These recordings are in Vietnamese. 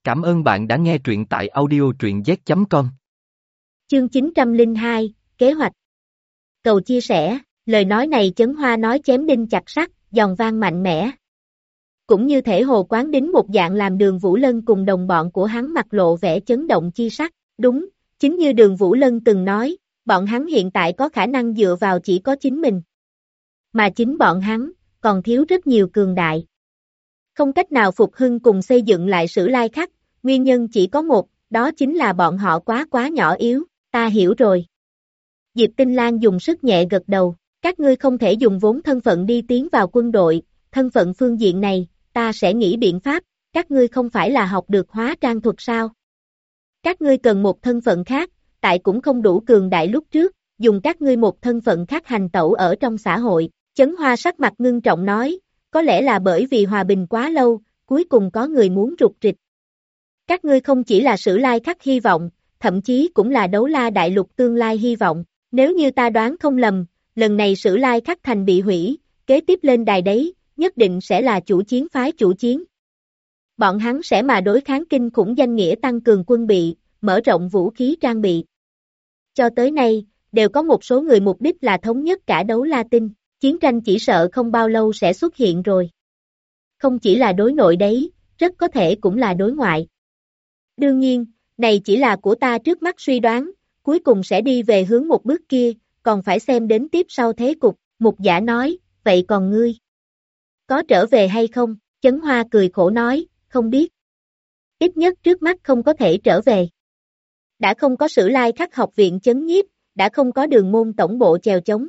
Cảm ơn bạn đã nghe truyện tại audio truyện z.com. Chương 902, Kế hoạch. Cầu chia sẻ, lời nói này Chấn Hoa nói chém đinh chặt sắt, giòn vang mạnh mẽ. Cũng như thể hồ quán đính một dạng làm Đường Vũ Lân cùng đồng bọn của hắn mặt lộ vẻ chấn động chi sắc. Đúng, chính như Đường Vũ Lân từng nói, bọn hắn hiện tại có khả năng dựa vào chỉ có chính mình. Mà chính bọn hắn, còn thiếu rất nhiều cường đại. Không cách nào phục hưng cùng xây dựng lại Sử Lai Khắc, nguyên nhân chỉ có một, đó chính là bọn họ quá nhỏ yếu, ta hiểu rồi. Diệp Tinh Lan dùng sức nhẹ gật đầu, các ngươi không thể dùng vốn thân phận đi tiến vào quân đội, thân phận phương diện này, ta sẽ nghĩ biện pháp, các ngươi không phải là học được hóa trang thuật sao? Các ngươi cần một thân phận khác, tại cũng không đủ cường đại lúc trước, dùng các ngươi một thân phận khác hành tẩu ở trong xã hội. Chấn Hoa sắc mặt ngưng trọng nói, có lẽ là bởi vì hòa bình quá lâu, cuối cùng có người muốn rục rịch. Các ngươi không chỉ là Sử Lai Khắc hy vọng, thậm chí cũng là Đấu La Đại Lục tương lai hy vọng, nếu như ta đoán không lầm, lần này Sử Lai Khắc thành bị hủy, kế tiếp lên đài đấy, nhất định sẽ là chủ chiến phái chủ chiến. Bọn hắn sẽ mà đối kháng kinh khủng danh nghĩa tăng cường quân bị, mở rộng vũ khí trang bị. Cho tới nay, đều có một số người mục đích là thống nhất cả Đấu La Tinh, chiến tranh chỉ sợ không bao lâu sẽ xuất hiện rồi. Không chỉ là đối nội đấy, rất có thể cũng là đối ngoại. Đương nhiên, này chỉ là của ta trước mắt suy đoán, cuối cùng sẽ đi về hướng một bước kia, còn phải xem đến tiếp sau thế cục. Mục Giả nói, vậy còn ngươi? Có trở về hay không? Chấn Hoa cười khổ nói, không biết. Ít nhất trước mắt không có thể trở về. Đã không có Sử Lai Khắc học viện chấn nhiếp, đã không có Đường Môn tổng bộ chèo chống.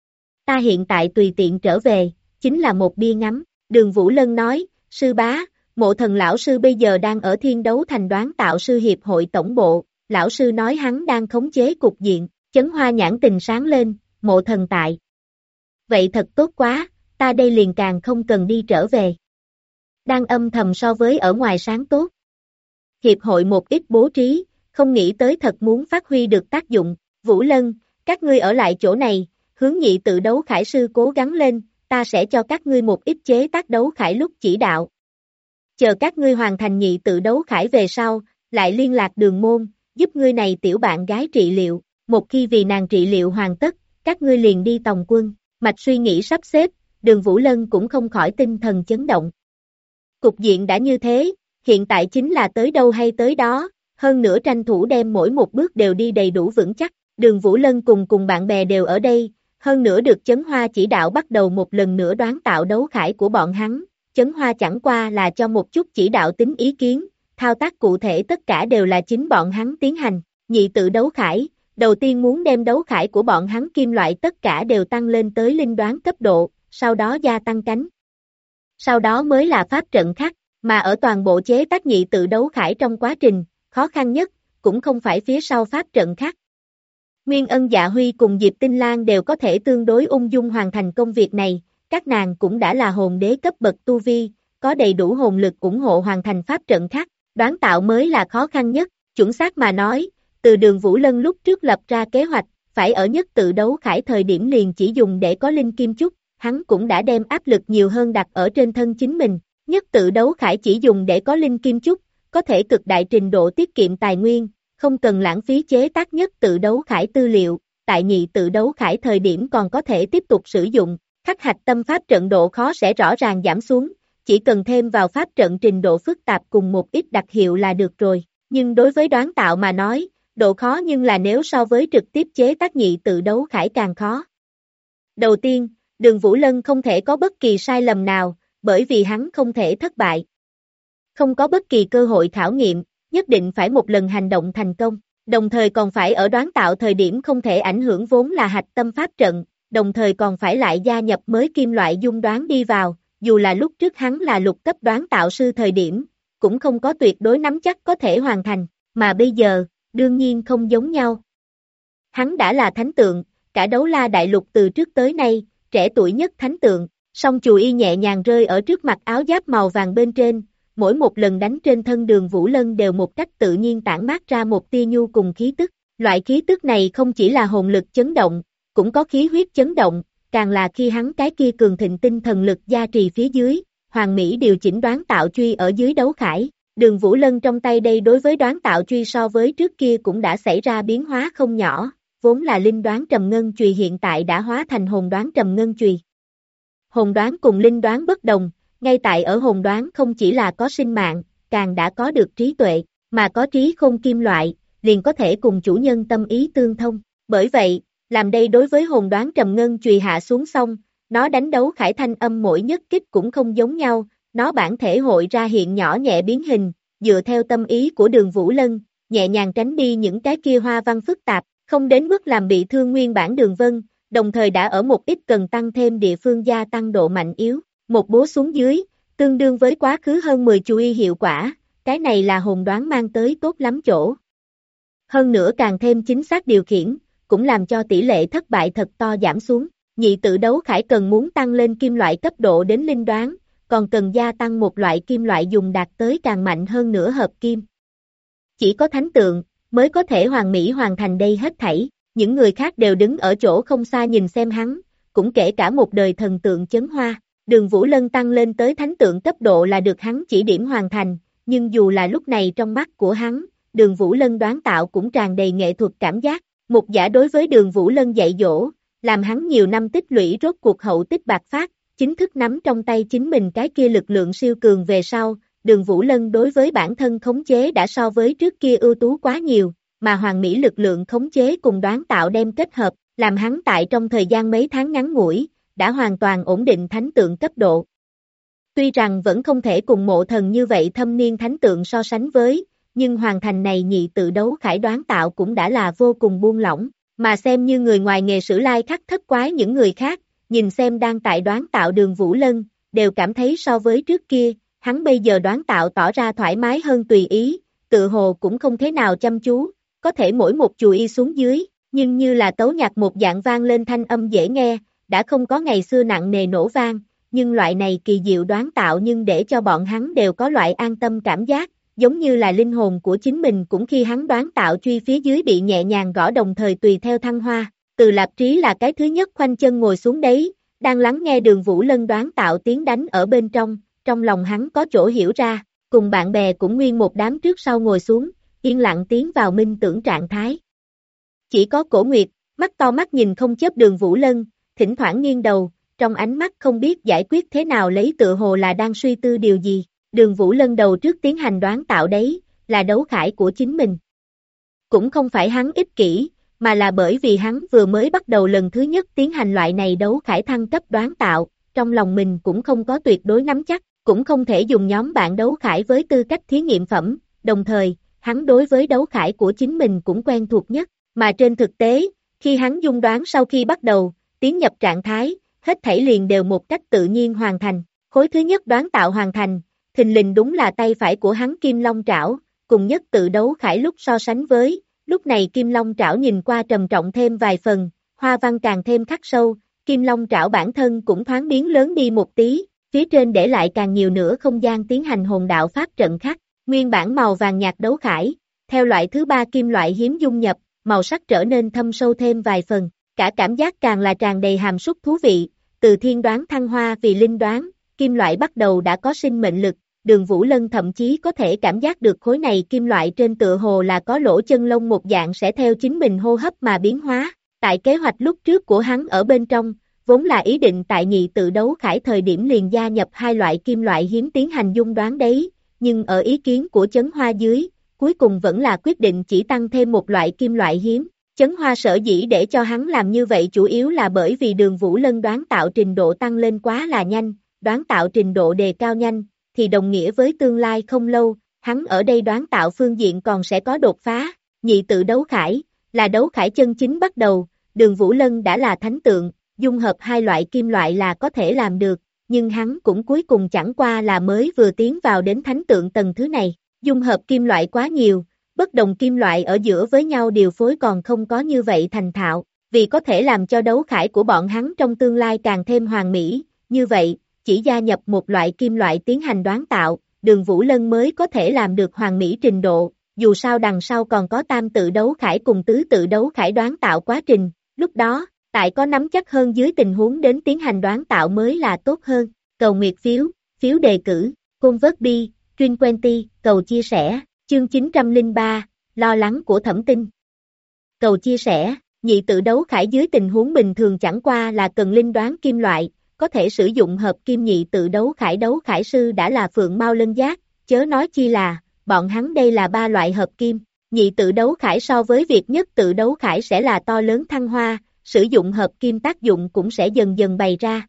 Ta hiện tại tùy tiện trở về, chính là một bia ngắm. Đường Vũ Lân nói, sư bá, Mộ Thần lão sư bây giờ đang ở Thiên Đấu Thành Đoán Tạo sư hiệp hội tổng bộ, lão sư nói hắn đang khống chế cục diện. Chấn Hoa nhãn tình sáng lên, Mộ Thần tại. Vậy thật tốt quá, ta đây liền càng không cần đi trở về. Đang âm thầm so với ở ngoài sáng tốt. Hiệp hội một ít bố trí, không nghĩ tới thật muốn phát huy được tác dụng. Vũ Lân, các ngươi ở lại chỗ này, hướng nhị tự đấu khải sư cố gắng lên, ta sẽ cho các ngươi một ít chế tác đấu khải lúc chỉ đạo. Chờ các ngươi hoàn thành nhị tự đấu khải về sau, lại liên lạc Đường Môn, giúp ngươi này tiểu bạn gái trị liệu, một khi vì nàng trị liệu hoàn tất, các ngươi liền đi tòng quân. Mạch suy nghĩ sắp xếp, Đường Vũ Lân cũng không khỏi tinh thần chấn động. Cục diện đã như thế, hiện tại chính là tới đâu hay tới đó, hơn nữa tranh thủ đem mỗi một bước đều đi đầy đủ vững chắc. Đường Vũ Lân cùng bạn bè đều ở đây, hơn nữa được Chấn Hoa chỉ đạo bắt đầu một lần nữa đoán tạo đấu khải của bọn hắn. Chấn Hoa chẳng qua là cho một chút chỉ đạo tính ý kiến, thao tác cụ thể tất cả đều là chính bọn hắn tiến hành. Nhị tự đấu khải, đầu tiên muốn đem đấu khải của bọn hắn kim loại tất cả đều tăng lên tới linh đoán cấp độ, sau đó gia tăng cánh. Sau đó mới là pháp trận khắc, mà ở toàn bộ chế tác nhị tự đấu khải trong quá trình, khó khăn nhất, cũng không phải phía sau pháp trận khắc. Nguyên Ân Dạ Huy cùng Diệp Tinh Lan đều có thể tương đối ung dung hoàn thành công việc này, các nàng cũng đã là hồn đế cấp bậc tu vi, có đầy đủ hồn lực ủng hộ hoàn thành pháp trận khắc, đoán tạo mới là khó khăn nhất, chuẩn xác mà nói, từ Đường Vũ Lân lúc trước lập ra kế hoạch, phải ở nhất tự đấu khải thời điểm liền chỉ dùng để có linh kim chúc, hắn cũng đã đem áp lực nhiều hơn đặt ở trên thân chính mình, nhất tự đấu khải chỉ dùng để có linh kim chúc, có thể cực đại trình độ tiết kiệm tài nguyên, không cần lãng phí chế tác nhất tự đấu khải tư liệu, tại nhị tự đấu khải thời điểm còn có thể tiếp tục sử dụng, khắc hạch tâm pháp trận độ khó sẽ rõ ràng giảm xuống, chỉ cần thêm vào pháp trận trình độ phức tạp cùng một ít đặc hiệu là được rồi, nhưng đối với đoán tạo mà nói, độ khó nhưng là nếu so với trực tiếp chế tác nhị tự đấu khải càng khó. Đầu tiên, Đường Vũ Lân không thể có bất kỳ sai lầm nào, bởi vì hắn không thể thất bại. Không có bất kỳ cơ hội khảo nghiệm, nhất định phải một lần hành động thành công, đồng thời còn phải ở đoán tạo thời điểm không thể ảnh hưởng vốn là hạch tâm pháp trận, đồng thời còn phải lại gia nhập mới kim loại dung đoán đi vào, dù là lúc trước hắn là lục cấp đoán tạo sư thời điểm, cũng không có tuyệt đối nắm chắc có thể hoàn thành, mà bây giờ, đương nhiên không giống nhau. Hắn đã là thánh tượng, cả Đấu La Đại Lục từ trước tới nay, trẻ tuổi nhất thánh tượng, song chù y nhẹ nhàng rơi ở trước mặt áo giáp màu vàng bên trên, mỗi một lần đánh trên thân Đường Vũ Lân đều một cách tự nhiên tản mát ra một tia nhu cùng khí tức, loại khí tức này không chỉ là hồn lực chấn động, cũng có khí huyết chấn động, càng là khi hắn cái kia cường thịnh tinh thần lực gia trì phía dưới, hoàn mỹ điều chỉnh đoán tạo truy ở dưới đấu khải, Đường Vũ Lân trong tay đây đối với đoán tạo truy so với trước kia cũng đã xảy ra biến hóa không nhỏ, vốn là linh đoán trầm ngân chùy hiện tại đã hóa thành hồn đoán trầm ngân chùy. Hồn đoán cùng linh đoán bất đồng, ngay tại ở hồn đoán không chỉ là có sinh mạng, càng đã có được trí tuệ, mà có trí khôn kim loại, liền có thể cùng chủ nhân tâm ý tương thông. Bởi vậy, làm đây đối với hồn đoán trầm ngân chùy hạ xuống xong, nó đánh đấu khải thanh âm mỗi nhất kích cũng không giống nhau, nó bản thể hội ra hiện nhỏ nhẹ biến hình, dựa theo tâm ý của Đường Vũ Lân, nhẹ nhàng tránh đi những cái kia hoa văn phức tạp, không đến mức làm bị thương nguyên bản đường vân, đồng thời đã ở một ít cần tăng thêm địa phương gia tăng độ mạnh yếu, một bố xuống dưới, tương đương với quá khứ hơn 10 chú y hiệu quả, cái này là hồn đoán mang tới tốt lắm chỗ. Hơn nữa càng thêm chính xác điều khiển, cũng làm cho tỷ lệ thất bại thật to giảm xuống, nhị tự đấu khải cần muốn tăng lên kim loại cấp độ đến linh đoán, còn cần gia tăng một loại kim loại dùng đạt tới càng mạnh hơn nữa hợp kim. Chỉ có thánh tượng, mới có thể hoàn mỹ hoàn thành đây hết thảy, những người khác đều đứng ở chỗ không xa nhìn xem hắn, cũng kể cả một đời thần tượng Chấn Hoa, Đường Vũ Lân tăng lên tới thánh tượng cấp độ là được hắn chỉ điểm hoàn thành, nhưng dù là lúc này trong mắt của hắn, Đường Vũ Lân đoán tạo cũng tràn đầy nghệ thuật cảm giác, Mục Giả đối với Đường Vũ Lân dạy dỗ, làm hắn nhiều năm tích lũy rốt cuộc hậu tích bạc phát, chính thức nắm trong tay chính mình cái kia lực lượng siêu cường về sau, Đường Vũ Lân đối với bản thân khống chế đã so với trước kia ưu tú quá nhiều, mà hoàn mỹ lực lượng khống chế cùng đoán tạo đem kết hợp, làm hắn tại trong thời gian mấy tháng ngắn ngủi, đã hoàn toàn ổn định thánh tượng cấp độ. Tuy rằng vẫn không thể cùng Mộ Thần như vậy thâm niên thánh tượng so sánh với, nhưng hoàn thành này nhị tự đấu khải đoán tạo cũng đã là vô cùng buông lỏng, mà xem như người ngoài nghề sử lai khắc thất quái những người khác, nhìn xem đang tại đoán tạo Đường Vũ Lân, đều cảm thấy so với trước kia, hắn bây giờ đoán tạo tỏ ra thoải mái hơn tùy ý, tự hồ cũng không thế nào chăm chú, có thể mỗi một chùi y xuống dưới, nhưng như là tấu nhạc một dạng vang lên thanh âm dễ nghe, đã không có ngày xưa nặng nề nổ vang, nhưng loại này kỳ diệu đoán tạo nhưng để cho bọn hắn đều có loại an tâm cảm giác, giống như là linh hồn của chính mình cũng khi hắn đoán tạo truy phía dưới bị nhẹ nhàng gõ đồng thời tùy theo thăng hoa. Từ Lạp Trí là cái thứ nhất khoanh chân ngồi xuống đấy, đang lắng nghe Đường Vũ Lân đoán tạo tiếng đánh ở bên trong lòng hắn có chỗ hiểu ra, cùng bạn bè cũng nguyên một đám trước sau ngồi xuống, yên lặng tiến vào minh tưởng trạng thái. Chỉ có Cổ Nguyệt, mắt to mắt nhìn không chớp Đường Vũ Lân, thỉnh thoảng nghiêng đầu, trong ánh mắt không biết giải quyết thế nào lấy tựa hồ là đang suy tư điều gì. Đường Vũ Lân đầu trước tiến hành đoán tạo đấy, là đấu khải của chính mình. Cũng không phải hắn ích kỷ, mà là bởi vì hắn vừa mới bắt đầu lần thứ nhất tiến hành loại này đấu khải thăng cấp đoán tạo, trong lòng mình cũng không có tuyệt đối nắm chắc, cũng không thể dùng nhóm bạn đấu khải với tư cách thí nghiệm phẩm, đồng thời, hắn đối với đấu khải của chính mình cũng quen thuộc nhất, mà trên thực tế, khi hắn dung đoán sau khi bắt đầu, tiến nhập trạng thái, hết thảy liền đều một cách tự nhiên hoàn thành, khối thứ nhất đoán tạo hoàn thành, thình lình đúng là tay phải của hắn Kim Long Trảo, cùng nhất tự đấu khải lúc so sánh với, lúc này Kim Long Trảo nhìn qua trầm trọng thêm vài phần, hoa văn càng thêm khắc sâu, Kim Long Trảo bản thân cũng thoáng biến lớn đi một tí, phía trên để lại càng nhiều nữa không gian tiến hành hồn đạo pháp trận khắc, nguyên bản màu vàng nhạt đấu khải, theo loại thứ ba kim loại hiếm dung nhập, màu sắc trở nên thâm sâu thêm vài phần, cả cảm giác càng là tràn đầy hàm súc thú vị, từ thiên đoán thăng hoa vì linh đoán, kim loại bắt đầu đã có sinh mệnh lực, Đường Vũ Lân thậm chí có thể cảm giác được khối này kim loại trên tựa hồ là có lỗ chân lông một dạng sẽ theo chính mình hô hấp mà biến hóa, tại kế hoạch lúc trước của hắn ở bên trong, vốn là ý định tại nhị tự đấu khải thời điểm liền gia nhập hai loại kim loại hiếm tiến hành dung đoán đấy, nhưng ở ý kiến của Chấn Hoa dưới, cuối cùng vẫn là quyết định chỉ tăng thêm một loại kim loại hiếm. Chấn Hoa sở dĩ để cho hắn làm như vậy chủ yếu là bởi vì Đường Vũ Lân đoán tạo trình độ tăng lên quá là nhanh, đoán tạo trình độ đề cao nhanh, thì đồng nghĩa với tương lai không lâu, hắn ở đây đoán tạo phương diện còn sẽ có đột phá, nhị tự đấu khải, là đấu khải chân chính bắt đầu, Đường Vũ Lân đã là thánh tượng, dung hợp hai loại kim loại là có thể làm được, nhưng hắn cũng cuối cùng chẳng qua là mới vừa tiến vào đến thánh tượng tầng thứ này, dung hợp kim loại quá nhiều, bất đồng kim loại ở giữa với nhau điều phối còn không có như vậy thành thạo, vì có thể làm cho đấu khải của bọn hắn trong tương lai càng thêm hoàn mỹ, như vậy, chỉ gia nhập một loại kim loại tiến hành đoán tạo, Đường Vũ Lân mới có thể làm được hoàn mỹ trình độ, dù sao đằng sau còn có tam tự đấu khải cùng tứ tự đấu khải đoán tạo quá trình, lúc đó, tại có nắm chắc hơn dưới tình huống đến tiến hành đoán tạo mới là tốt hơn, cầu nguyệt phiếu, phiếu đề cử, Convert Bi, Truyện Quenty, cầu chia sẻ, chương 903, lo lắng của Thẩm Tinh. Cầu chia sẻ, nhị tự đấu khải dưới tình huống bình thường chẳng qua là cần linh đoán kim loại, có thể sử dụng hợp kim nhị tự đấu khải sư đã là phượng mau lân giác, chớ nói chi là, bọn hắn đây là ba loại hợp kim. Nhị tự đấu khải so với việc nhất tự đấu khải sẽ là to lớn thăng hoa, sử dụng hợp kim tác dụng cũng sẽ dần dần bày ra.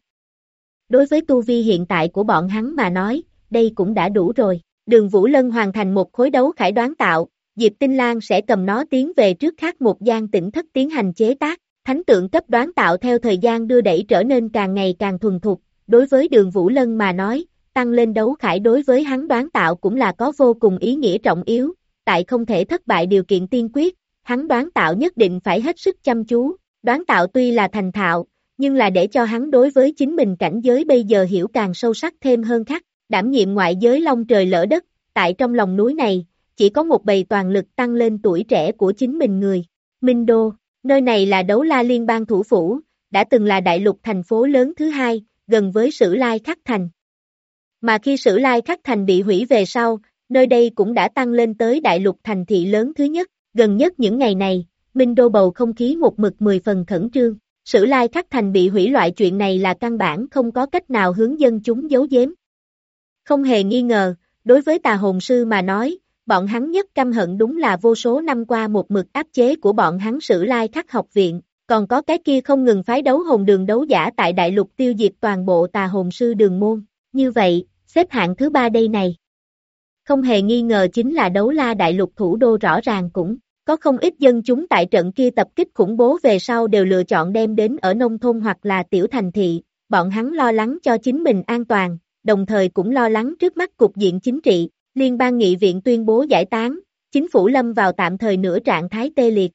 Đối với tu vi hiện tại của bọn hắn mà nói, đây cũng đã đủ rồi. Đường Vũ Lân hoàn thành một khối đấu khải đoán tạo, Diệp Tinh Lan sẽ cầm nó tiến về trước khác một gian tỉnh thất tiến hành chế tác. Thánh tượng cấp đoán tạo theo thời gian đưa đẩy trở nên càng ngày càng thuần thục. Đối với Đường Vũ Lân mà nói, tăng lên đấu khải đối với hắn đoán tạo cũng là có vô cùng ý nghĩa trọng yếu. Tại không thể thất bại điều kiện tiên quyết, hắn đoán tạo nhất định phải hết sức chăm chú. Đoán tạo tuy là thành thạo, nhưng là để cho hắn đối với chính mình cảnh giới bây giờ hiểu càng sâu sắc thêm hơn khác. Đảm nhiệm ngoại giới long trời lỡ đất, tại trong lòng núi này, chỉ có một bầy toàn lực tăng lên tuổi trẻ của chính mình người. Minh Đô, nơi này là Đấu La Liên bang thủ phủ, đã từng là đại lục thành phố lớn thứ hai, gần với Sử Lai Khắc Thành. Mà khi Sử Lai Khắc Thành bị hủy về sau, nơi đây cũng đã tăng lên tới đại lục thành thị lớn thứ nhất. Gần nhất những ngày này, Minh Đô bầu không khí một mực 10 phần khẩn trương. Sử Lai Khắc Thành bị hủy loại chuyện này là căn bản không có cách nào hướng dân chúng giấu giếm. Không hề nghi ngờ, đối với tà hồn sư mà nói, bọn hắn nhất căm hận đúng là vô số năm qua một mực áp chế của bọn hắn Sử Lai Khắc học viện, còn có cái kia không ngừng phái đấu hồn đường đấu giả tại đại lục tiêu diệt toàn bộ tà hồn sư đường môn. Như vậy, xếp hạng thứ 3 đây này. Không hề nghi ngờ chính là Đấu La đại lục thủ đô, rõ ràng cũng có không ít dân chúng tại trận kia tập kích khủng bố về sau đều lựa chọn đem đến ở nông thôn hoặc là tiểu thành thị, bọn hắn lo lắng cho chính mình an toàn, đồng thời cũng lo lắng trước mắt cục diện chính trị. Liên bang nghị viện tuyên bố giải tán, chính phủ lâm vào tạm thời nửa trạng thái tê liệt.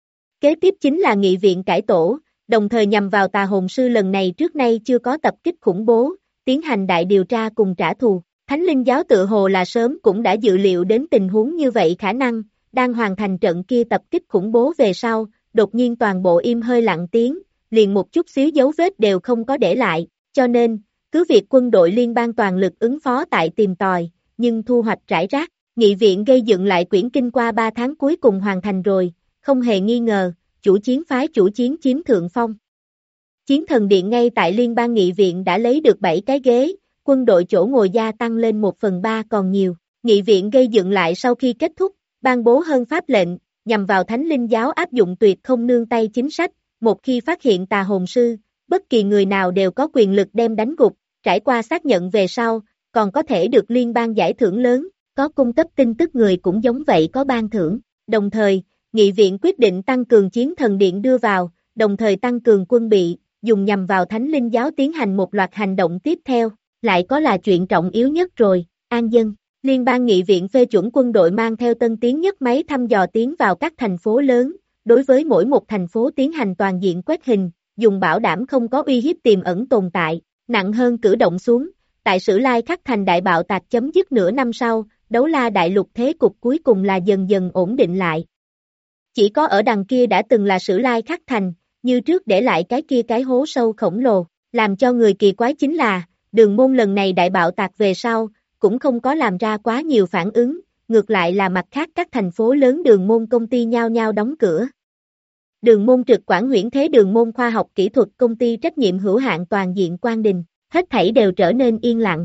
Kế tiếp chính là nghị viện cải tổ, đồng thời nhằm vào tà hồn sư lần này trước nay chưa có tập kích khủng bố, tiến hành đại điều tra cùng trả thù. Thánh linh giáo tự hồ là sớm cũng đã dự liệu đến tình huống như vậy khả năng, đang hoàn thành trận kia tập kích khủng bố về sau, đột nhiên toàn bộ im hơi lặng tiếng, liền một chút xíu dấu vết đều không có để lại, cho nên, cứ việc quân đội liên bang toàn lực ứng phó tại tìm tòi, nhưng thu hoạch rải rác. Nghị viện gây dựng lại quyển kinh qua 3 tháng cuối cùng hoàn thành rồi, không hề nghi ngờ, chủ chiến phái chủ chiến chiếm thượng phong. Chiến thần điện ngay tại liên bang nghị viện đã lấy được 7 cái ghế, quân đội chỗ ngồi gia tăng lên 1/3 còn nhiều. Nghị viện gây dựng lại sau khi kết thúc, ban bố hơn pháp lệnh, nhằm vào thánh linh giáo áp dụng tuyệt không nương tay chính sách, một khi phát hiện tà hồn sư, bất kỳ người nào đều có quyền lực đem đánh gục, trải qua xác nhận về sau, còn có thể được liên bang giải thưởng lớn, có cung cấp tin tức người cũng giống vậy có ban thưởng. Đồng thời, nghị viện quyết định tăng cường chiến thần điện đưa vào, đồng thời tăng cường quân bị, dùng nhằm vào thánh linh giáo tiến hành một loạt hành động tiếp theo, lại có là chuyện trọng yếu nhất rồi, an dân. Liên bang nghị viện phê chuẩn quân đội mang theo tân tiến nhất máy thăm dò tiến vào các thành phố lớn, đối với mỗi một thành phố tiến hành toàn diện quét hình, dùng bảo đảm không có uy hiếp tiềm ẩn tồn tại, nặng hơn cử động xuống. Tại Sử Lai Khắc Thành đại bạo tạc chấm dứt nửa năm sau, Đấu La đại lục thế cục cuối cùng là dần dần ổn định lại. Chỉ có ở đằng kia đã từng là Sử Lai Khắc Thành, như trước để lại cái kia cái hố sâu khổng lồ, làm cho người kỳ quái chính là, đường môn lần này đại bạo tạc về sau, cũng không có làm ra quá nhiều phản ứng, ngược lại là mặt khác các thành phố lớn đường môn công ty nhao nhao đóng cửa. Đường môn trực quản Huyễn Thế Đường môn khoa học kỹ thuật công ty trách nhiệm hữu hạn toàn diện Quang Đình, hết thảy đều trở nên yên lặng.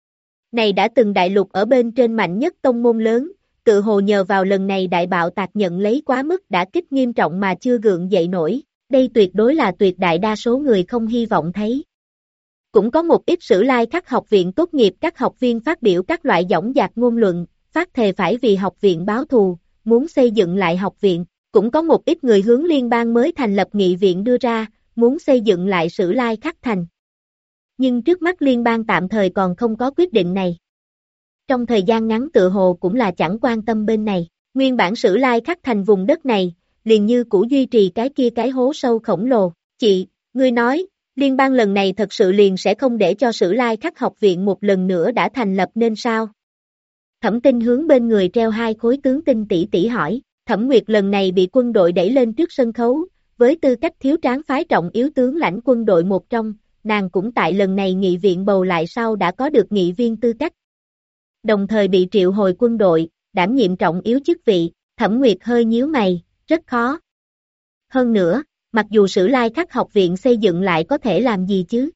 Này đã từng đại lục ở bên trên mạnh nhất tông môn lớn, tự hồ nhờ vào lần này đại bạo tạc nhận lấy quá mức đã kích nghiêm trọng mà chưa gượng dậy nổi, đây tuyệt đối là tuyệt đại đa số người không hy vọng thấy. Cũng có một ít Sử Lai Khắc học viện tốt nghiệp các học viên phát biểu các loại dõng dạc ngôn luận, phát thề phải vì học viện báo thù, muốn xây dựng lại học viện, cũng có một ít người hướng liên bang mới thành lập nghị viện đưa ra, muốn xây dựng lại Sử Lai Khắc Thành. Nhưng trước mắt liên bang tạm thời còn không có quyết định này. Trong thời gian ngắn tự hồ cũng là chẳng quan tâm bên này, nguyên bản Sử Lai Khắc Thành vùng đất này, liền như cũ duy trì cái kia cái hố sâu khổng lồ. Chị, ngươi nói, liên bang lần này thật sự liền sẽ không để cho Sử Lai Khắc học viện một lần nữa đã thành lập nên sao? Thẩm Tinh hướng bên người treo 2 khối tướng tinh tỷ tỷ hỏi, Thẩm Nguyệt lần này bị quân đội đẩy lên trước sân khấu, với tư cách thiếu tráng phái trọng yếu tướng lãnh quân đội một trong, nàng cũng tại lần này nghị viện bầu lại sau đã có được nghị viên tư cách. đồng thời bị triệu hồi quân đội, đảm nhiệm trọng yếu chức vị. Thẩm Nguyệt hơi nhíu mày, rất khó. Hơn nữa, mặc dù Sử Lai Khắc học viện xây dựng lại có thể làm gì chứ?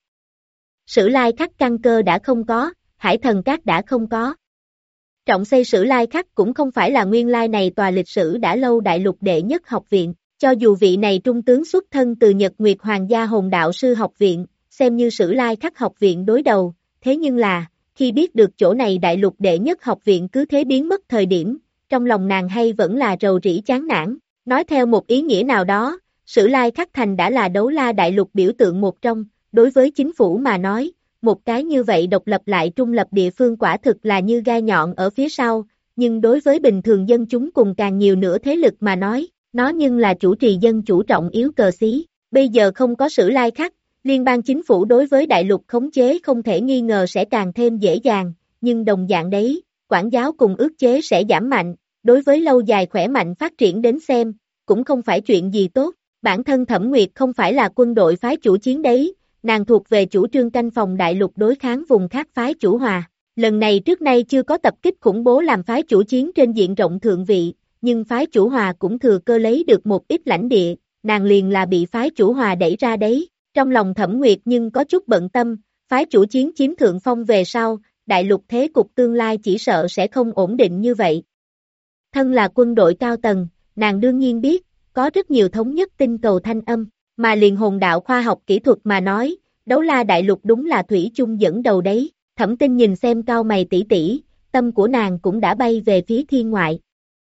Sử Lai Khắc căn cơ đã không có, Hải Thần Các đã không có. Trọng xây Sử Lai Khắc cũng không phải là nguyên lai này tòa lịch sử đã lâu đại lục đệ nhất học viện, cho dù vị này trung tướng xuất thân từ Nhật Nguyệt Hoàng gia Hồn Đạo Sư học viện, xem như Sử Lai Khắc học viện đối đầu, thế nhưng là, khi biết được chỗ này đại lục đệ nhất học viện cứ thế biến mất thời điểm, trong lòng nàng hay vẫn là rầu rĩ chán nản, nói theo một ý nghĩa nào đó, Sử Lai Khắc Thành đã là đấu la đại lục biểu tượng một trong, đối với chính phủ mà nói, một cái như vậy độc lập lại trung lập địa phương quả thực là như gai nhọn ở phía sau, nhưng đối với bình thường dân chúng cùng càng nhiều nữa thế lực mà nói, nó nhưng là chủ trì dân chủ trọng yếu cờ xí, bây giờ không có Sử Lai Khắc, liên bang chính phủ đối với đại lục khống chế không thể nghi ngờ sẽ càng thêm dễ dàng, nhưng đồng dạng đấy, quản giáo cùng ước chế sẽ giảm mạnh, đối với lâu dài khỏe mạnh phát triển đến xem, cũng không phải chuyện gì tốt, bản thân Thẩm Nguyệt không phải là quân đội phái chủ chiến đấy, nàng thuộc về chủ trương canh phòng đại lục đối kháng vùng khác phái chủ hòa, lần này trước nay chưa có tập kích khủng bố làm phái chủ chiến trên diện rộng thượng vị, nhưng phái chủ hòa cũng thừa cơ lấy được một ít lãnh địa, nàng liền là bị phái chủ hòa đẩy ra đấy, trong lòng Thẩm Nguyệt nhưng có chút bận tâm, phái chủ chiến chiếm thượng phong về sau, đại lục thế cục tương lai chỉ sợ sẽ không ổn định như vậy. Thân là quân đội cao tầng, nàng đương nhiên biết, có rất nhiều thống nhất tinh cầu thanh âm, mà liền hồn đạo khoa học kỹ thuật mà nói, đấu la đại lục đúng là thủy chung dẫn đầu đấy, Thẩm Tinh nhìn xem cao mày tỉ tỉ, tâm của nàng cũng đã bay về phía thiên ngoại.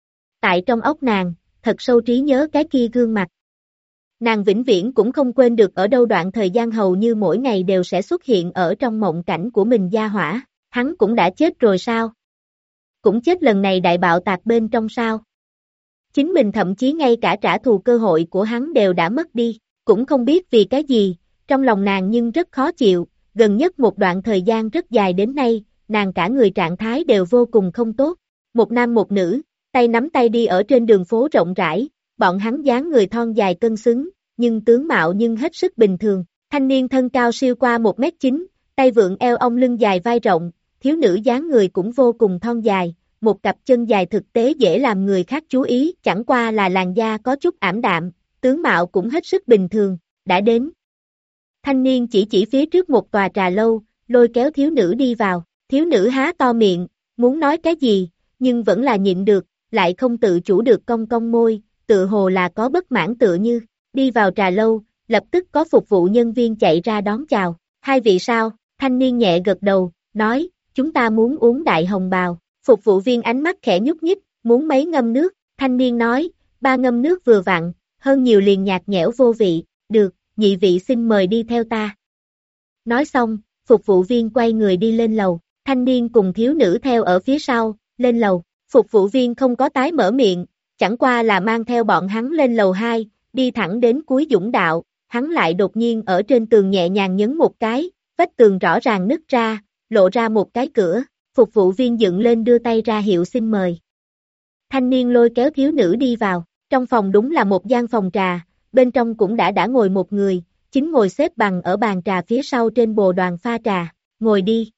Tại trong óc nàng, thật sâu trí nhớ cái kia gương mặt. Nàng vĩnh viễn cũng không quên được ở đâu đoạn thời gian hầu như mỗi ngày đều sẽ xuất hiện ở trong mộng cảnh của mình gia hỏa, hắn cũng đã chết rồi sao? Cũng chết lần này đại bạo tạc bên trong sao? Chính mình thậm chí ngay cả trả thù cơ hội của hắn đều đã mất đi, cũng không biết vì cái gì, trong lòng nàng nhưng rất khó chịu, gần nhất một đoạn thời gian rất dài đến nay, nàng cả người trạng thái đều vô cùng không tốt, một nam một nữ, tay nắm tay đi ở trên đường phố rộng rãi, bọn hắn dáng người thon dài cân xứng, nhưng tướng mạo nhưng hết sức bình thường, thanh niên thân cao siêu qua 1m9, tay vượn eo ong lưng dài vai rộng, thiếu nữ dáng người cũng vô cùng thon dài, một cặp chân dài thực tế dễ làm người khác chú ý, chẳng qua là làn da có chút ảm đạm, tướng mạo cũng hết sức bình thường, đã đến. Thanh niên chỉ phía trước một tòa trà lâu, lôi kéo thiếu nữ đi vào, thiếu nữ há to miệng, muốn nói cái gì, nhưng vẫn là nhịn được, lại không tự chủ được cong cong môi, tự hồ là có bất mãn tựa như, đi vào trà lâu, lập tức có phục vụ nhân viên chạy ra đón chào, hai vị sao, thanh niên nhẹ gật đầu, nói, chúng ta muốn uống đại hồng bào, phục vụ viên ánh mắt khẽ nhúc nhích, muốn mấy ngâm nước, thanh niên nói, 3 ngâm nước vừa vặn, hơn nhiều liền nhạt nhẽo vô vị, được, nhị vị xin mời đi theo ta. Nói xong, phục vụ viên quay người đi lên lầu, thanh niên cùng thiếu nữ theo ở phía sau, lên lầu, phục vụ viên không có tái mở miệng, chẳng qua là mang theo bọn hắn lên lầu 2, đi thẳng đến cuối dũng đạo, hắn lại đột nhiên ở trên tường nhẹ nhàng nhấn một cái, vách tường rõ ràng nứt ra, lộ ra một cái cửa, phục vụ viên dựng lên đưa tay ra hiệu xin mời. Thanh niên lôi kéo thiếu nữ đi vào, trong phòng đúng là một gian phòng trà, bên trong cũng đã ngồi một người, chính ngồi xếp bằng ở bàn trà phía sau trên bồ đoàn pha trà, ngồi đi.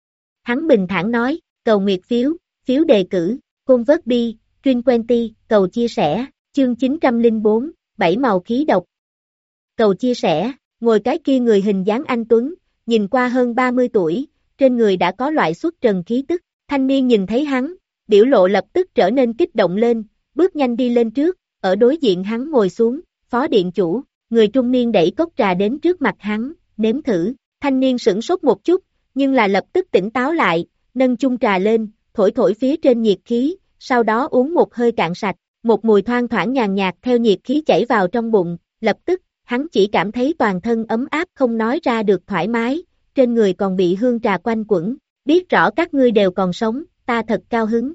Hắn bình thản nói, cầu nguyệt phiếu, phiếu đề cử, convert bi, Trin Quenty, cầu chia sẻ, chương 904, 7 màu khí độc. Cầu chia sẻ, ngồi cái kia người hình dáng anh tuấn, nhìn qua hơn 30 tuổi, trên người đã có loại xuất trần khí tức, thanh niên nhìn thấy hắn, biểu lộ lập tức trở nên kích động lên, bước nhanh đi lên trước, ở đối diện hắn ngồi xuống, phó điện chủ, người trung niên đẩy cốc trà đến trước mặt hắn, nếm thử, thanh niên sửng sốt một chút, nhưng là lập tức tỉnh táo lại, nâng chung trà lên, thổi phía trên nhiệt khí, sau đó uống một hơi cạn sạch, một mùi thoang thoảng nhàn nhạt theo nhiệt khí chảy vào trong bụng, lập tức, hắn chỉ cảm thấy toàn thân ấm áp không nói ra được thoải mái, trên người còn bị hương trà quanh quẩn, biết rõ các ngươi đều còn sống, ta thật cao hứng.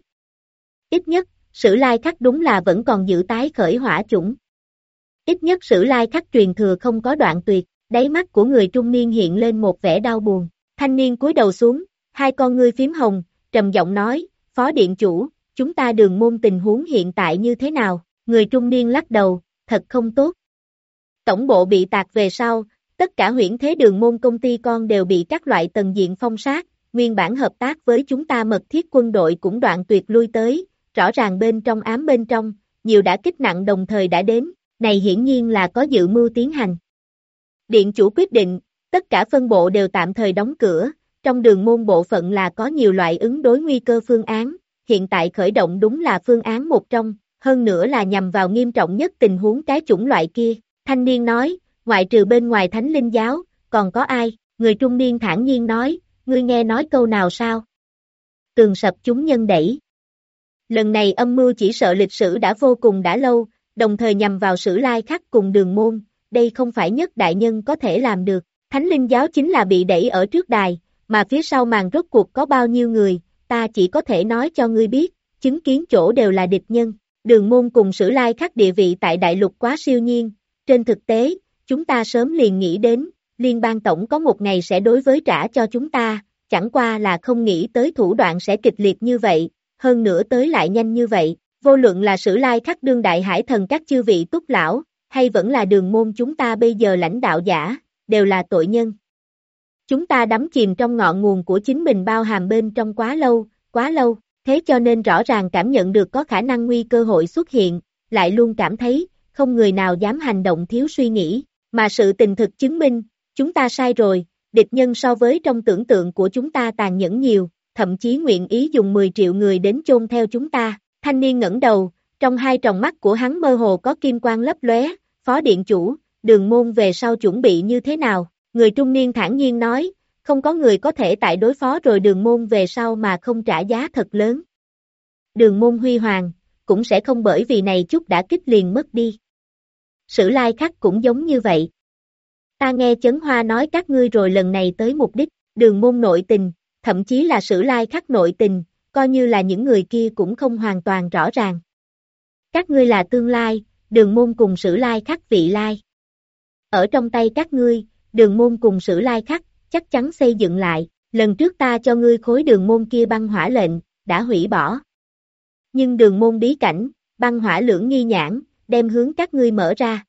Ít nhất, Sử Lai Khắc đúng là vẫn còn giữ tái khởi hỏa chủng. Ít nhất Sử Lai Khắc truyền thừa không có đoạn tuyệt, đáy mắt của người trung niên hiện lên một vẻ đau buồn, thanh niên cúi đầu xuống, hai con ngươi phím hồng, trầm giọng nói, phó điện chủ, chúng ta đường môn tình huống hiện tại như thế nào, người trung niên lắc đầu, thật không tốt. Tổng bộ bị tạc về sau, tất cả huyễn thế đường môn công ty con đều bị các loại tầng diện phong sát, nguyên bản hợp tác với chúng ta mật thiết quân đội cũng đoạn tuyệt lui tới, rõ ràng bên trong ám bên trong, nhiều đả kích nặng đồng thời đã đến, này hiển nhiên là có dự mưu tiến hành. Điện chủ quyết định, tất cả phân bộ đều tạm thời đóng cửa, trong đường môn bộ phận là có nhiều loại ứng đối nguy cơ phương án, hiện tại khởi động đúng là phương án một trong, hơn nữa là nhằm vào nghiêm trọng nhất tình huống cái chủng loại kia. Thanh niên nói, ngoại trừ bên ngoài Thánh Linh giáo, còn có ai? Người trung niên thản nhiên nói, ngươi nghe nói câu nào sao? Tường sập chúng nhân đẩy. Lần này âm mưu chỉ sợ lịch sử đã vô cùng đã lâu, đồng thời nhằm vào Sử Lai Khắc cùng Đường Môn, đây không phải nhất đại nhân có thể làm được. Thánh Linh giáo chính là bị đẩy ở trước đài, mà phía sau màn rốt cuộc có bao nhiêu người, ta chỉ có thể nói cho ngươi biết, chứng kiến chỗ đều là địch nhân. Đường Môn cùng Sử Lai Khắc địa vị tại đại lục quá siêu nhiên, trên thực tế, chúng ta sớm liền nghĩ đến, liên bang tổng có một ngày sẽ đối với trả cho chúng ta, chẳng qua là không nghĩ tới thủ đoạn sẽ kịch liệt như vậy, hơn nữa tới lại nhanh như vậy, vô luận là Sử Lai Khắc đương đại hải thần các chư vị túc lão, hay vẫn là Đường Môn chúng ta bây giờ lãnh đạo giả, đều là tội nhân. Chúng ta đắm chìm trong ngọn nguồn của chính mình bao hàm bên trong quá lâu, thế cho nên rõ ràng cảm nhận được có khả năng nguy cơ hội xuất hiện, lại luôn cảm thấy, không người nào dám hành động thiếu suy nghĩ, mà sự tình thực chứng minh, chúng ta sai rồi, địch nhân so với trong tưởng tượng của chúng ta tàn nhẫn nhiều, thậm chí nguyện ý dùng 10 triệu người đến chôn theo chúng ta. Thanh niên ngẩng đầu, trong hai tròng mắt của hắn mơ hồ có kim quang lấp lóe, phó điện chủ, Đường Môn về sau chuẩn bị như thế nào? Người trung niên thản nhiên nói, không có người có thể tại đối phó rồi Đường Môn về sau mà không trả giá thật lớn. Đường Môn huy hoàng, cũng sẽ không bởi vì này chút đã kích liền mất đi. Sử Lai Khắc cũng giống như vậy. Ta nghe Chấn Hoa nói các ngươi rồi lần này tới mục đích, Đường Môn nội tình, thậm chí là Sử Lai Khắc nội tình, coi như là những người kia cũng không hoàn toàn rõ ràng. Các ngươi là tương lai, Đường Môn cùng Sử Lai Khắc vị lai. Ở trong tay các ngươi, Đường Môn cùng Sử Lai Khắc, chắc chắn xây dựng lại, lần trước ta cho ngươi khối Đường Môn kia băng hỏa lệnh, đã hủy bỏ. Nhưng Đường Môn bí cảnh, băng hỏa lưỡng nghi nhãn, đem hướng các ngươi mở ra.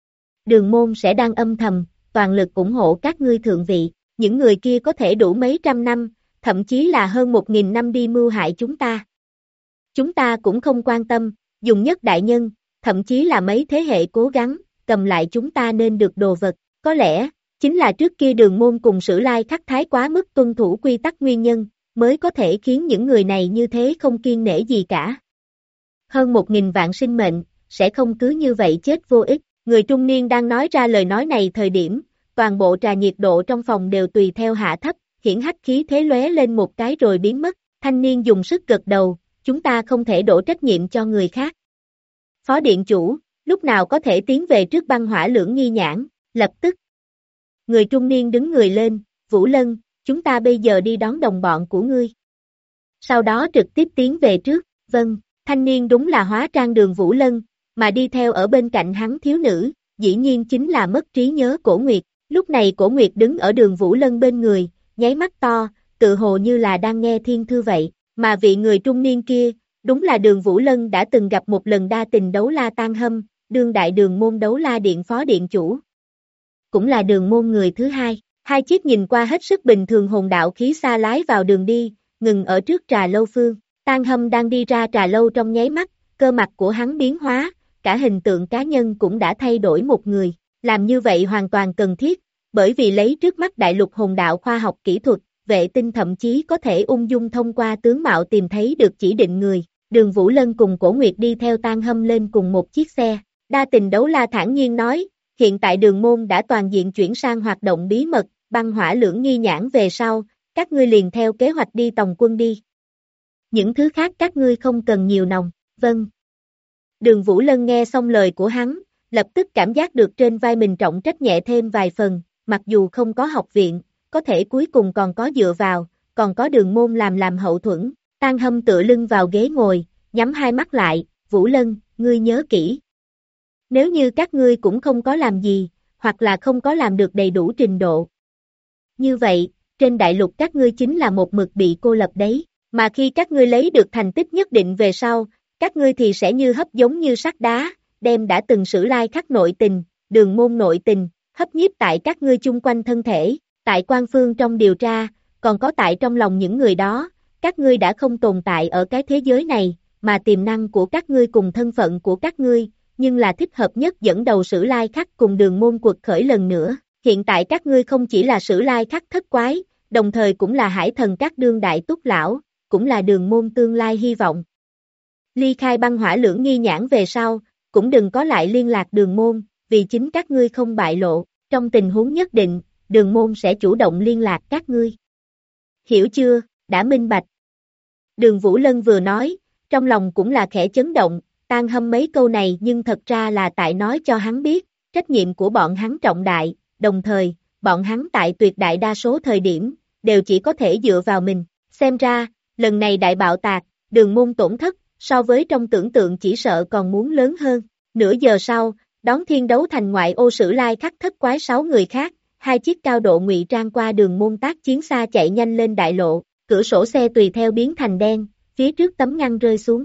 Đường Môn sẽ đang âm thầm, toàn lực ủng hộ các ngươi thượng vị, những người kia có thể đủ mấy trăm năm, thậm chí là hơn 1.000 năm đi mưu hại chúng ta. Chúng ta cũng không quan tâm, dùng nhất đại nhân, thậm chí là mấy thế hệ cố gắng, cầm lại chúng ta nên được đồ vật, có lẽ, chính là trước kia Đường Môn cùng Sử Lai Khắc thái quá mức tuân thủ quy tắc nguyên nhân, mới có thể khiến những người này như thế không kiêng nể gì cả. Hơn 1.000 vạn sinh mệnh, sẽ không cứ như vậy chết vô ích. Người trung niên đang nói ra lời nói này thời điểm, toàn bộ trà nhiệt độ trong phòng đều tùy theo hạ thấp, hiển hách khí thế lóe lên một cái rồi biến mất. Thanh niên dùng sức gật đầu, chúng ta không thể đổ trách nhiệm cho người khác. Phó điện chủ, lúc nào có thể tiến về trước băng hỏa lưỡng nghi nhãn, lập tức. Người trung niên đứng người lên, Vũ Lân, chúng ta bây giờ đi đón đồng bọn của ngươi. Sau đó trực tiếp tiến về trước, vâng, thanh niên đúng là hóa trang Đường Vũ Lân, mà đi theo ở bên cạnh hắn thiếu nữ, dĩ nhiên chính là mất trí nhớ Cổ Nguyệt. Lúc này Cổ Nguyệt đứng ở Đường Vũ Lân bên người, nháy mắt to, tự hồ như là đang nghe thiên thư vậy, mà vị người trung niên kia, đúng là Đường Vũ Lân đã từng gặp một lần đa tình đấu la Tan Hâm, đương đại Đường Môn đấu la điện phó điện chủ. Cũng là Đường Môn người thứ hai, hai chiếc nhìn qua hết sức bình thường hồn đạo khí xa lái vào đường đi, ngừng ở trước trà lâu phương. Tan Hâm đang đi ra trà lâu trong nháy mắt, cơ mặt của hắn biến hóa, cả hình tượng cá nhân cũng đã thay đổi một người, làm như vậy hoàn toàn cần thiết, bởi vì lấy trước mắt đại lục hồn đạo khoa học kỹ thuật, vệ tinh thậm chí có thể ung dung thông qua tướng mạo tìm thấy được chỉ định người. Đường Vũ Lân cùng Cổ Nguyệt đi theo Tan Hâm lên cùng một chiếc xe, đa tình đấu la thản nhiên nói, hiện tại Đường Môn đã toàn diện chuyển sang hoạt động bí mật, băng hỏa lưỡng nghi nhãn về sau, các ngươi liền theo kế hoạch đi tòng quân đi. Những thứ khác các ngươi không cần nhiều nòng, vâng. Đường Vũ Lân nghe xong lời của hắn, lập tức cảm giác được trên vai mình trọng trách nhẹ thêm vài phần, mặc dù không có học viện, có thể cuối cùng còn có dựa vào, còn có Đường Môn làm hậu thuẫn. Tan Hâm tựa lưng vào ghế ngồi, nhắm hai mắt lại, Vũ Lân, ngươi nhớ kỹ. Nếu như các ngươi cũng không có làm gì, hoặc là không có làm được đầy đủ trình độ. Như vậy, trên đại lục các ngươi chính là một mực bị cô lập đấy, mà khi các ngươi lấy được thành tích nhất định về sau, các ngươi thì sẽ như hấp giống như sắt đá, đem đã từng Sử Lai Khắc nội tình, Đường Môn nội tình, hấp nhiếp tại các ngươi chung quanh thân thể, tại quan phương trong điều tra, còn có tại trong lòng những người đó, các ngươi đã không tồn tại ở cái thế giới này, mà tiềm năng của các ngươi cùng thân phận của các ngươi, nhưng là thích hợp nhất dẫn đầu Sử Lai Khắc cùng Đường Môn quật khởi lần nữa. Hiện tại các ngươi không chỉ là Sử Lai Khắc thất quái, đồng thời cũng là Hải Thần các đương đại túc lão, cũng là Đường Môn tương lai hy vọng. Ly khai Băng Hỏa Lưỡng Nghi Nhãn về sau, cũng đừng có lại liên lạc Đường Môn, vì chính các ngươi không bại lộ, trong tình huống nhất định, Đường Môn sẽ chủ động liên lạc các ngươi. Hiểu chưa, đã minh bạch. Đường Vũ Lân vừa nói, trong lòng cũng là khẽ chấn động, Tang Hâm mấy câu này nhưng thật ra là tại nói cho hắn biết, trách nhiệm của bọn hắn trọng đại, đồng thời, bọn hắn tại tuyệt đại đa số thời điểm, đều chỉ có thể dựa vào mình. Xem ra, lần này đại bạo tạc, Đường Môn tổn thất, so với trong tưởng tượng chỉ sợ còn muốn lớn hơn. Nửa giờ sau, đón Thiên Đấu Thành ngoại ô Sử Lai Khắc thất quái 6 người khác, 2 chiếc cao độ ngụy trang qua Đường Môn tác chiến xa chạy nhanh lên đại lộ, cửa sổ xe tùy theo biến thành đen, phía trước tấm ngăn rơi xuống,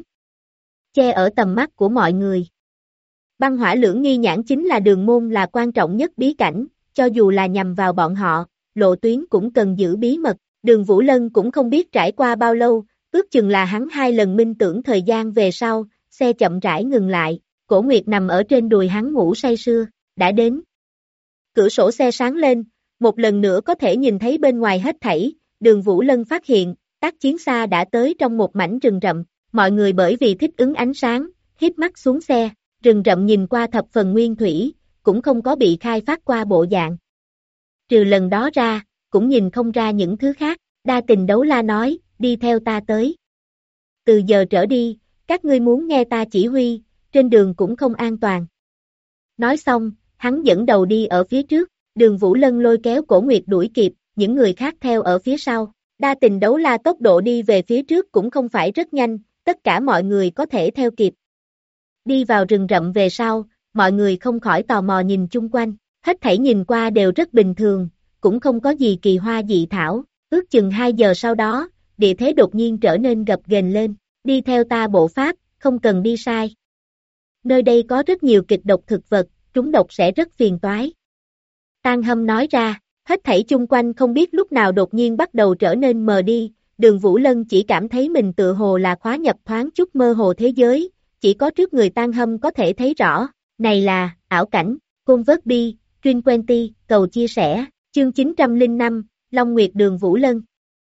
che ở tầm mắt của mọi người. Băng Hỏa Lưỡng Nghi Nhãn chính là Đường Môn là quan trọng nhất bí cảnh, cho dù là nhằm vào bọn họ, lộ tuyến cũng cần giữ bí mật. Đường Vũ Lân cũng không biết trải qua bao lâu, ước chừng là hắn 2 lần minh tưởng thời gian về sau, xe chậm rãi ngừng lại, Cổ Nguyệt nằm ở trên đùi hắn ngủ say sưa, đã đến. Cửa sổ xe sáng lên, một lần nữa có thể nhìn thấy bên ngoài hết thảy, Đường Vũ Lân phát hiện, tác chiến xa đã tới trong một mảnh rừng rậm, mọi người bởi vì thích ứng ánh sáng, híp mắt xuống xe, rừng rậm nhìn qua thập phần nguyên thủy, cũng không có bị khai phát qua bộ dạng. Trừ lần đó ra, cũng nhìn không ra những thứ khác, Đa Tình Đấu La nói, đi theo ta tới. Từ giờ trở đi, các ngươi muốn nghe ta chỉ huy, trên đường cũng không an toàn. Nói xong, hắn dẫn đầu đi ở phía trước, Đường Vũ Lân lôi kéo Cổ Nguyệt đuổi kịp, những người khác theo ở phía sau. Đa Tình Đấu La tốc độ đi về phía trước cũng không phải rất nhanh, tất cả mọi người có thể theo kịp. Đi vào rừng rậm về sau, mọi người không khỏi tò mò nhìn chung quanh, hết thảy nhìn qua đều rất bình thường, cũng không có gì kỳ hoa dị thảo, ước chừng 2 giờ sau đó, địa thế đột nhiên trở nên gập ghềnh lên, đi theo ta bộ pháp, không cần đi sai. Nơi đây có rất nhiều kịch độc thực vật, trúng độc sẽ rất phiền toái. Tang Hâm nói ra, hết thảy chung quanh không biết lúc nào đột nhiên bắt đầu trở nên mờ đi, Đường Vũ Lân chỉ cảm thấy mình tự hồ là khóa nhập thoáng chút mơ hồ thế giới, chỉ có trước người Tang Hâm có thể thấy rõ, này là, ảo cảnh, Côn Vớt Bi, Truyền Quenty, cầu chia sẻ, chương 905, Long Nguyệt Đường Vũ Lân.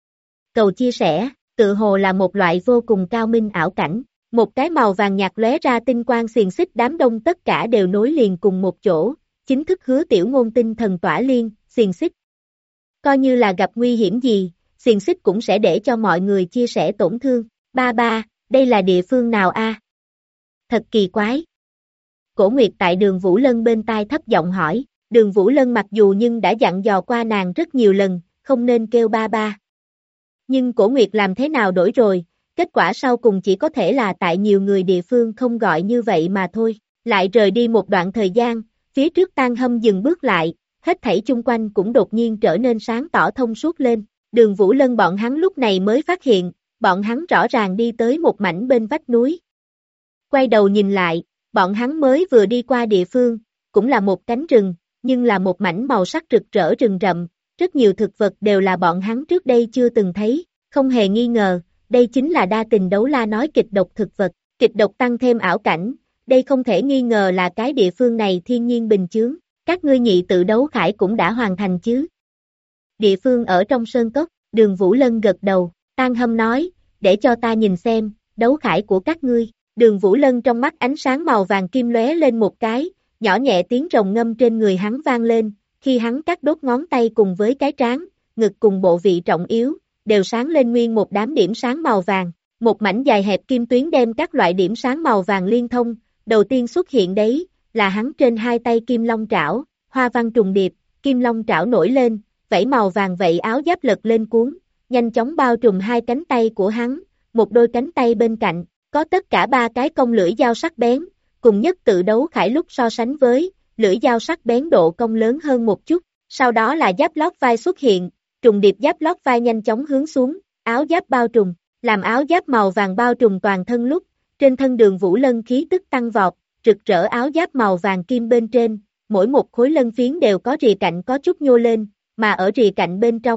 Cầu chia sẻ, tự hồ là một loại vô cùng cao minh ảo cảnh, một cái màu vàng nhạt lóe ra tinh quang xiềng xích đám đông tất cả đều nối liền cùng một chỗ, chính thức Hứa Tiểu Ngôn tinh thần tỏa liên, xiềng xích. Coi như là gặp nguy hiểm gì, xiềng xích cũng sẽ để cho mọi người chia sẻ tổn thương. Ba, đây là địa phương nào a? Thật kỳ quái. Cổ Nguyệt tại Đường Vũ Lân bên tai thấp giọng hỏi, Đường Vũ Lân mặc dù nhưng đã dặn dò qua nàng rất nhiều lần, không nên kêu ba. Nhưng Cổ Nguyệt làm thế nào đổi rồi, kết quả sau cùng chỉ có thể là tại nhiều người địa phương không gọi như vậy mà thôi. Lại rời đi một đoạn thời gian, phía trước Tang Hâm dừng bước lại, hết thảy chung quanh cũng đột nhiên trở nên sáng tỏ thông suốt lên. Đường Vũ Lân bọn hắn lúc này mới phát hiện, bọn hắn rõ ràng đi tới một mảnh bên vách núi. Quay đầu nhìn lại, bọn hắn mới vừa đi qua địa phương, cũng là một cánh rừng, nhưng là một mảnh màu sắc rực rỡ rừng rậm, rất nhiều thực vật đều là bọn hắn trước đây chưa từng thấy, không hề nghi ngờ, đây chính là Đa Tình Đấu La nói kịch độc thực vật, kịch độc tăng thêm ảo cảnh, đây không thể nghi ngờ là cái địa phương này thiên nhiên bình chướng, các ngươi nhị tự đấu khải cũng đã hoàn thành chứ. Địa phương ở trong sơn cốc, Đường Vũ Lân gật đầu, Tang Hâm nói, để cho ta nhìn xem, đấu khải của các ngươi. Đường Vũ Lân trong mắt ánh sáng màu vàng kim lóe lên một cái, nhỏ nhẹ tiếng rồng ngâm trên người hắn vang lên, khi hắn cắt đốt ngón tay cùng với cái trán, ngực cùng bộ vị trọng yếu, đều sáng lên nguyên một đám điểm sáng màu vàng, một mảnh dài hẹp kim tuyến đem các loại điểm sáng màu vàng liên thông, đầu tiên xuất hiện đấy, là hắn trên 2 tay kim long trảo, hoa văn trùng điệp, kim long trảo nổi lên, vảy màu vàng vậy áo giáp lật lên cuốn, nhanh chóng bao trùm 2 cánh tay của hắn, một đôi cánh tay bên cạnh, có tất cả 3 cái cong lưỡi dao sắc bén, cùng nhất tự đấu khải lúc so sánh với, lưỡi dao sắc bén độ cong lớn hơn một chút, sau đó là giáp lót vai xuất hiện, trùng điệp giáp lót vai nhanh chóng hướng xuống, áo giáp bao trùm, làm áo giáp màu vàng bao trùm toàn thân lúc, trên thân Đường Vũ Lân khí tức tăng vọt, rực rỡ áo giáp màu vàng kim bên trên, mỗi một khối lân phiến đều có rìa cạnh có chút nhô lên, mà ở rìa cạnh bên trong,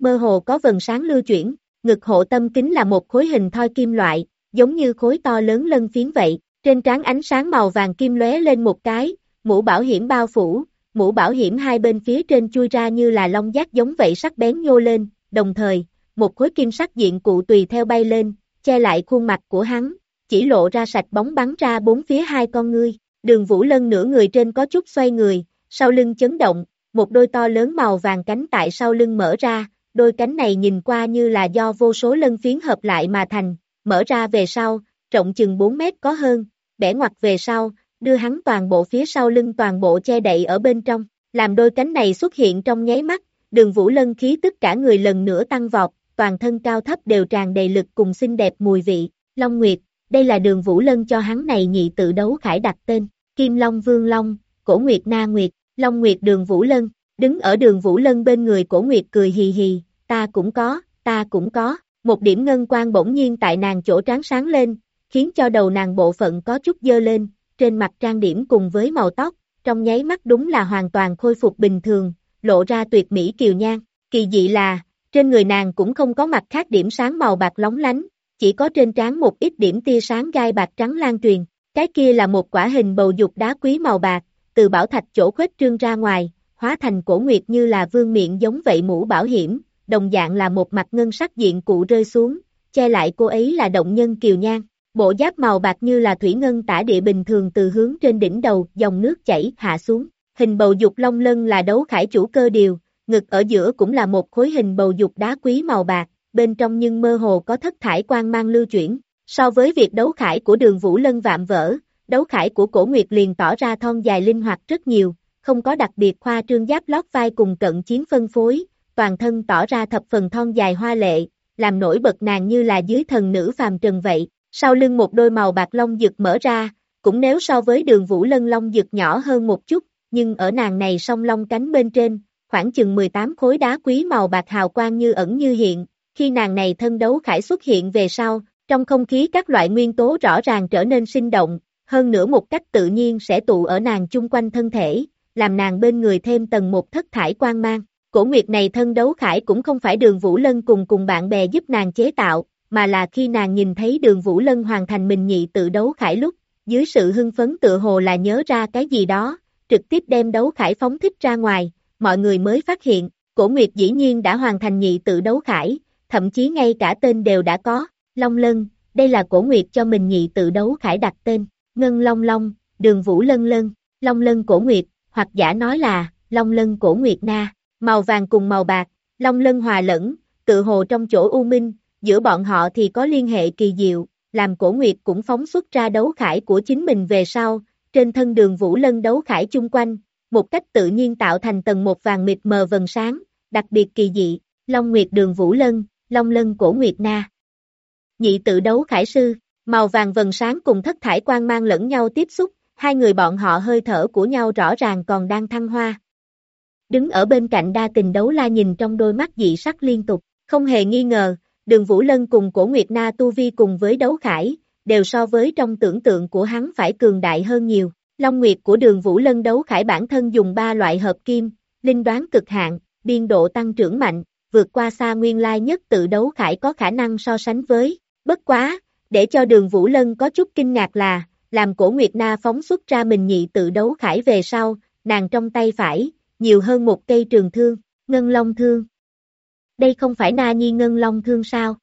mơ hồ có vầng sáng lưu chuyển, ngực hộ tâm kính là một khối hình thoi kim loại, giống như khối to lớn lân phiến vậy, trên trán ánh sáng màu vàng kim lóe lên một cái, mũ bảo hiểm bao phủ, mũ bảo hiểm hai bên phía trên chui ra như là long giác giống vậy sắc bén nhô lên, đồng thời, một khối kim sắc diện cụ tùy theo bay lên, che lại khuôn mặt của hắn, chỉ lộ ra sạch bóng bắn ra bốn phía hai con ngươi. Đường Vũ Lân nửa người trên có chút xoay người, sau lưng chấn động, một đôi to lớn màu vàng cánh tại sau lưng mở ra, đôi cánh này nhìn qua như là do vô số lân phiến hợp lại mà thành, mở ra về sau, rộng chừng 4 mét có hơn, bẻ ngoặt về sau, đưa hắn toàn bộ phía sau lưng toàn bộ che đậy ở bên trong, làm đôi cánh này xuất hiện trong nháy mắt, Đường Vũ Lân khí tức cả người lần nữa tăng vọt, toàn thân cao thấp đều tràn đầy lực cùng xinh đẹp mùi vị, Long Nguyệt, đây là Đường Vũ Lân cho hắn này nhị tự đấu khải đặt tên, Kim Long Vương Long, Cổ Nguyệt Na Nguyệt, Long Nguyệt Đường Vũ Lân, đứng ở Đường Vũ Lân bên người Cổ Nguyệt cười hì hì, ta cũng có, một điểm ngân quang bỗng nhiên tại nàng chỗ trán sáng lên, khiến cho đầu nàng bộ phận có chút dơ lên, trên mặt trang điểm cùng với màu tóc, trong nháy mắt đúng là hoàn toàn khôi phục bình thường, lộ ra tuyệt mỹ kiều nhan, kỳ dị là, trên người nàng cũng không có mặt khác điểm sáng màu bạc lóng lánh, chỉ có trên trán một ít điểm tia sáng gai bạc trắng lan truyền, cái kia là một quả hình bầu dục đá quý màu bạc, từ bảo thạch chỗ khuếch trương ra ngoài, hóa thành cổ nguyệt như là vương miện giống vậy mũ bảo hiểm, đồng dạng là một mặt ngân sắc diện cụ rơi xuống, che lại cô ấy là động nhân kiều nhan. Bộ giáp màu bạc như là thủy ngân tả địa bình thường từ hướng trên đỉnh đầu, dòng nước chảy hạ xuống. Hình bầu dục long lân là đấu khải chủ cơ điều, ngực ở giữa cũng là một khối hình bầu dục đá quý màu bạc, bên trong nhưng mơ hồ có thất thải quang mang lưu chuyển. So với việc đấu khải của Đường Vũ Lân vạm vỡ, đấu khải của Cổ Nguyệt liền tỏ ra thon dài linh hoạt rất nhiều, không có đặc biệt khoa trương giáp lót vai cùng cận chiến phân phối, toàn thân tỏ ra thập phần thon dài hoa lệ, làm nổi bật nàng như là dưới thần nữ phàm trần vậy. Sau lưng một đôi màu bạc long dực mở ra, cũng nếu so với Đường Vũ Lân long dực nhỏ hơn một chút, nhưng ở nàng này song long cánh bên trên, khoảng chừng 18 khối đá quý màu bạc hào quang như ẩn như hiện, khi nàng này thân đấu khải xuất hiện về sau, trong không khí các loại nguyên tố rõ ràng trở nên sinh động, hơn nữa một cách tự nhiên sẽ tụ ở nàng chung quanh thân thể, làm nàng bên người thêm tầng một thất thải quang mang. Cổ Nguyệt này thân đấu khải cũng không phải Đường Vũ Lân cùng bạn bè giúp nàng chế tạo, mà là khi nàng nhìn thấy Đường Vũ Lân hoàn thành mình nhị tự đấu khải lúc, dưới sự hưng phấn tựa hồ là nhớ ra cái gì đó, trực tiếp đem đấu khải phóng thích ra ngoài, mọi người mới phát hiện, Cổ Nguyệt dĩ nhiên đã hoàn thành nhị tự đấu khải, thậm chí ngay cả tên đều đã có, Long Lân, đây là Cổ Nguyệt cho mình nhị tự đấu khải đặt tên, Ngân Long Long, Đường Vũ Lân Lân, Long Lân Cổ Nguyệt, hoặc giả nói là, Long Lân Cổ Nguyệt Na, màu vàng cùng màu bạc, Long Lân hòa lẫn, tự hồ trong chỗ u minh, giữa bọn họ thì có liên hệ kỳ diệu, làm Cổ Nguyệt cũng phóng xuất ra đấu khải của chính mình về sau, trên thân Đường Vũ Lân đấu khải chung quanh, một cách tự nhiên tạo thành tầng một vàng mịt mờ vầng sáng, đặc biệt kỳ dị, Long Nguyệt Đường Vũ Lân, Long Lân Cổ Nguyệt Na. Nhị tự đấu khải sư, màu vàng vầng sáng cùng thất thải quang mang lẫn nhau tiếp xúc, hai người bọn họ hơi thở của nhau rõ ràng còn đang thăng hoa. Đứng ở bên cạnh đa tình đấu la nhìn trong đôi mắt dị sắc liên tục, không hề nghi ngờ, Đường Vũ Lân cùng Cổ Nguyệt Na tu vi cùng với đấu khải, đều so với trong tưởng tượng của hắn phải cường đại hơn nhiều. Long Nguyệt của Đường Vũ Lân đấu khải bản thân dùng 3 loại hợp kim, linh đoán cực hạn, biên độ tăng trưởng mạnh, vượt qua xa nguyên lai nhất tự đấu khải có khả năng so sánh với. Bất quá, để cho Đường Vũ Lân có chút kinh ngạc là, làm Cổ Nguyệt Na phóng xuất ra mình nhị tự đấu khải về sau, nàng trong tay phải, nhiều hơn một cây trường thương, Ngân Long Thương. Đây không phải Na Nhi Ngân Long Thương sao?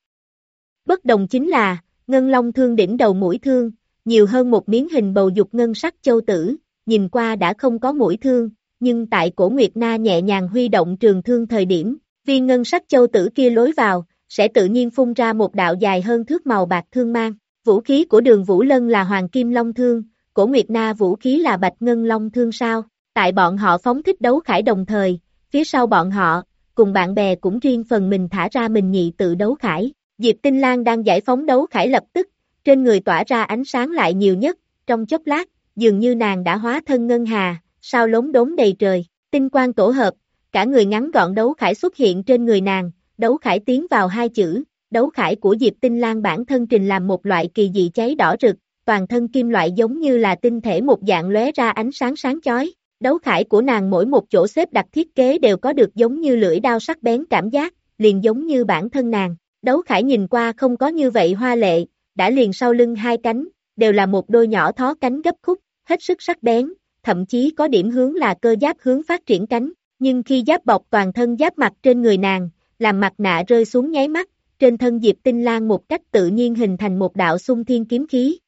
Bất đồng chính là, Ngân Long Thương đỉnh đầu mũi thương, nhiều hơn một miếng hình bầu dục ngân sắc châu tử, nhìn qua đã không có mũi thương, nhưng tại Cổ Nguyệt Na nhẹ nhàng huy động trường thương thời điểm, viên ngân sắc châu tử kia lối vào, sẽ tự nhiên phun ra một đạo dài hơn thước màu bạc thương mang. Vũ khí của Đường Vũ Lân là Hoàng Kim Long Thương, Cổ Nguyệt Na vũ khí là Bạch Ngân Long Thương sao? Tại bọn họ phóng thích đấu khải đồng thời, phía sau bọn họ, cùng bạn bè cũng riêng phần mình thả ra mình nhị tự đấu khải. Diệp Tinh Lang đang giải phóng đấu khải lập tức, trên người tỏa ra ánh sáng lại nhiều nhất, trong chốc lát, dường như nàng đã hóa thân ngân hà, sao lốm đốm đầy trời, tinh quang tổ hợp, cả người ngắn gọn đấu khải xuất hiện trên người nàng, đấu khải tiến vào hai chữ, đấu khải của Diệp Tinh Lang bản thân trình làm một loại kỳ dị cháy đỏ rực, toàn thân kim loại giống như là tinh thể một dạng lóe ra ánh sáng sáng chói. Đấu khải của nàng mỗi một chỗ xếp đặt thiết kế đều có được giống như lưỡi đao sắc bén cảm giác, liền giống như bản thân nàng. Đấu khải nhìn qua không có như vậy hoa lệ, đã liền sau lưng hai cánh, đều là một đôi nhỏ thó cánh gấp khúc, hết sức sắc bén, thậm chí có điểm hướng là cơ giáp hướng phát triển cánh, nhưng khi giáp bọc toàn thân giáp mặt trên người nàng, làm mặt nạ rơi xuống nháy mắt, trên thân Diệp Tinh Lang một cách tự nhiên hình thành một đạo xung thiên kiếm khí.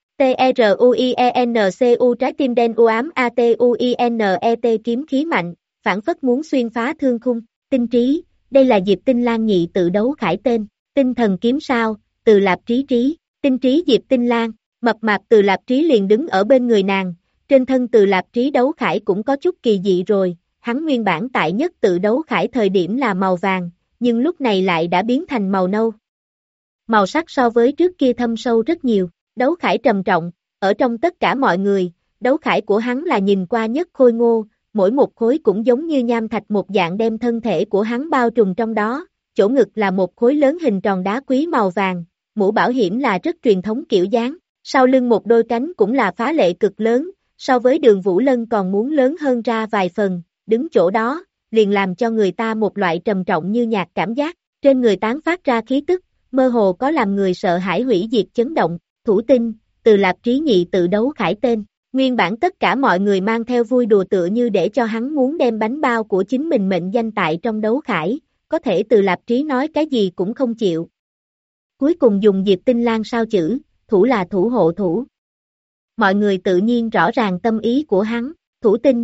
TRUIENCU trái tim đen u ám ATUINET kiếm khí mạnh, phản phất muốn xuyên phá thương khung, tinh trí, đây là Diệp Tinh Lang nhị tự đấu khải tên, tinh thần kiếm sao, từ lạp trí trí, tinh trí Diệp Tinh Lang, mập mạp từ lạp trí liền đứng ở bên người nàng, trên thân từ lạp trí đấu khải cũng có chút kỳ dị rồi, hắn nguyên bản tại nhất tự đấu khải thời điểm là màu vàng, nhưng lúc này lại đã biến thành màu nâu. Màu sắc so với trước kia thâm sâu rất nhiều, đấu khải trầm trọng, ở trong tất cả mọi người, đấu khải của hắn là nhìn qua nhất khôi ngô, mỗi một khối cũng giống như nham thạch một dạng đem thân thể của hắn bao trùm trong đó, chỗ ngực là một khối lớn hình tròn đá quý màu vàng, mũ bảo hiểm là rất truyền thống kiểu dáng, sau lưng một đôi cánh cũng là phá lệ cực lớn, so với Đường Vũ Lân còn muốn lớn hơn ra vài phần, đứng chỗ đó, liền làm cho người ta một loại trầm trọng như nhạc cảm giác, trên người tán phát ra khí tức, mơ hồ có làm người sợ hãi hủy diệt chấn động, thủ tinh, từ lạp trí nhị tự đấu khải tên. Nguyên bản tất cả mọi người mang theo vui đùa tựa như để cho hắn muốn đem bánh bao của chính mình mệnh danh tại trong đấu khải, có thể từ lạp trí nói cái gì cũng không chịu. Cuối cùng dùng Diệp Tinh Lang sao chữ, thủ là thủ hộ thủ. Mọi người tự nhiên rõ ràng tâm ý của hắn, thủ tinh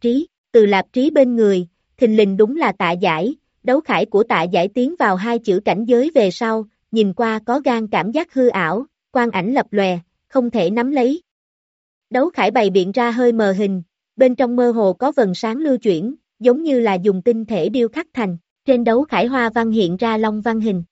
từ lạp trí bên người, thình lình đúng là Tạ Giải, đấu khải của Tạ Giải tiến vào hai chữ cảnh giới về sau, nhìn qua có gan cảm giác hư ảo, quang ảnh lập lòe, không thể nắm lấy. Đấu khải bày biện ra hơi mờ hình, bên trong mơ hồ có vần sáng lưu chuyển, giống như là dùng tinh thể điêu khắc thành, trên đấu khải hoa văn hiện ra long văn hình.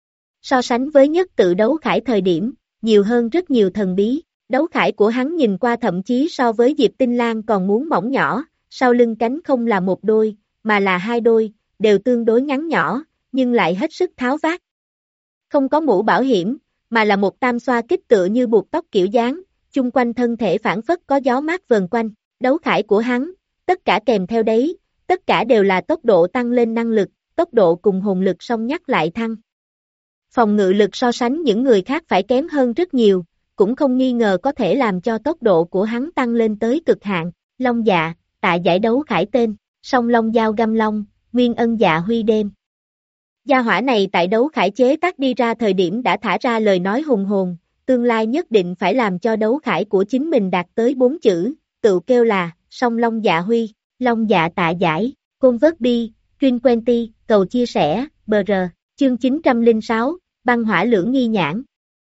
So sánh với nhất tự đấu khải thời điểm, nhiều hơn rất nhiều thần bí, đấu khải của hắn nhìn qua thậm chí so với Diệp Tinh Lang còn muốn mỏng nhỏ, sau lưng cánh không là một đôi, mà là hai đôi, đều tương đối ngắn nhỏ, nhưng lại hết sức tháo vát. Không có mũ bảo hiểm, mà là một tam xoa kích tựa như buộc tóc kiểu dáng, chung quanh thân thể phản phất có gió mát vần quanh, đấu khải của hắn, tất cả kèm theo đấy, tất cả đều là tốc độ tăng lên năng lực, tốc độ cùng hồn lực song nhắc lại thăng. Phòng ngự lực so sánh những người khác phải kém hơn rất nhiều, cũng không nghi ngờ có thể làm cho tốc độ của hắn tăng lên tới cực hạn, Long Dạ, Tạ Giải đấu khải tên, song long dao găm long, Nguyên Ân Dạ Huy đêm. Gia hỏa này tại đấu khải chế tác đi ra thời điểm đã thả ra lời nói hùng hồn, tương lai nhất định phải làm cho đấu khải của chính mình đạt tới 4 chữ, tự kêu là, song long dạ huy, long dạ Tạ Giải, Côn Vớt Bi, Truyền Quenty, cầu chia sẻ, BR, chương 906, băng hỏa lưỡng nghi nhãn.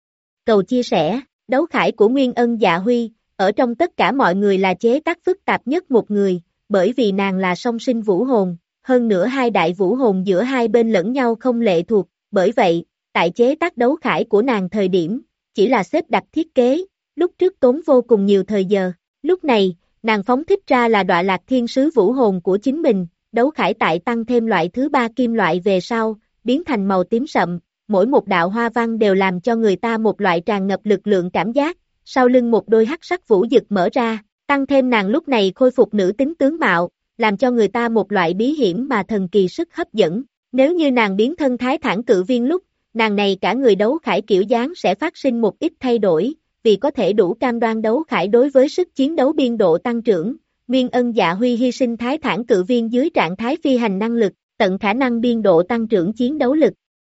Cầu chia sẻ, đấu khải của Nguyên Ân Dạ Huy, ở trong tất cả mọi người là chế tác phức tạp nhất một người, bởi vì nàng là song sinh vũ hồn, hơn nữa hai đại vũ hồn giữa hai bên lẫn nhau không lệ thuộc, bởi vậy, tại chế tác đấu khải của nàng thời điểm, chỉ là xếp đặt thiết kế, lúc trước tốn vô cùng nhiều thời giờ, lúc này, nàng phóng thích ra là Đọa Lạc Thiên Sứ vũ hồn của chính mình, đấu khải tại tăng thêm loại thứ ba kim loại về sau, biến thành màu tím sậm, mỗi một đạo hoa văn đều làm cho người ta một loại tràn ngập lực lượng cảm giác, sau lưng một đôi hắc sắc vũ dực mở ra, tăng thêm nàng lúc này khôi phục nữ tính tướng mạo, làm cho người ta một loại bí hiểm mà thần kỳ sức hấp dẫn, nếu như nàng biến thân Thái Thản Cự Viên lúc, nàng này cả người đấu khải kiểu dáng sẽ phát sinh một ít thay đổi, vì có thể đủ cam đoan đấu khải đối với sức chiến đấu biên độ tăng trưởng, Nguyên Ân Dạ Huy hy sinh Thái Thản Cự Viên dưới trạng thái phi hành năng lực, tận khả năng biên độ tăng trưởng chiến đấu lực.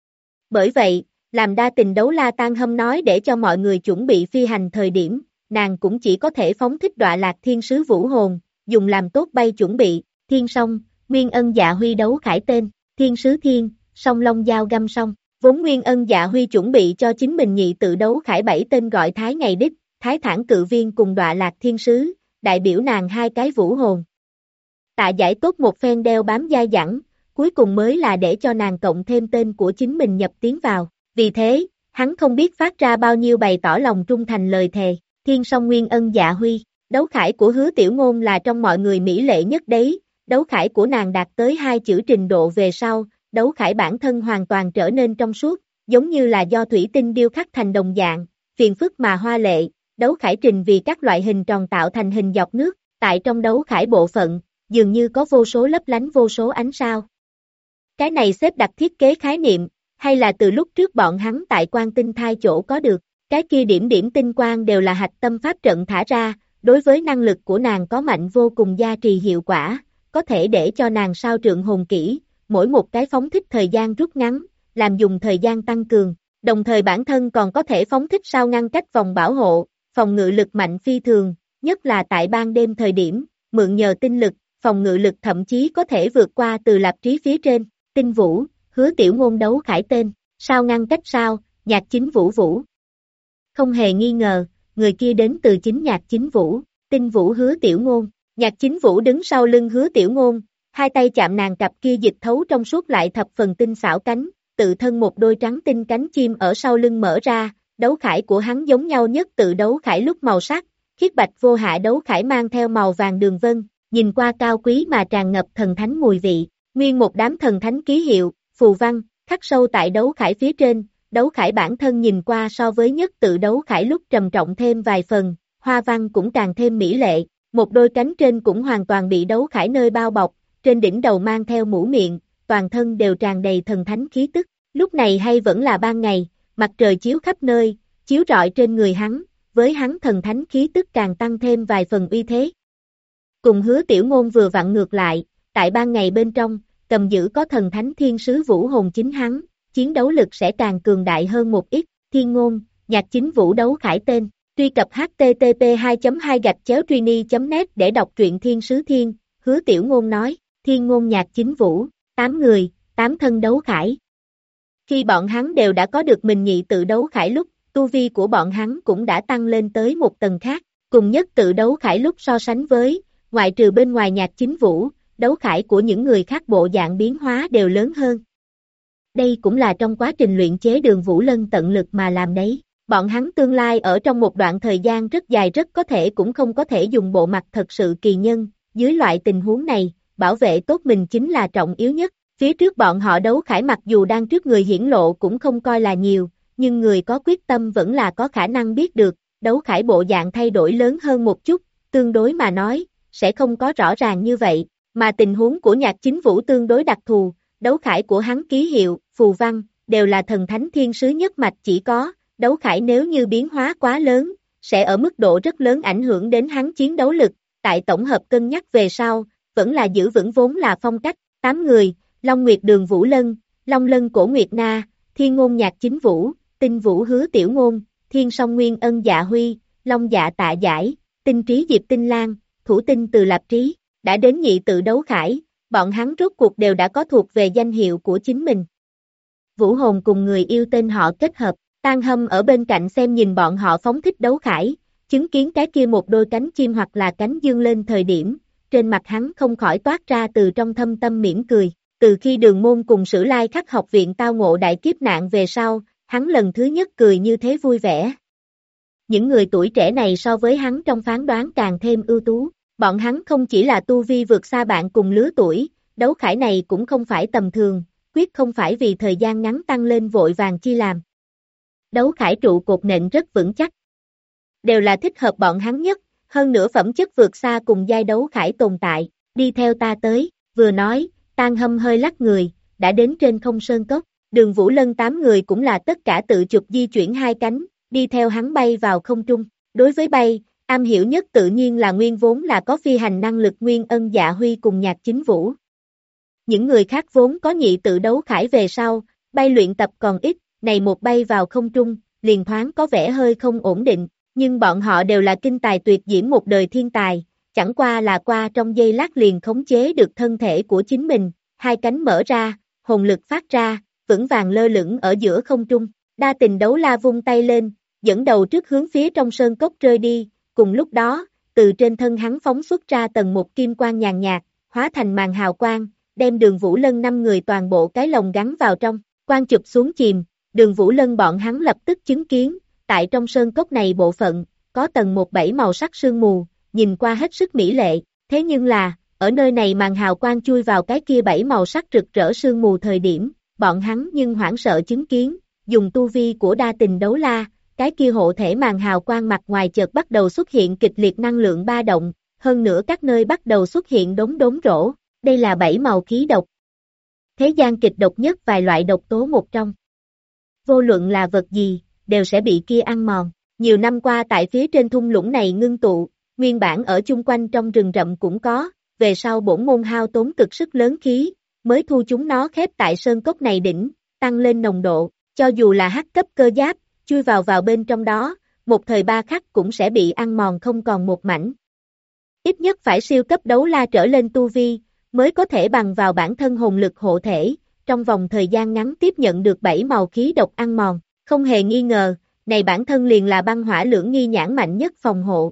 Bởi vậy, làm đa tình đấu la tan hâm nói để cho mọi người chuẩn bị phi hành thời điểm, nàng cũng chỉ có thể phóng thích Đọa Lạc Thiên Sứ vũ hồn, dùng làm tốt bay chuẩn bị, Thiên Song, Nguyên Ân Dạ Huy đấu khải tên, Thiên Sứ Thiên, song long dao găm song, vốn Nguyên Ân Dạ Huy chuẩn bị cho chính mình nhị tự đấu khải 7 tên gọi Thái Ngày Đích, Thái Thản Cự Viên cùng Đọa Lạc Thiên Sứ, đại biểu nàng hai cái vũ hồn. Tạ Giải tốt một phen đeo bám dai dẳng, cuối cùng mới là để cho nàng cộng thêm tên của chính mình nhập tiến vào, vì thế, hắn không biết phát ra bao nhiêu bày tỏ lòng trung thành lời thề, Thiên Song Nguyên Ân Dạ Huy. Đấu khải của Hứa Tiểu Ngôn là trong mọi người mỹ lệ nhất đấy, đấu khải của nàng đạt tới 2 chữ trình độ về sau, đấu khải bản thân hoàn toàn trở nên trong suốt, giống như là do thủy tinh điêu khắc thành đồng dạng, phiền phức mà hoa lệ, đấu khải trình vì các loại hình tròn tạo thành hình dọc nước, tại trong đấu khải bộ phận, dường như có vô số lấp lánh vô số ánh sao. Cái này xếp đặt thiết kế khái niệm, hay là từ lúc trước bọn hắn tại Quan Tinh Thai chỗ có được, cái kia điểm điểm tinh quang đều là hạch tâm pháp trận thả ra, đối với năng lực của nàng có mạnh vô cùng gia trì hiệu quả, có thể để cho nàng sao trượng hồn kỹ, mỗi một cái phóng thích thời gian rút ngắn, làm dùng thời gian tăng cường, đồng thời bản thân còn có thể phóng thích sao ngăn cách vòng bảo hộ, phòng ngự lực mạnh phi thường, nhất là tại ban đêm thời điểm, mượn nhờ tinh lực, phòng ngự lực thậm chí có thể vượt qua từ lạp trí phía trên, Tinh Vũ, Hứa Tiểu Ngôn đấu khải tên, sao ngăn cách sao, Nhạc Chính Vũ Vũ. Không hề nghi ngờ, người kia đến từ chính Nhạc Chính Vũ, Tinh Vũ Hứa Tiểu Ngôn, Nhạc Chính Vũ đứng sau lưng Hứa Tiểu Ngôn, hai tay chạm nàng cặp kia dịch thấu trong suốt lại thập phần tinh xảo cánh, tự thân một đôi trắng tinh cánh chim ở sau lưng mở ra, đấu khải của hắn giống nhau nhất tự đấu khải lúc màu sắc, khiết bạch vô hạ đấu khải mang theo màu vàng đường vân, nhìn qua cao quý mà tràn ngập thần thánh mùi vị, nguyên một đám thần thánh ký hiệu, phù văn, khắc sâu tại đấu khải phía trên, đấu khải bản thân nhìn qua so với nhất tự đấu khải lúc trầm trọng thêm vài phần, hoa văn cũng càng thêm mỹ lệ, một đôi cánh trên cũng hoàn toàn bị đấu khải nơi bao bọc, trên đỉnh đầu mang theo mũ miệng, toàn thân đều tràn đầy thần thánh khí tức, lúc này hay vẫn là ban ngày, mặt trời chiếu khắp nơi, chiếu rọi trên người hắn, với hắn thần thánh khí tức càng tăng thêm vài phần uy thế. Cùng Hứa Tiểu Ngôn vừa vặn ngược lại, tại ban ngày bên trong, cầm giữ có thần thánh thiên sứ vũ hồn chính hắn, chiến đấu lực sẽ càng cường đại hơn một ít, Thiên Ngôn, Nhạc Chính Vũ đấu khải tên, truy cập http://2.2-trini.net để đọc truyện Thiên Sứ Thiên, Hứa Tiểu Ngôn nói, Thiên Ngôn Nhạc Chính Vũ, 8 người, 8 thân đấu khải. Khi bọn hắn đều đã có được mình nhị tự đấu khải lúc, tu vi của bọn hắn cũng đã tăng lên tới một tầng khác, cùng nhất tự đấu khải lúc so sánh với, ngoại trừ bên ngoài Nhạc Chính Vũ, đấu khải của những người khác bộ dạng biến hóa đều lớn hơn. Đây cũng là trong quá trình luyện chế Đường Vũ Lân tận lực mà làm đấy. Bọn hắn tương lai ở trong một đoạn thời gian rất dài rất có thể cũng không có thể dùng bộ mặt thật sự kỳ nhân, dưới loại tình huống này, bảo vệ tốt mình chính là trọng yếu nhất. Phía trước bọn họ đấu khải mặc dù đang trước người hiển lộ cũng không coi là nhiều, nhưng người có quyết tâm vẫn là có khả năng biết được, đấu khải bộ dạng thay đổi lớn hơn một chút, tương đối mà nói, sẽ không có rõ ràng như vậy, mà tình huống của Nhạc Chính Vũ tương đối đặc thù, đấu khải của hắn ký hiệu, phù văn, đều là thần thánh thiên sứ nhất mạch chỉ có, đấu khải nếu như biến hóa quá lớn, sẽ ở mức độ rất lớn ảnh hưởng đến hắn chiến đấu lực, tại tổng hợp cân nhắc về sau, vẫn là giữ vững vốn là phong cách, 8 người, Long Nguyệt Đường Vũ Lân, Long Lân Cổ Nguyệt Na, Thiên Ngôn Nhạc Chính Vũ, Tinh Vũ Hứa Tiểu Ngôn, Thiên Song Nguyên Ân Dạ Huy, Long Dạ Tạ Giải, Tinh Trí Diệp Tinh Lan, Thủ Tinh Từ Lạp Trí, đã đến nhị tự đấu khải, bọn hắn rốt cuộc đều đã có thuộc về danh hiệu của chính mình. Vũ hồn cùng người yêu tên họ kết hợp, Tang Hâm ở bên cạnh xem nhìn bọn họ phóng thích đấu khải, chứng kiến cái kia một đôi cánh chim hoặc là cánh dương lên thời điểm, trên mặt hắn không khỏi toát ra từ trong thâm tâm mỉm cười. Từ khi Đường Môn cùng Sử Lai Khắc học viện tao ngộ đại kiếp nạn về sau, hắn lần thứ nhất cười như thế vui vẻ. Những người tuổi trẻ này so với hắn trong phán đoán càng thêm ưu tú, bọn hắn không chỉ là tu vi vượt xa bạn cùng lứa tuổi, đấu khải này cũng không phải tầm thường, quyết không phải vì thời gian ngắn tăng lên vội vàng chi làm. Đấu khải trụ cột nền rất vững chắc, đều là thích hợp bọn hắn nhất, hơn nữa phẩm chất vượt xa cùng giai đấu khải tồn tại, đi theo ta tới, vừa nói, Tang Hâm hơi lắc người, đã đến trên không sơn cốc, Đường Vũ Lân 8 người cũng là tất cả tự chụp di chuyển hai cánh, đi theo hắn bay vào không trung, đối với bay, am hiểu nhất tự nhiên là nguyên vốn là có phi hành năng lực Nguyên Ân Dạ Huy cùng Nhạc Chính Vũ. Những người khác vốn có nhị tự đấu khải về sau, bay luyện tập còn ít, này một bay vào không trung, liền thoáng có vẻ hơi không ổn định, nhưng bọn họ đều là kinh tài tuyệt diễm một đời thiên tài, chẳng qua là qua trong giây lát liền khống chế được thân thể của chính mình, hai cánh mở ra, hồn lực phát ra, vững vàng lơ lửng ở giữa không trung, Đa Tình Đấu La vung tay lên, dẫn đầu trước hướng phía trong sơn cốc rơi đi, cùng lúc đó, từ trên thân hắn phóng xuất ra tầng một kim quang nhàn nhạt, hóa thành màn hào quang, đem Đường Vũ Lân 5 người toàn bộ cái lồng gắn vào trong, quang chụp xuống chìm, Đường Vũ Lân bọn hắn lập tức chứng kiến, tại trong sơn cốc này bộ phận, có tầng một 7 màu sắc sương mù, nhìn qua hết sức mỹ lệ, thế nhưng là, ở nơi này màn hào quang chui vào cái kia 7 màu sắc rực rỡ sương mù thời điểm, bọn hắn nhưng hoảng sợ chứng kiến, dùng tu vi của Đa Tình Đấu La, cái kia hộ thể màn hào quang mặt ngoài chợt bắt đầu xuất hiện kịch liệt năng lượng ba động, hơn nữa các nơi bắt đầu xuất hiện đống đống rỗ, đây là 7 màu khí độc. thế gian kịch độc nhất vài loại độc tố một trong. Vô luận là vật gì, đều sẽ bị kia ăn mòn. Nhiều năm qua tại phía trên thung lũng này ngưng tụ, nguyên bản ở chung quanh trong rừng rậm cũng có, về sau bổn môn hao tốn cực sức lớn khí, mới thu chúng nó khép tại sơn cốc này đỉnh, tăng lên nồng độ, cho dù là hắc cấp cơ giáp, chui vào bên trong đó, một thời ba khắc cũng sẽ bị ăn mòn không còn một mảnh. Ít nhất phải siêu cấp đấu la trở lên tu vi, mới có thể bằng vào bản thân hồn lực hộ thể, trong vòng thời gian ngắn tiếp nhận được 7 màu khí độc ăn mòn, không hề nghi ngờ, này bản thân liền là băng hỏa lưỡng nghi nhãn mạnh nhất phòng hộ.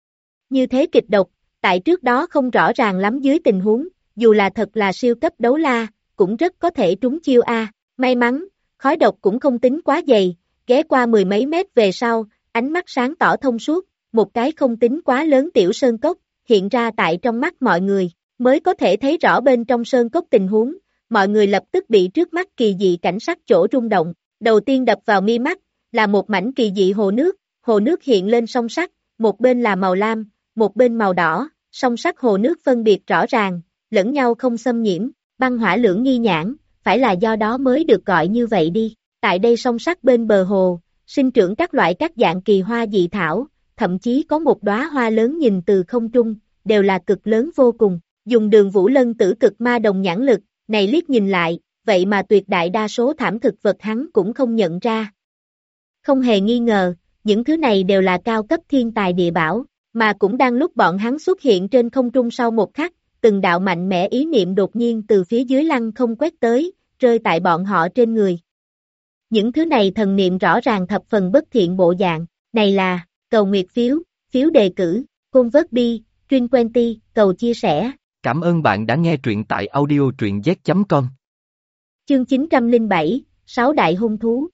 Như thế kịch độc, tại trước đó không rõ ràng lắm dưới tình huống, dù là thật là siêu cấp đấu la, cũng rất có thể trúng chiêu A, may mắn, khói độc cũng không tính quá dày, ghé qua mười mấy mét về sau, ánh mắt sáng tỏ thông suốt, một cái không tính quá lớn tiểu sơn cốc, hiện ra tại trong mắt mọi người, mới có thể thấy rõ bên trong sơn cốc tình huống, mọi người lập tức bị trước mắt kỳ dị cảnh sắc chỗ rung động, đầu tiên đập vào mi mắt, là một mảnh kỳ dị hồ nước hiện lên song sắc, một bên là màu lam, một bên màu đỏ, song sắc hồ nước phân biệt rõ ràng, lẫn nhau không xâm nhiễm, băng hỏa lưỡng nghi nhãn, phải là do đó mới được gọi như vậy đi, tại đây song sắc bên bờ hồ, sinh trưởng các loại các dạng kỳ hoa dị thảo, thậm chí có một đóa hoa lớn nhìn từ không trung, đều là cực lớn vô cùng, dùng Đường Vũ Lân tử cực ma đồng nhãn lực, này liếc nhìn lại, vậy mà tuyệt đại đa số thảm thực vật hắn cũng không nhận ra. Không hề nghi ngờ, những thứ này đều là cao cấp thiên tài địa bảo, mà cũng đang lúc bọn hắn xuất hiện trên không trung sau một khắc, từng đạo mạnh mẽ ý niệm đột nhiên từ phía dưới lăng không quét tới, rơi tại bọn họ trên người. Những thứ này thần niệm rõ ràng thập phần bất thiện bộ dạng, này là, cầu nguyệt phiếu, phiếu đề cử, convert bi, Trin Quenty, cầu chia sẻ. Cảm ơn bạn đã nghe truyện tại audio truyện z.com. Chương 907, 6 đại hung thú.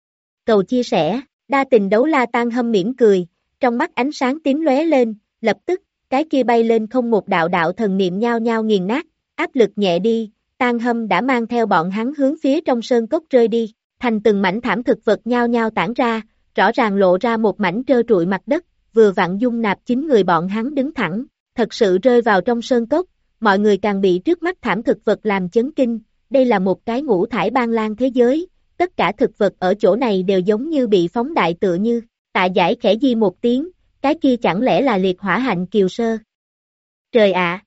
Cầu chia sẻ, đa tình đấu la Tan Hâm mỉm cười, trong mắt ánh sáng tím lóe lên, lập tức, cái kia bay lên không một đạo đạo thần niệm nhao nhao nghiền nát, áp lực nhẹ đi, Tan Hâm đã mang theo bọn hắn hướng phía trong sơn cốc rơi đi, thành từng mảnh thảm thực vật nhao nhao tản ra, rõ ràng lộ ra một mảnh trơ trụi mặt đất, vừa vặn dung nạp 9 người bọn hắn đứng thẳng, thật sự rơi vào trong sơn cốc, mọi người càng bị trước mắt thảm thực vật làm chấn kinh, đây là một cái ngũ thải ban lan thế giới, tất cả thực vật ở chỗ này đều giống như bị phóng đại tựa như, Tạ Giải khẽ di một tiếng, cái kia chẳng lẽ là liệt hỏa hạnh kiều sơ. Trời ạ!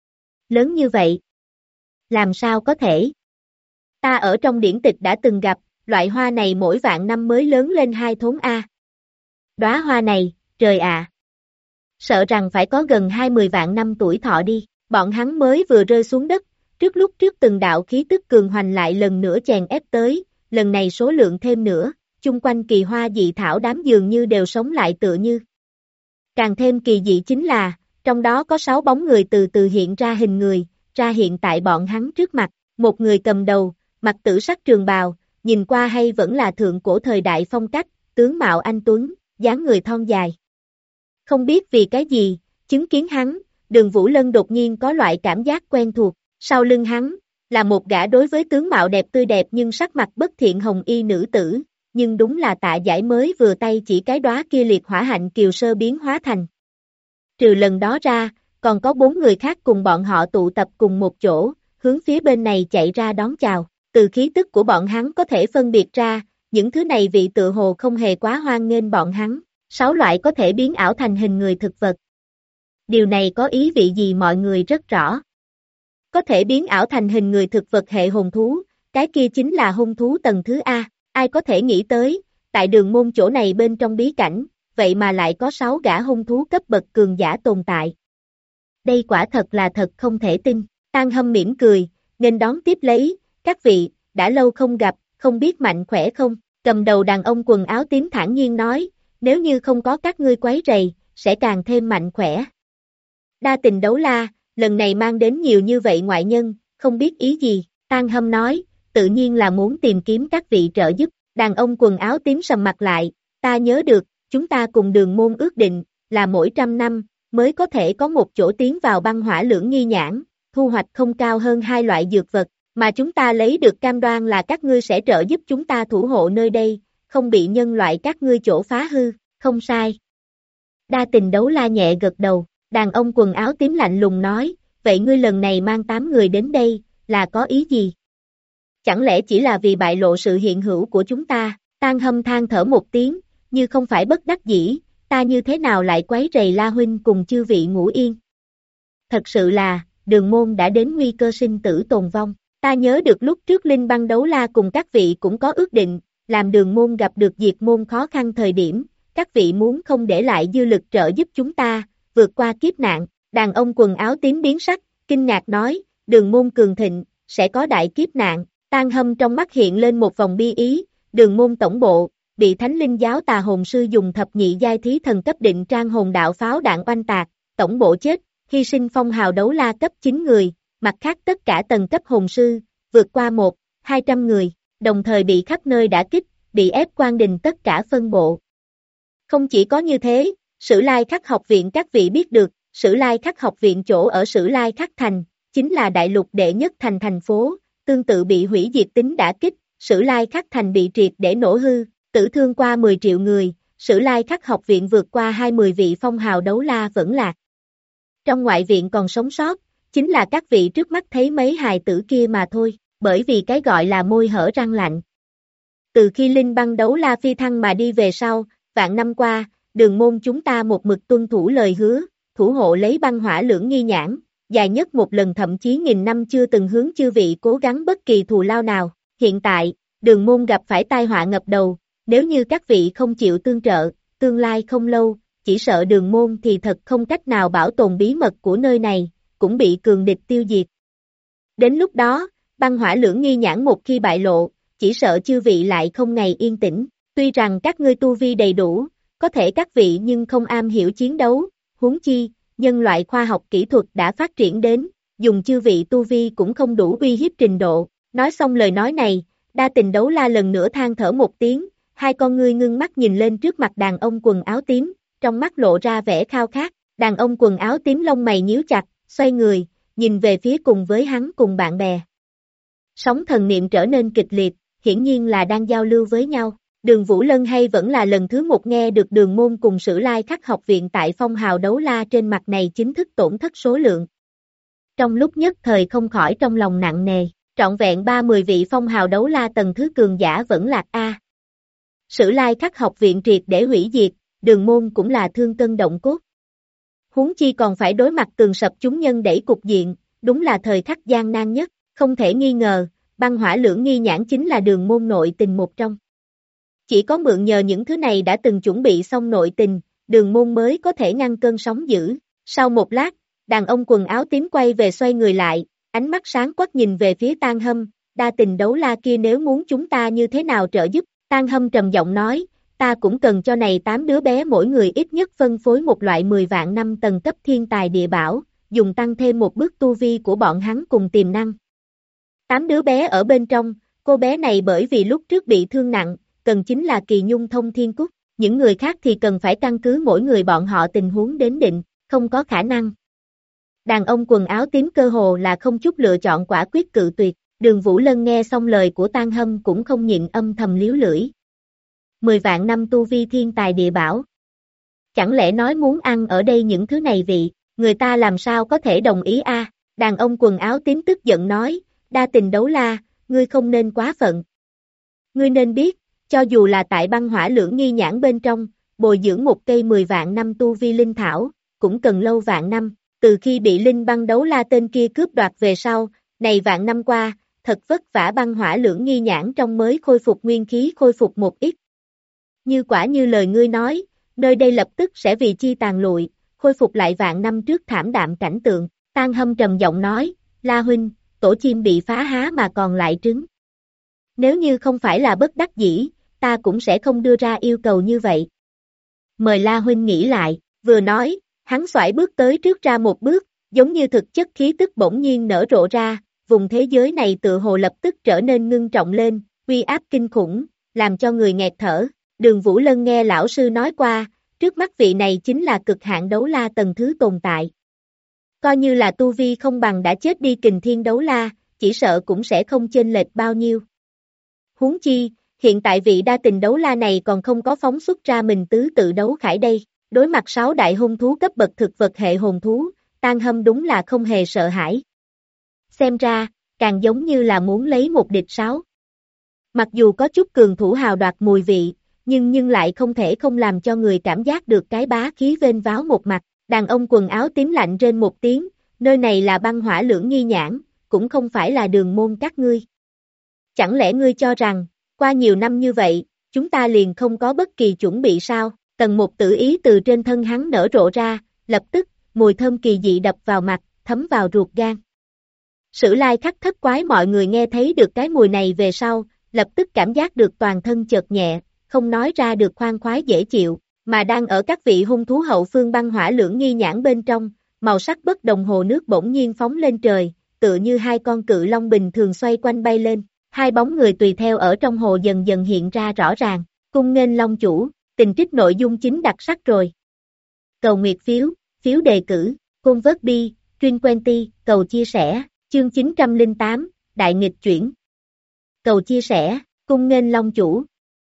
Lớn như vậy! Làm sao có thể? Ta ở trong điển tịch đã từng gặp, loại hoa này mỗi vạn năm mới lớn lên 2 thốn A. Đóa hoa này, trời ạ! Sợ rằng phải có gần 20 vạn năm tuổi thọ đi, bọn hắn mới vừa rơi xuống đất, lúc trước từng đạo khí tức cường hoành lại lần nữa chèn ép tới, lần này số lượng thêm nữa, chung quanh kỳ hoa dị thảo đám dường như đều sống lại tựa như. Càng thêm kỳ dị chính là, trong đó có 6 bóng người từ từ hiện ra hình người, ra hiện tại bọn hắn trước mặt, một người cầm đầu, mặc tử sắc trường bào, nhìn qua hay vẫn là thượng cổ thời đại phong cách, tướng mạo anh tuấn, dáng người thon dài. Không biết vì cái gì, chứng kiến hắn, Đường Vũ Lân đột nhiên có loại cảm giác quen thuộc, sau lưng hắn, là một gã đối với tướng mạo đẹp tươi đẹp nhưng sắc mặt bất thiện hồng y nữ tử, nhưng đúng là Tạ Giải mới vừa tay chỉ cái đóa kia liệt hỏa hạnh kiều sơ biến hóa thành. Trừ lần đó ra, còn có 4 người khác cùng bọn họ tụ tập cùng một chỗ, hướng phía bên này chạy ra đón chào, từ khí tức của bọn hắn có thể phân biệt ra, những thứ này vị tựa hồ không hề quá hoan nghênh bọn hắn, 6 loại có thể biến ảo thành hình người thực vật. Điều này có ý vị gì mọi người rất rõ. Có thể biến ảo thành hình người thực vật hệ hồn thú, cái kia chính là hung thú tầng thứ A, ai có thể nghĩ tới, tại đường môn chỗ này bên trong bí cảnh, vậy mà lại có 6 gã hung thú cấp bậc cường giả tồn tại. Đây quả thật là thật không thể tin, Tan Hâm mỉm cười, nên đón tiếp lấy, các vị, đã lâu không gặp, không biết mạnh khỏe không, cầm đầu đàn ông quần áo tím thản nhiên nói, nếu như không có các ngươi quấy rầy, sẽ càng thêm mạnh khỏe. Đa tình đấu la, lần này mang đến nhiều như vậy ngoại nhân, không biết ý gì, Tan Hâm nói, tự nhiên là muốn tìm kiếm các vị trợ giúp, đàn ông quần áo tím sầm mặt lại, ta nhớ được, chúng ta cùng Đường môn ước định, là mỗi 100 năm, mới có thể có một chỗ tiến vào băng hỏa lưỡng nghi nhãn, thu hoạch không cao hơn 2 loại dược vật, mà chúng ta lấy được cam đoan là các ngươi sẽ trợ giúp chúng ta thủ hộ nơi đây, không bị nhân loại các ngươi chỗ phá hư, không sai. Đa tình đấu la nhẹ gật đầu, đàn ông quần áo tím lạnh lùng nói, vậy ngươi lần này mang 8 người đến đây, là có ý gì? Chẳng lẽ chỉ là vì bại lộ sự hiện hữu của chúng ta? Tang Hâm than thở một tiếng, như không phải bất đắc dĩ, ta như thế nào lại quấy rầy La huynh cùng chư vị ngủ yên? Thật sự là, Đường môn đã đến nguy cơ sinh tử tồn vong. Ta nhớ được lúc trước Linh Băng Đấu La cùng các vị cũng có ước định, làm Đường môn gặp được diệt môn khó khăn thời điểm, các vị muốn không để lại dư lực trợ giúp chúng ta, vượt qua kiếp nạn. Đàn ông quần áo tím biến sắc, kinh ngạc nói, Đường môn cường thịnh, sẽ có đại kiếp nạn. Tang Hâm trong mắt hiện lên một vòng bi ý, Đường môn tổng bộ, bị Thánh Linh giáo tà hồn sư dùng thập nhị giai thí thần cấp định trang hồn đạo pháo đạn oanh tạc, tổng bộ chết, hy sinh phong hào đấu la cấp 9 người, mặt khác tất cả tầng cấp hồn sư, vượt qua 200 người, đồng thời bị khắp nơi đả kích, bị ép quan đình tất cả phân bộ. Không chỉ có như thế, Sử Lai Khắc học viện các vị biết được, Sử Lai Khắc học viện chỗ ở Sử Lai Khắc thành, chính là đại lục đệ nhất thành phố, tương tự bị hủy diệt tính đả kích, Sử Lai Khắc thành bị triệt để nổ hư, tử thương qua 10 triệu người, Sử Lai Khắc học viện vượt qua 20 vị phong hào đấu la vẫn lạc. Trong ngoại viện còn sống sót, chính là các vị trước mắt thấy mấy hài tử kia mà thôi, bởi vì cái gọi là môi hở răng lạnh. Từ khi Linh Băng Đấu La phi thăng mà đi về sau, vạn năm qua, Đường môn chúng ta một mực tuân thủ lời hứa, thủ hộ lấy băng hỏa lưỡng nghi nhãn, dài nhất một lần thậm chí nghìn năm chưa từng hướng chư vị cố gắng bất kỳ thù lao nào. Hiện tại, Đường môn gặp phải tai họa ngập đầu, nếu như các vị không chịu tương trợ, tương lai không lâu, chỉ sợ Đường môn thì thật không cách nào bảo tồn bí mật của nơi này, cũng bị cường địch tiêu diệt. Đến lúc đó, băng hỏa lưỡng nghi nhãn một khi bại lộ, chỉ sợ chư vị lại không ngày yên tĩnh, tuy rằng các ngươi tu vi đầy đủ, có thể các vị nhưng không am hiểu chiến đấu, huống chi, nhân loại khoa học kỹ thuật đã phát triển đến, dùng chư vị tu vi cũng không đủ uy hiếp trình độ. Nói xong lời nói này, Đa Tình Đấu La lần nữa than thở một tiếng, hai con ngươi ngưng mắt nhìn lên trước mặt đàn ông quần áo tím, trong mắt lộ ra vẻ khao khát, đàn ông quần áo tím lông mày nhíu chặt, xoay người, nhìn về phía cùng với hắn cùng bạn bè. Sóng thần niệm trở nên kịch liệt, hiển nhiên là đang giao lưu với nhau. Đường Vũ Lân hay vẫn là lần thứ một nghe được Đường môn cùng Sử Lai Khắc học viện tại phong hào đấu la trên mặt này chính thức tổn thất số lượng. Trong lúc nhất thời không khỏi trong lòng nặng nề, trọn vẹn 30 vị phong hào đấu la tầng thứ cường giả vẫn lạc A. Sử Lai Khắc học viện triệt để hủy diệt, Đường môn cũng là thương cân động cốt. Huống chi còn phải đối mặt tường sập chúng nhân đẩy cục diện, đúng là thời khắc gian nan nhất, không thể nghi ngờ, băng hỏa lưỡng nghi nhãn chính là Đường môn nội tình một trong. Chỉ có mượn nhờ những thứ này đã từng chuẩn bị xong nội tình, Đường môn mới có thể ngăn cơn sóng dữ. Sau một lát, đàn ông quần áo tím quay về xoay người lại, ánh mắt sáng quắc nhìn về phía Tang Hâm, Đa Tình Đấu La kia nếu muốn chúng ta như thế nào trợ giúp. Tang Hâm trầm giọng nói, ta cũng cần cho này 8 đứa bé mỗi người ít nhất phân phối một loại 10 vạn năm tầng cấp thiên tài địa bảo, dùng tăng thêm một bước tu vi của bọn hắn cùng tiềm năng. 8 đứa bé ở bên trong, cô bé này bởi vì lúc trước bị thương nặng, cần chính là Kỳ Nhung Thông Thiên Cúc, những người khác thì cần phải căn cứ mỗi người bọn họ tình huống đến định, không có khả năng. Đàn ông quần áo tím cơ hồ là không chút lựa chọn quả quyết cự tuyệt, Đường Vũ Lân nghe xong lời của Tang Hâm cũng không nhịn âm thầm liếu lưỡi. 10 vạn năm tu vi thiên tài địa bảo. Chẳng lẽ nói muốn ăn ở đây những thứ này vị, người ta làm sao có thể đồng ý a? Đàn ông quần áo tím tức giận nói, Đa Tình Đấu La, ngươi không nên quá phận. Ngươi nên biết, cho dù là tại băng hỏa lưỡng nghi nhãn bên trong, bồi dưỡng một cây 10 vạn năm tu vi linh thảo, cũng cần lâu vạn năm, từ khi bị Linh Băng Đấu La tên kia cướp đoạt về sau, này vạn năm qua, thật vất vả băng hỏa lưỡng nghi nhãn trong mới khôi phục nguyên khí khôi phục một ít. Như quả như lời ngươi nói, nơi đây lập tức sẽ vì chi tàn lụi, khôi phục lại vạn năm trước thảm đạm cảnh tượng. Tang Hâm trầm giọng nói, La huynh, tổ chim bị phá há mà còn lại trứng. Nếu như không phải là bất đắc dĩ, ta cũng sẽ không đưa ra yêu cầu như vậy. Mời La huynh nghĩ lại, vừa nói, hắn xoải bước tới trước ra một bước, giống như thực chất khí tức bỗng nhiên nở rộ ra, vùng thế giới này tựa hồ lập tức trở nên ngưng trọng lên, uy áp kinh khủng, làm cho người nghẹt thở. Đường Vũ Lân nghe lão sư nói qua, trước mắt vị này chính là cực hạn đấu la tầng thứ tồn tại. Coi như là tu vi không bằng đã chết đi Kình Thiên Đấu La, chỉ sợ cũng sẽ không chênh lệch bao nhiêu. Huống chi, hiện tại vị Đa Tình Đấu La này còn không có phóng xuất ra mình tứ tự đấu khải đây, đối mặt 6 đại hung thú cấp bậc thực vật hệ hồn thú, Tang Hâm đúng là không hề sợ hãi. Xem ra, càng giống như là muốn lấy một địch 6. Mặc dù có chút cường thủ hào đoạt mùi vị, nhưng lại không thể không làm cho người cảm giác được cái bá khí vênh váo một mặt. Đàn ông quần áo tím lạnh rên một tiếng, nơi này là Băng Hỏa Lưỡng Nghi Nhãn, cũng không phải là Đường Môn các ngươi. Chẳng lẽ ngươi cho rằng, qua nhiều năm như vậy, chúng ta liền không có bất kỳ chuẩn bị sao? Tần một tử ý từ trên thân hắn nở rộ ra, lập tức, mùi thơm kỳ dị đập vào mặt, thấm vào ruột gan. Sử Lai Khắc thất quái mọi người nghe thấy được cái mùi này về sau, lập tức cảm giác được toàn thân chợt nhẹ, không nói ra được khoan khoái dễ chịu, mà đang ở các vị hung thú hậu phương Băng Hỏa Lưỡng Nghi Nhãn bên trong, màu sắc bất đồng hồ nước bỗng nhiên phóng lên trời, tựa như hai con cự long bình thường xoay quanh bay lên, hai bóng người tùy theo ở trong hồ dần dần hiện ra rõ ràng, cung nghênh long chủ, tình trích nội dung chính đặc sắc rồi. Cầu nguyệt phiếu, phiếu đề cử, convert bi, Truyền Quenty, cầu chia sẻ, chương 908, đại nghịch chuyển. Cầu chia sẻ, cung nghênh long chủ.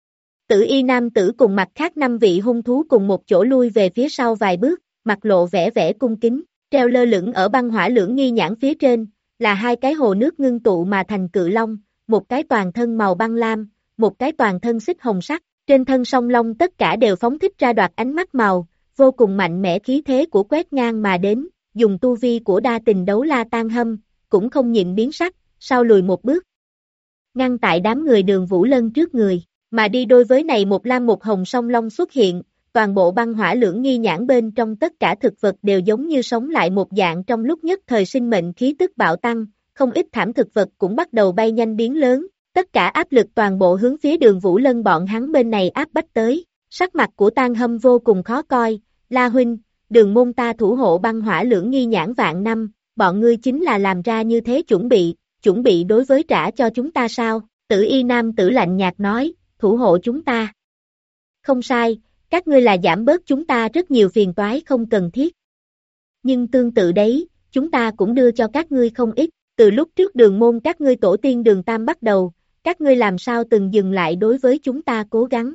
Tử y nam tử cùng mặt khác 5 vị hung thú cùng một chỗ lui về phía sau vài bước, mặt lộ vẻ vẻ cung kính, treo lơ lửng ở Băng Hỏa Lưỡng Nghi Nhãn phía trên, là hai cái hồ nước ngưng tụ mà thành cự long, một cái toàn thân màu băng lam, một cái toàn thân xích hồng sắc, trên thân song long tất cả đều phóng thích ra đoạt ánh mắt màu, vô cùng mạnh mẽ khí thế của quét ngang mà đến, dùng tu vi của đa tình đấu la Tan Hâm, cũng không nhịn biến sắc, sau lùi một bước. Ngăn tại đám người Đường Vũ Lân trước người, mà đi đôi với này một lam một hồng song long xuất hiện, toàn bộ Băng Hỏa Lưỡng Nghi Nhãn bên trong tất cả thực vật đều giống như sống lại một dạng trong lúc nhất thời sinh mệnh khí tức bạo tăng, không ít thảm thực vật cũng bắt đầu bay nhanh biến lớn, tất cả áp lực toàn bộ hướng phía Đường Vũ Lân bọn hắn bên này áp bách tới, sắc mặt của Tan Hâm vô cùng khó coi, La huynh, Đường môn ta thủ hộ Băng Hỏa Lưỡng Nghi Nhãn vạn năm, bọn ngươi chính là làm ra như thế chuẩn bị đối với trả cho chúng ta sao? Tử y nam tử lạnh nhạt nói, thủ hộ chúng ta. Không sai, các ngươi là giảm bớt chúng ta rất nhiều phiền toái không cần thiết. Nhưng tương tự đấy, chúng ta cũng đưa cho các ngươi không ít, từ lúc trước Đường môn các ngươi tổ tiên Đường Tam bắt đầu, các ngươi làm sao từng dừng lại đối với chúng ta cố gắng.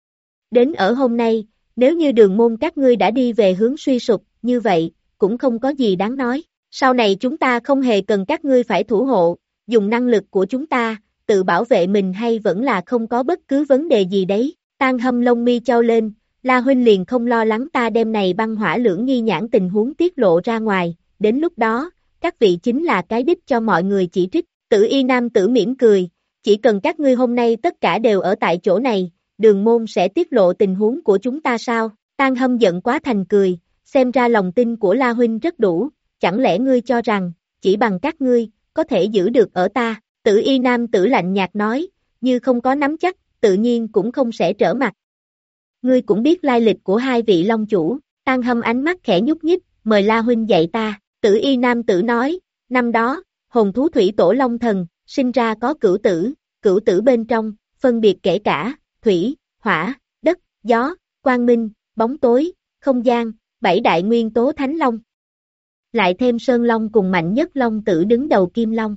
Đến ở hôm nay, nếu như Đường môn các ngươi đã đi về hướng suy sụp, như vậy, cũng không có gì đáng nói. Sau này chúng ta không hề cần các ngươi phải thủ hộ, dùng năng lực của chúng ta, tự bảo vệ mình hay vẫn là không có bất cứ vấn đề gì đấy. Tan Hâm lông mi chau lên, La huynh liền không lo lắng ta đem này Băng Hỏa Lưỡng Nghi Nhãn tình huống tiết lộ ra ngoài, đến lúc đó, các vị chính là cái đích cho mọi người chỉ trích. Tử y nam tử mỉm cười, chỉ cần các ngươi hôm nay tất cả đều ở tại chỗ này, Đường môn sẽ tiết lộ tình huống của chúng ta sao? Tan Hâm giận quá thành cười, xem ra lòng tin của La huynh rất đủ, chẳng lẽ ngươi cho rằng, chỉ bằng các ngươi, có thể giữ được ở ta? Tử y nam tử lạnh nhạt nói, như không có nắm chắc, tự nhiên cũng không sẽ trở mặt. Ngươi cũng biết lai lịch của hai vị long chủ, Tan Hâm ánh mắt khẽ nhúc nhích, mời La huynh dạy ta. Tử y nam tử nói, năm đó, hồn thú thủy tổ long thần, sinh ra có cửu tử bên trong, phân biệt kể cả, thủy, hỏa, đất, gió, quang minh, bóng tối, không gian, 7 đại nguyên tố thánh long. Lại thêm sơn long cùng mạnh nhất long tử đứng đầu kim long.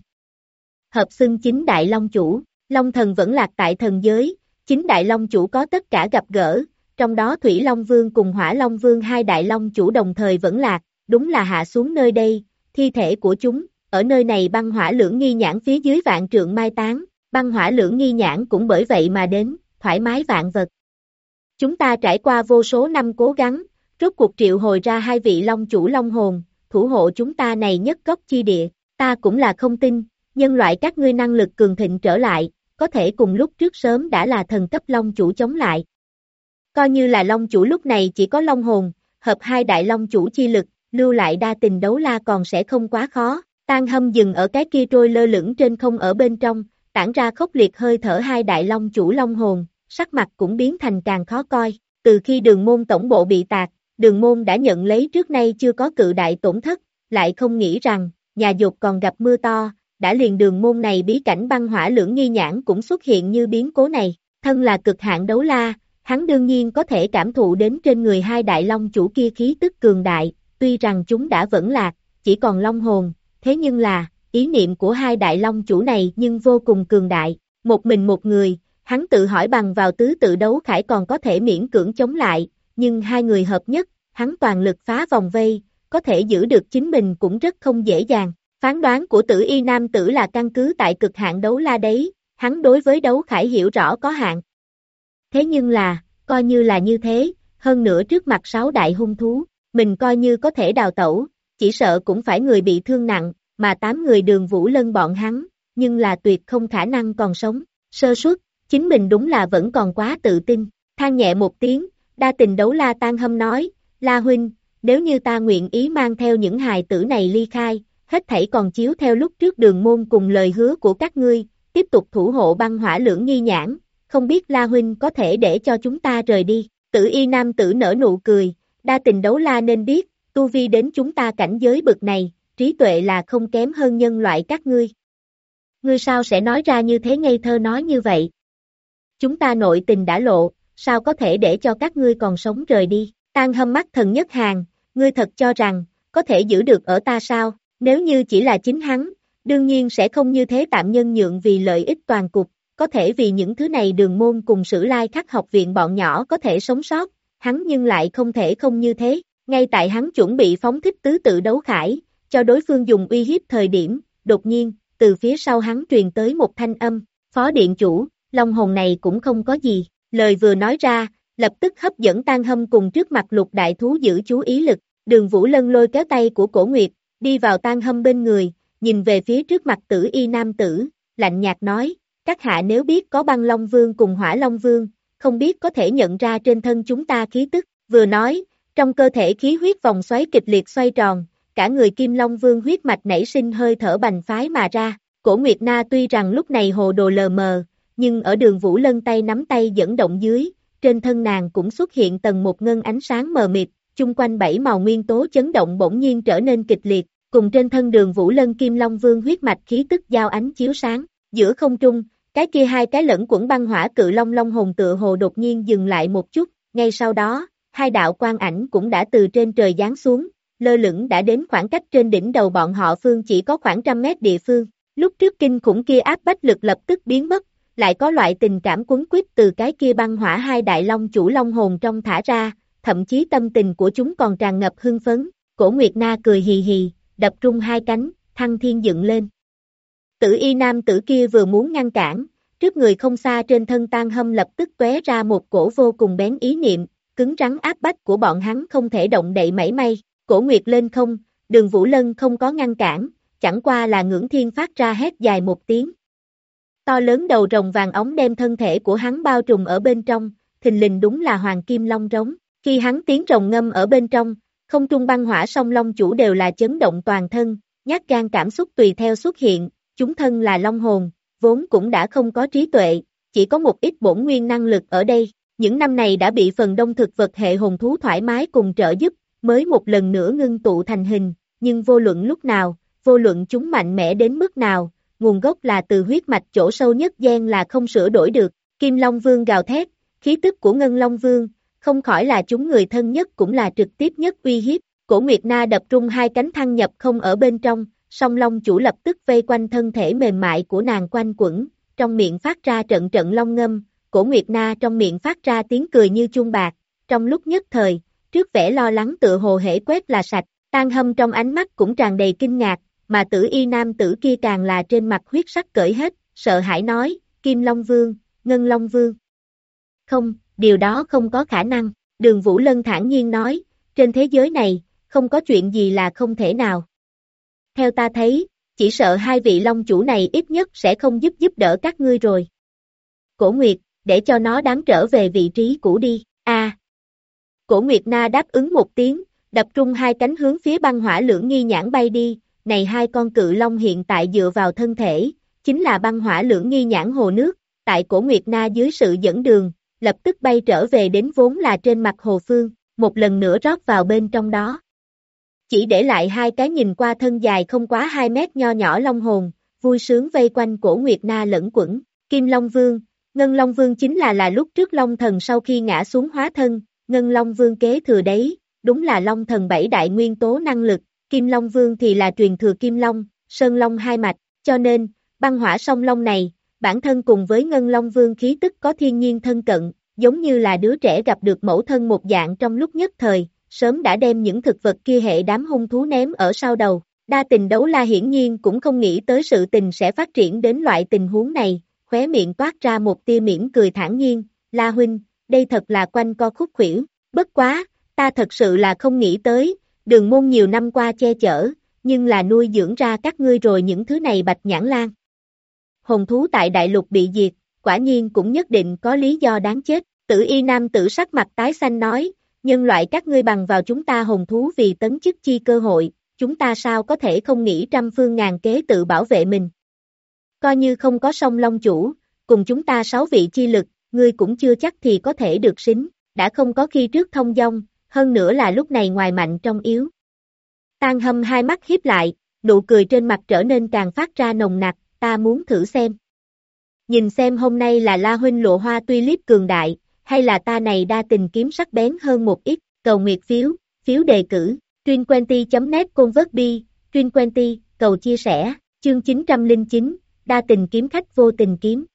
Hợp xưng 9 đại long chủ, long thần vẫn lạc tại thần giới, 9 đại long chủ có tất cả gặp gỡ, trong đó Thủy Long Vương cùng Hỏa Long Vương hai đại long chủ đồng thời vẫn lạc, đúng là hạ xuống nơi đây, thi thể của chúng, ở nơi này Băng Hỏa Lưỡng Nghi Nhãn phía dưới vạn trượng mai táng, Băng Hỏa Lưỡng Nghi Nhãn cũng bởi vậy mà đến, thoải mái vạn vật. Chúng ta trải qua vô số năm cố gắng, rốt cuộc triệu hồi ra hai vị long chủ long hồn, thủ hộ chúng ta này nhất gốc chi địa, ta cũng là không tin, nhân loại các ngươi năng lực cường thịnh trở lại, có thể cùng lúc trước sớm đã là thần cấp long chủ chống lại. Coi như là long chủ lúc này chỉ có long hồn, hợp hai đại long chủ chi lực, lưu lại đa tình đấu la còn sẽ không quá khó. Tan Hâm dừng ở cái kia trôi lơ lửng trên không ở bên trong, tản ra khốc liệt hơi thở hai đại long chủ long hồn, sắc mặt cũng biến thành càng khó coi. Từ khi Đường môn tổng bộ bị tạc, Đường môn đã nhận lấy trước nay chưa có cự đại tổn thất, lại không nghĩ rằng, nhà dột còn gặp mưa to, đã liền Đường môn này bí cảnh Băng Hỏa Lưỡng Nghi Nhãn cũng xuất hiện như biến cố này. Thân là cực hạn đấu la, hắn đương nhiên có thể cảm thụ đến trên người hai đại long chủ kia khí tức cường đại, tuy rằng chúng đã vẫn lạc, chỉ còn long hồn, thế nhưng là, ý niệm của hai đại long chủ này nhưng vô cùng cường đại, một mình một người, hắn tự hỏi bằng vào tứ tự đấu khải còn có thể miễn cưỡng chống lại, nhưng hai người hợp nhất, hắn toàn lực phá vòng vây, có thể giữ được chính mình cũng rất không dễ dàng. Phán đoán của Tử Y nam tử là căn cứ tại cực hạn đấu la đấy, hắn đối với đấu khải hiểu rõ có hạn. Thế nhưng là, coi như là như thế, hơn nữa trước mặt 6 đại hung thú, mình coi như có thể đào tẩu, chỉ sợ cũng phải người bị thương nặng, mà 8 người Đường Vũ Lân bọn hắn, nhưng là tuyệt không khả năng còn sống, sơ suất, chính mình đúng là vẫn còn quá tự tin, than nhẹ một tiếng, đa tình đấu la Tan Hâm nói, La huynh, nếu như ta nguyện ý mang theo những hài tử này ly khai, hết thảy còn chiếu theo lúc trước Đường môn cùng lời hứa của các ngươi, tiếp tục thủ hộ băng hỏa lưỡng nghi nhãn, không biết La huynh có thể để cho chúng ta rời đi. Tử Y nam tử nở nụ cười, đa tình đấu la nên biết, tu vi đến chúng ta cảnh giới bực này, trí tuệ là không kém hơn nhân loại các ngươi. Ngươi sao sẽ nói ra như thế ngây thơ nói như vậy? Chúng ta nội tình đã lộ, sao có thể để cho các ngươi còn sống rời đi? Tan Hâm mắt thần nhất hàng, ngươi thật cho rằng, có thể giữ được ở ta sao? Nếu như chỉ là chính hắn, đương nhiên sẽ không như thế tạm nhân nhượng vì lợi ích toàn cục, có thể vì những thứ này Đường môn cùng Sử Lai Khắc học viện bọn nhỏ có thể sống sót, hắn nhưng lại không thể không như thế, ngay tại hắn chuẩn bị phóng thích tứ tự đấu khải, cho đối phương dùng uy hiếp thời điểm, đột nhiên, từ phía sau hắn truyền tới một thanh âm, phó điện chủ, long hồn này cũng không có gì, lời vừa nói ra, lập tức hấp dẫn Tan Hâm cùng trước mặt lục đại thú giữ chú ý lực, Đường Vũ Lân lôi kéo tay của Cổ Nguyệt, đi vào Tan Hâm bên người, nhìn về phía trước mặt Tử Y nam tử, lạnh nhạt nói, các hạ nếu biết có băng Long Vương cùng Hỏa Long Vương, không biết có thể nhận ra trên thân chúng ta khí tức, vừa nói, trong cơ thể khí huyết vòng xoáy kịch liệt xoay tròn, cả người Kim Long Vương huyết mạch nảy sinh hơi thở bành phái mà ra, Cổ Nguyệt Na tuy rằng lúc này hồ đồ lờ mờ, nhưng ở Đường Vũ Lân tay nắm tay dẫn động dưới, trên thân nàng cũng xuất hiện tầng một ngân ánh sáng mờ mịt, chung quanh 7 màu nguyên tố chấn động bỗng nhiên trở nên kịch liệt, cùng trên thân Đường Vũ Lân Kim Long Vương huyết mạch khí tức giao ánh chiếu sáng, giữa không trung, cái kia hai cái lẫn quẩn băng hỏa cự long long hồn tựa hồ đột nhiên dừng lại một chút, ngay sau đó, hai đạo quang ảnh cũng đã từ trên trời giáng xuống, lơ lửng đã đến khoảng cách trên đỉnh đầu bọn họ phương chỉ có khoảng 100 mét địa phương, lúc trước kinh khủng kia áp bách lực lập tức biến mất, lại có loại tình cảm quấn quýt từ cái kia băng hỏa hai đại long chủ long hồn trong thả ra, thậm chí tâm tình của chúng còn tràn ngập hưng phấn, Cổ Nguyệt Na cười hì hì, đập trung hai cánh, thăng thiên dựng lên. Tử Y nam tử kia vừa muốn ngăn cản, trước người không xa trên thân Tan Hâm lập tức tóe ra một cổ vô cùng bén ý niệm, cứng rắn áp bách của bọn hắn không thể động đậy mảy may, Cổ Nguyệt lên không, Đường Vũ Lân không có ngăn cản, chẳng qua là ngưỡng thiên phát ra hét dài một tiếng. To lớn đầu rồng vàng óng đem thân thể của hắn bao trùm ở bên trong, thình lình đúng là Hoàng Kim Long Rống, khi hắn tiếng rồng ngâm ở bên trong, không trung băng hỏa song long chủ đều là chấn động toàn thân, nhát gan cảm xúc tùy theo xuất hiện, chúng thân là long hồn, vốn cũng đã không có trí tuệ, chỉ có một ít bổn nguyên năng lực ở đây, những năm này đã bị phần đông thực vật hệ hồn thú thoải mái cùng trợ giúp, mới một lần nữa ngưng tụ thành hình, nhưng vô luận lúc nào, vô luận chúng mạnh mẽ đến mức nào, nguồn gốc là từ huyết mạch chỗ sâu nhất gen là không sửa đổi được, Kim Long Vương gào thét, khí tức của Ngân Long Vương, không khỏi là chúng người thân nhất cũng là trực tiếp nhất uy hiếp, Cổ Nguyệt Na đập trung hai cánh thăng nhập không ở bên trong, song long chủ lập tức vây quanh thân thể mềm mại của nàng quanh quẩn, trong miệng phát ra trận trận long ngâm, Cổ Nguyệt Na trong miệng phát ra tiếng cười như chuông bạc, trong lúc nhất thời, trước vẻ lo lắng tựa hồ hễ quét là sạch, Tan Hâm trong ánh mắt cũng tràn đầy kinh ngạc, mà Tử Y nam tử kia càng là trên mặt huyết sắc cởi hết, sợ hãi nói, Kim Long Vương, Ngân Long Vương. Không, điều đó không có khả năng, Đường Vũ Lân thản nhiên nói, trên thế giới này, không có chuyện gì là không thể nào. Theo ta thấy, chỉ sợ hai vị long chủ này ít nhất sẽ không giúp đỡ các ngươi rồi. Cổ Nguyệt, để cho nó đáng trở về vị trí cũ đi, Cổ Nguyệt Na đáp ứng một tiếng, đập trung hai cánh hướng phía băng hỏa lưỡng nghi nhãn bay đi, này hai con cự long hiện tại dựa vào thân thể, chính là băng hỏa lưỡng nghi nhãn hồ nước, tại Cổ Nguyệt Na dưới sự dẫn đường, lập tức bay trở về đến vốn là trên mặt hồ phương, một lần nữa rót vào bên trong đó. Chỉ để lại hai cái nhìn qua thân dài không quá 2 mét nho nhỏ long hồn, vui sướng vây quanh Cổ Nguyệt Na lẫn quẩn, Kim Long Vương, Ngân Long Vương chính là lúc trước Long Thần sau khi ngã xuống hóa thân, Ngân Long Vương kế thừa đấy, đúng là Long Thần 7 đại nguyên tố năng lực, Kim Long Vương thì là truyền thừa Kim Long, Sơn Long hai mạch, cho nên, băng hỏa song long này, bản thân cùng với Ngân Long Vương khí tức có thiên nhiên thân cận, giống như là đứa trẻ gặp được mẫu thân một dạng trong lúc nhất thời, sớm đã đem những thực vật kia hệ đám hung thú ném ở sau đầu, Đa tình đấu la hiển nhiên cũng không nghĩ tới sự tình sẽ phát triển đến loại tình huống này, khóe miệng toát ra một tia mỉm cười thản nhiên, La huynh, đây thật là quanh co khúc khuỷu, bất quá, ta thật sự là không nghĩ tới, Đường môn nhiều năm qua che chở, nhưng là nuôi dưỡng ra các ngươi rồi những thứ này bạch nhãn lan. Hồn thú tại đại lục bị diệt, quả nhiên cũng nhất định có lý do đáng chết, Tử y nam tử sắc mặt tái xanh nói, nhân loại các ngươi bằng vào chúng ta hồn thú vì tấn chức chi cơ hội, chúng ta sao có thể không nghĩ trăm phương ngàn kế tự bảo vệ mình. Coi như không có song long chủ, cùng chúng ta 6 vị chi lực, ngươi cũng chưa chắc thì có thể được xính, đã không có khi trước thông dong, hơn nữa là lúc này ngoài mạnh trong yếu. Tang Hâm hai mắt híp lại, nụ cười trên mặt trở nên càng phát ra nồng nặc, ta muốn thử xem. Nhìn xem hôm nay là La huynh lộ hoa tuy liếp cường đại, hay là ta này đa tình kiếm sắc bén hơn một ít, cầu nguyệt phiếu đề cử, Truyện20.net convert bi, Truyện20, cầu chia sẻ, chương 909, đa tình kiếm khách vô tình kiếm.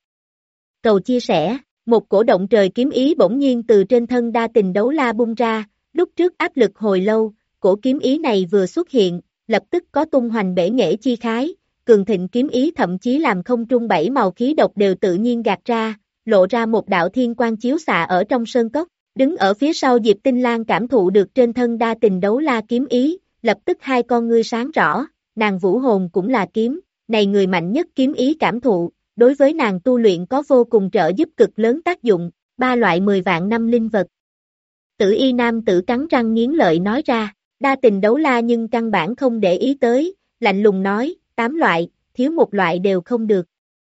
Cầu chia sẻ, một cổ động trời kiếm ý bỗng nhiên từ trên thân đa tình đấu la bung ra, lúc trước áp lực hồi lâu, cổ kiếm ý này vừa xuất hiện, lập tức có tung hoành bể nghệ chi khái, cường thịnh kiếm ý thậm chí làm không trung 7 màu khí độc đều tự nhiên gạt ra, lộ ra một đạo thiên quang chiếu xạ ở trong sơn cốc, đứng ở phía sau Diệp Tinh Lang cảm thụ được trên thân đa tình đấu la kiếm ý, lập tức hai con ngươi sáng rõ, nàng vũ hồn cũng là kiếm, này người mạnh nhất kiếm ý cảm thụ, đối với nàng tu luyện có vô cùng trợ giúp cực lớn tác dụng, 3 loại 10 vạn năm linh vật. Tử y nam tử cắn răng nghiến lợi nói ra, đa tình đấu la nhưng căn bản không để ý tới, lạnh lùng nói, 8 loại, thiếu một loại đều không được.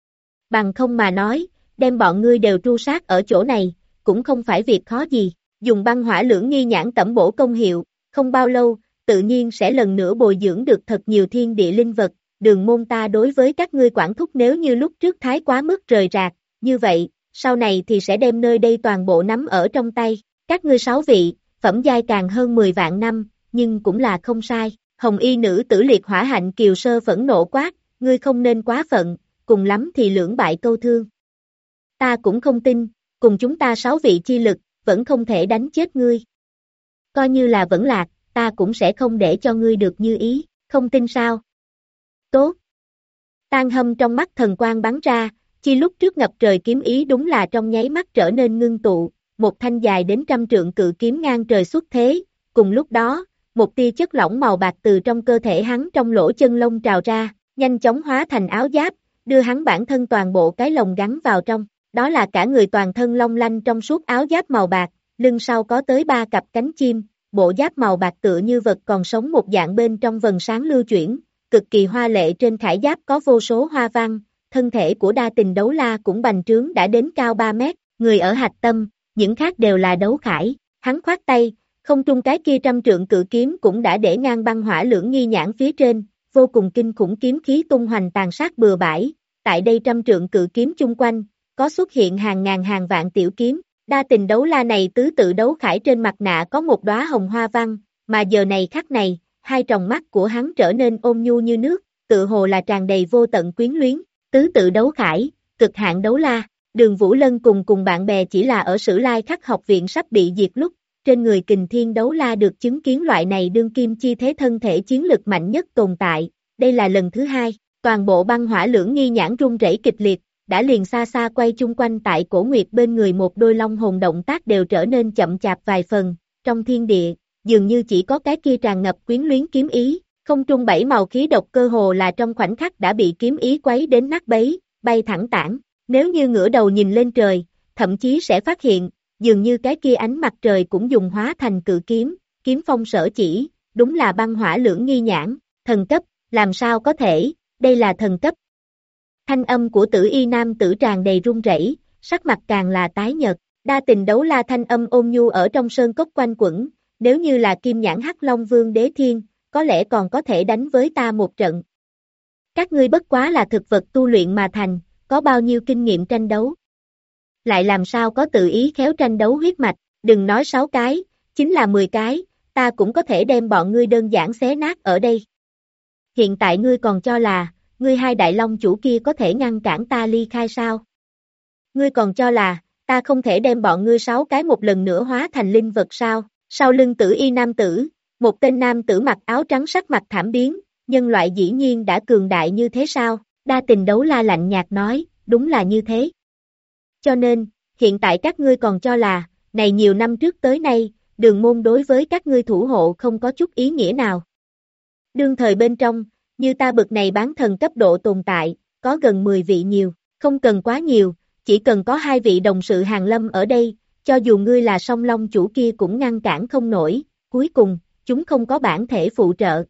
Bằng không mà nói, đem bọn ngươi đều tru sát ở chỗ này, cũng không phải việc khó gì, dùng băng hỏa lưỡng nghi nhãn tẩm bổ công hiệu, không bao lâu, tự nhiên sẽ lần nữa bồi dưỡng được thật nhiều thiên địa linh vật, Đường môn ta đối với các ngươi quản thúc nếu như lúc trước thái quá mức rời rạc, như vậy, sau này thì sẽ đem nơi đây toàn bộ nắm ở trong tay, các ngươi 6 vị, phẩm giai càng hơn 10 vạn năm, nhưng cũng là không sai, hồng y nữ tử liệt hỏa hạnh kiều sơ phẫn nộ quát, ngươi không nên quá phận, cùng lắm thì lưỡng bại câu thương. Ta cũng không tin, cùng chúng ta 6 vị chi lực, vẫn không thể đánh chết ngươi. Coi như là vẫn lạc, ta cũng sẽ không để cho ngươi được như ý, không tin sao? Tốt. Tang Hâm trong mắt thần quang bắn ra, chi lúc trước ngập trời kiếm ý đúng là trong nháy mắt trở nên ngưng tụ, một thanh dài đến 100 trượng cự kiếm ngang trời xuất thế, cùng lúc đó, một tia chất lỏng màu bạc từ trong cơ thể hắn trong lỗ chân lông trào ra, nhanh chóng hóa thành áo giáp, đưa hắn bản thân toàn bộ cái lồng gắn vào trong, đó là cả người toàn thân long lanh trong suốt áo giáp màu bạc, lưng sau có tới 3 cặp cánh chim, bộ giáp màu bạc tựa như vật còn sống một dạng bên trong vầng sáng lưu chuyển, cực kỳ hoa lệ trên khải giáp có vô số hoa văn, thân thể của đa tình đấu la cũng bành trướng đã đến cao 3 mét, người ở hạch tâm, những khác đều là đấu khải, hắn khoát tay, không trung cái kia 100 trượng cự kiếm cũng đã để ngang băng hỏa lưỡng nghi nhãn phía trên, vô cùng kinh khủng kiếm khí tung hoành tàn sát bừa bãi, tại đây 100 trượng cự kiếm chung quanh, có xuất hiện hàng ngàn hàng vạn tiểu kiếm, đa tình đấu la này tứ tự đấu khải trên mặt nạ có một đóa hồng hoa văn, mà giờ này khắc này, hai tròng mắt của hắn trở nên ôn nhu như nước, tự hồ là tràn đầy vô tận quyến luyến, tứ tự đấu khải, cực hạn đấu la, Đường Vũ Lân cùng bạn bè chỉ là ở Sử Lai Khắc học viện sắp bị diệt lúc, trên người Kình Thiên đấu la được chứng kiến loại này đương kim chi thế thân thể chiến lực mạnh nhất tồn tại, đây là lần thứ 2, toàn bộ băng hỏa lưỡng nghi nhãn rung rẩy kịch liệt, đã liền xa xa quay chung quanh tại cổ nguyệt bên người một đôi long hồn động tác đều trở nên chậm chạp vài phần, trong thiên địa, dường như chỉ có cái kia tràn ngập quyến luyến kiếm ý, không trung 7 màu khí độc cơ hồ là trong khoảnh khắc đã bị kiếm ý quấy đến nát bấy, bay thẳng tản, nếu như ngửa đầu nhìn lên trời, thậm chí sẽ phát hiện, dường như cái kia ánh mặt trời cũng dùng hóa thành cự kiếm, kiếm phong sở chỉ, đúng là băng hỏa lưỡng nghi nhãn, thần cấp, làm sao có thể, đây là thần cấp. Thanh âm của Tử y nam tử tràn đầy run rẩy, sắc mặt càng là tái nhợt, đa tình đấu la thanh âm ôn nhu ở trong sơn cốc quanh quẩn, nếu như là kim nhãn hắc long vương đế thiên, có lẽ còn có thể đánh với ta một trận. Các ngươi bất quá là thực vật tu luyện mà thành, có bao nhiêu kinh nghiệm tranh đấu. Lại làm sao có tự ý khéo tranh đấu huyết mạch, đừng nói 6 cái, chính là 10 cái, ta cũng có thể đem bọn ngươi đơn giản xé nát ở đây. Hiện tại ngươi còn cho là, ngươi hai đại long chủ kia có thể ngăn cản ta ly khai sao? Ngươi còn cho là, ta không thể đem bọn ngươi 6 cái một lần nữa hóa thành linh vật sao? Sau lưng Tử y nam tử, một tên nam tử mặc áo trắng sắc mặt thảm biến, nhân loại dĩ nhiên đã cường đại như thế sao? Đa tình đấu la lạnh nhạt nói, đúng là như thế. Cho nên, hiện tại các ngươi còn cho là, này nhiều năm trước tới nay, đường môn đối với các ngươi thủ hộ không có chút ý nghĩa nào. Đương thời bên trong, như ta bực này bán thần cấp độ tồn tại, có gần 10 vị nhiều, không cần quá nhiều, chỉ cần có 2 vị đồng sự hàng lâm ở đây, cho dù ngươi là song long chủ kia cũng ngăn cản không nổi, cuối cùng, chúng không có bản thể phụ trợ.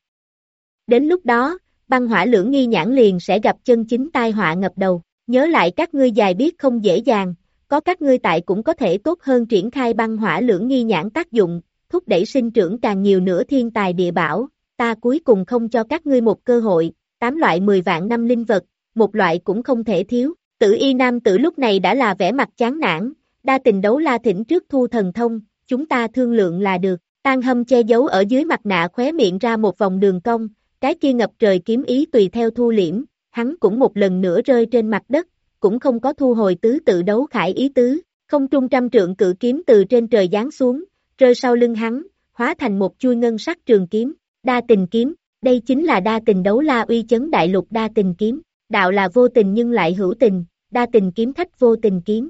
Đến lúc đó, băng hỏa lưỡng nghi nhãn liền sẽ gặp chân chính tai họa ngập đầu, nhớ lại các ngươi dài biết không dễ dàng, có các ngươi tại cũng có thể tốt hơn triển khai băng hỏa lưỡng nghi nhãn tác dụng, thúc đẩy sinh trưởng càng nhiều nữa thiên tài địa bảo, ta cuối cùng không cho các ngươi một cơ hội, 8 loại 10 vạn năm linh vật, một loại cũng không thể thiếu. Tử y nam tử lúc này đã là vẻ mặt chán nản, đa tình đấu la thỉnh trước thu thần thông, chúng ta thương lượng là được. Tan Hâm che giấu ở dưới mặt nạ khóe miệng ra một vòng đường cong, cái kia ngập trời kiếm ý tùy theo thu liễm, hắn cũng một lần nữa rơi trên mặt đất, cũng không có thu hồi tứ tự đấu khải ý tứ, không trung trăm trượng cự kiếm từ trên trời giáng xuống, rơi sau lưng hắn, hóa thành một chuôi ngân sắc trường kiếm, đa tình kiếm, đây chính là đa tình đấu la uy chấn đại lục đa tình kiếm, đạo là vô tình nhưng lại hữu tình, đa tình kiếm thách vô tình kiếm.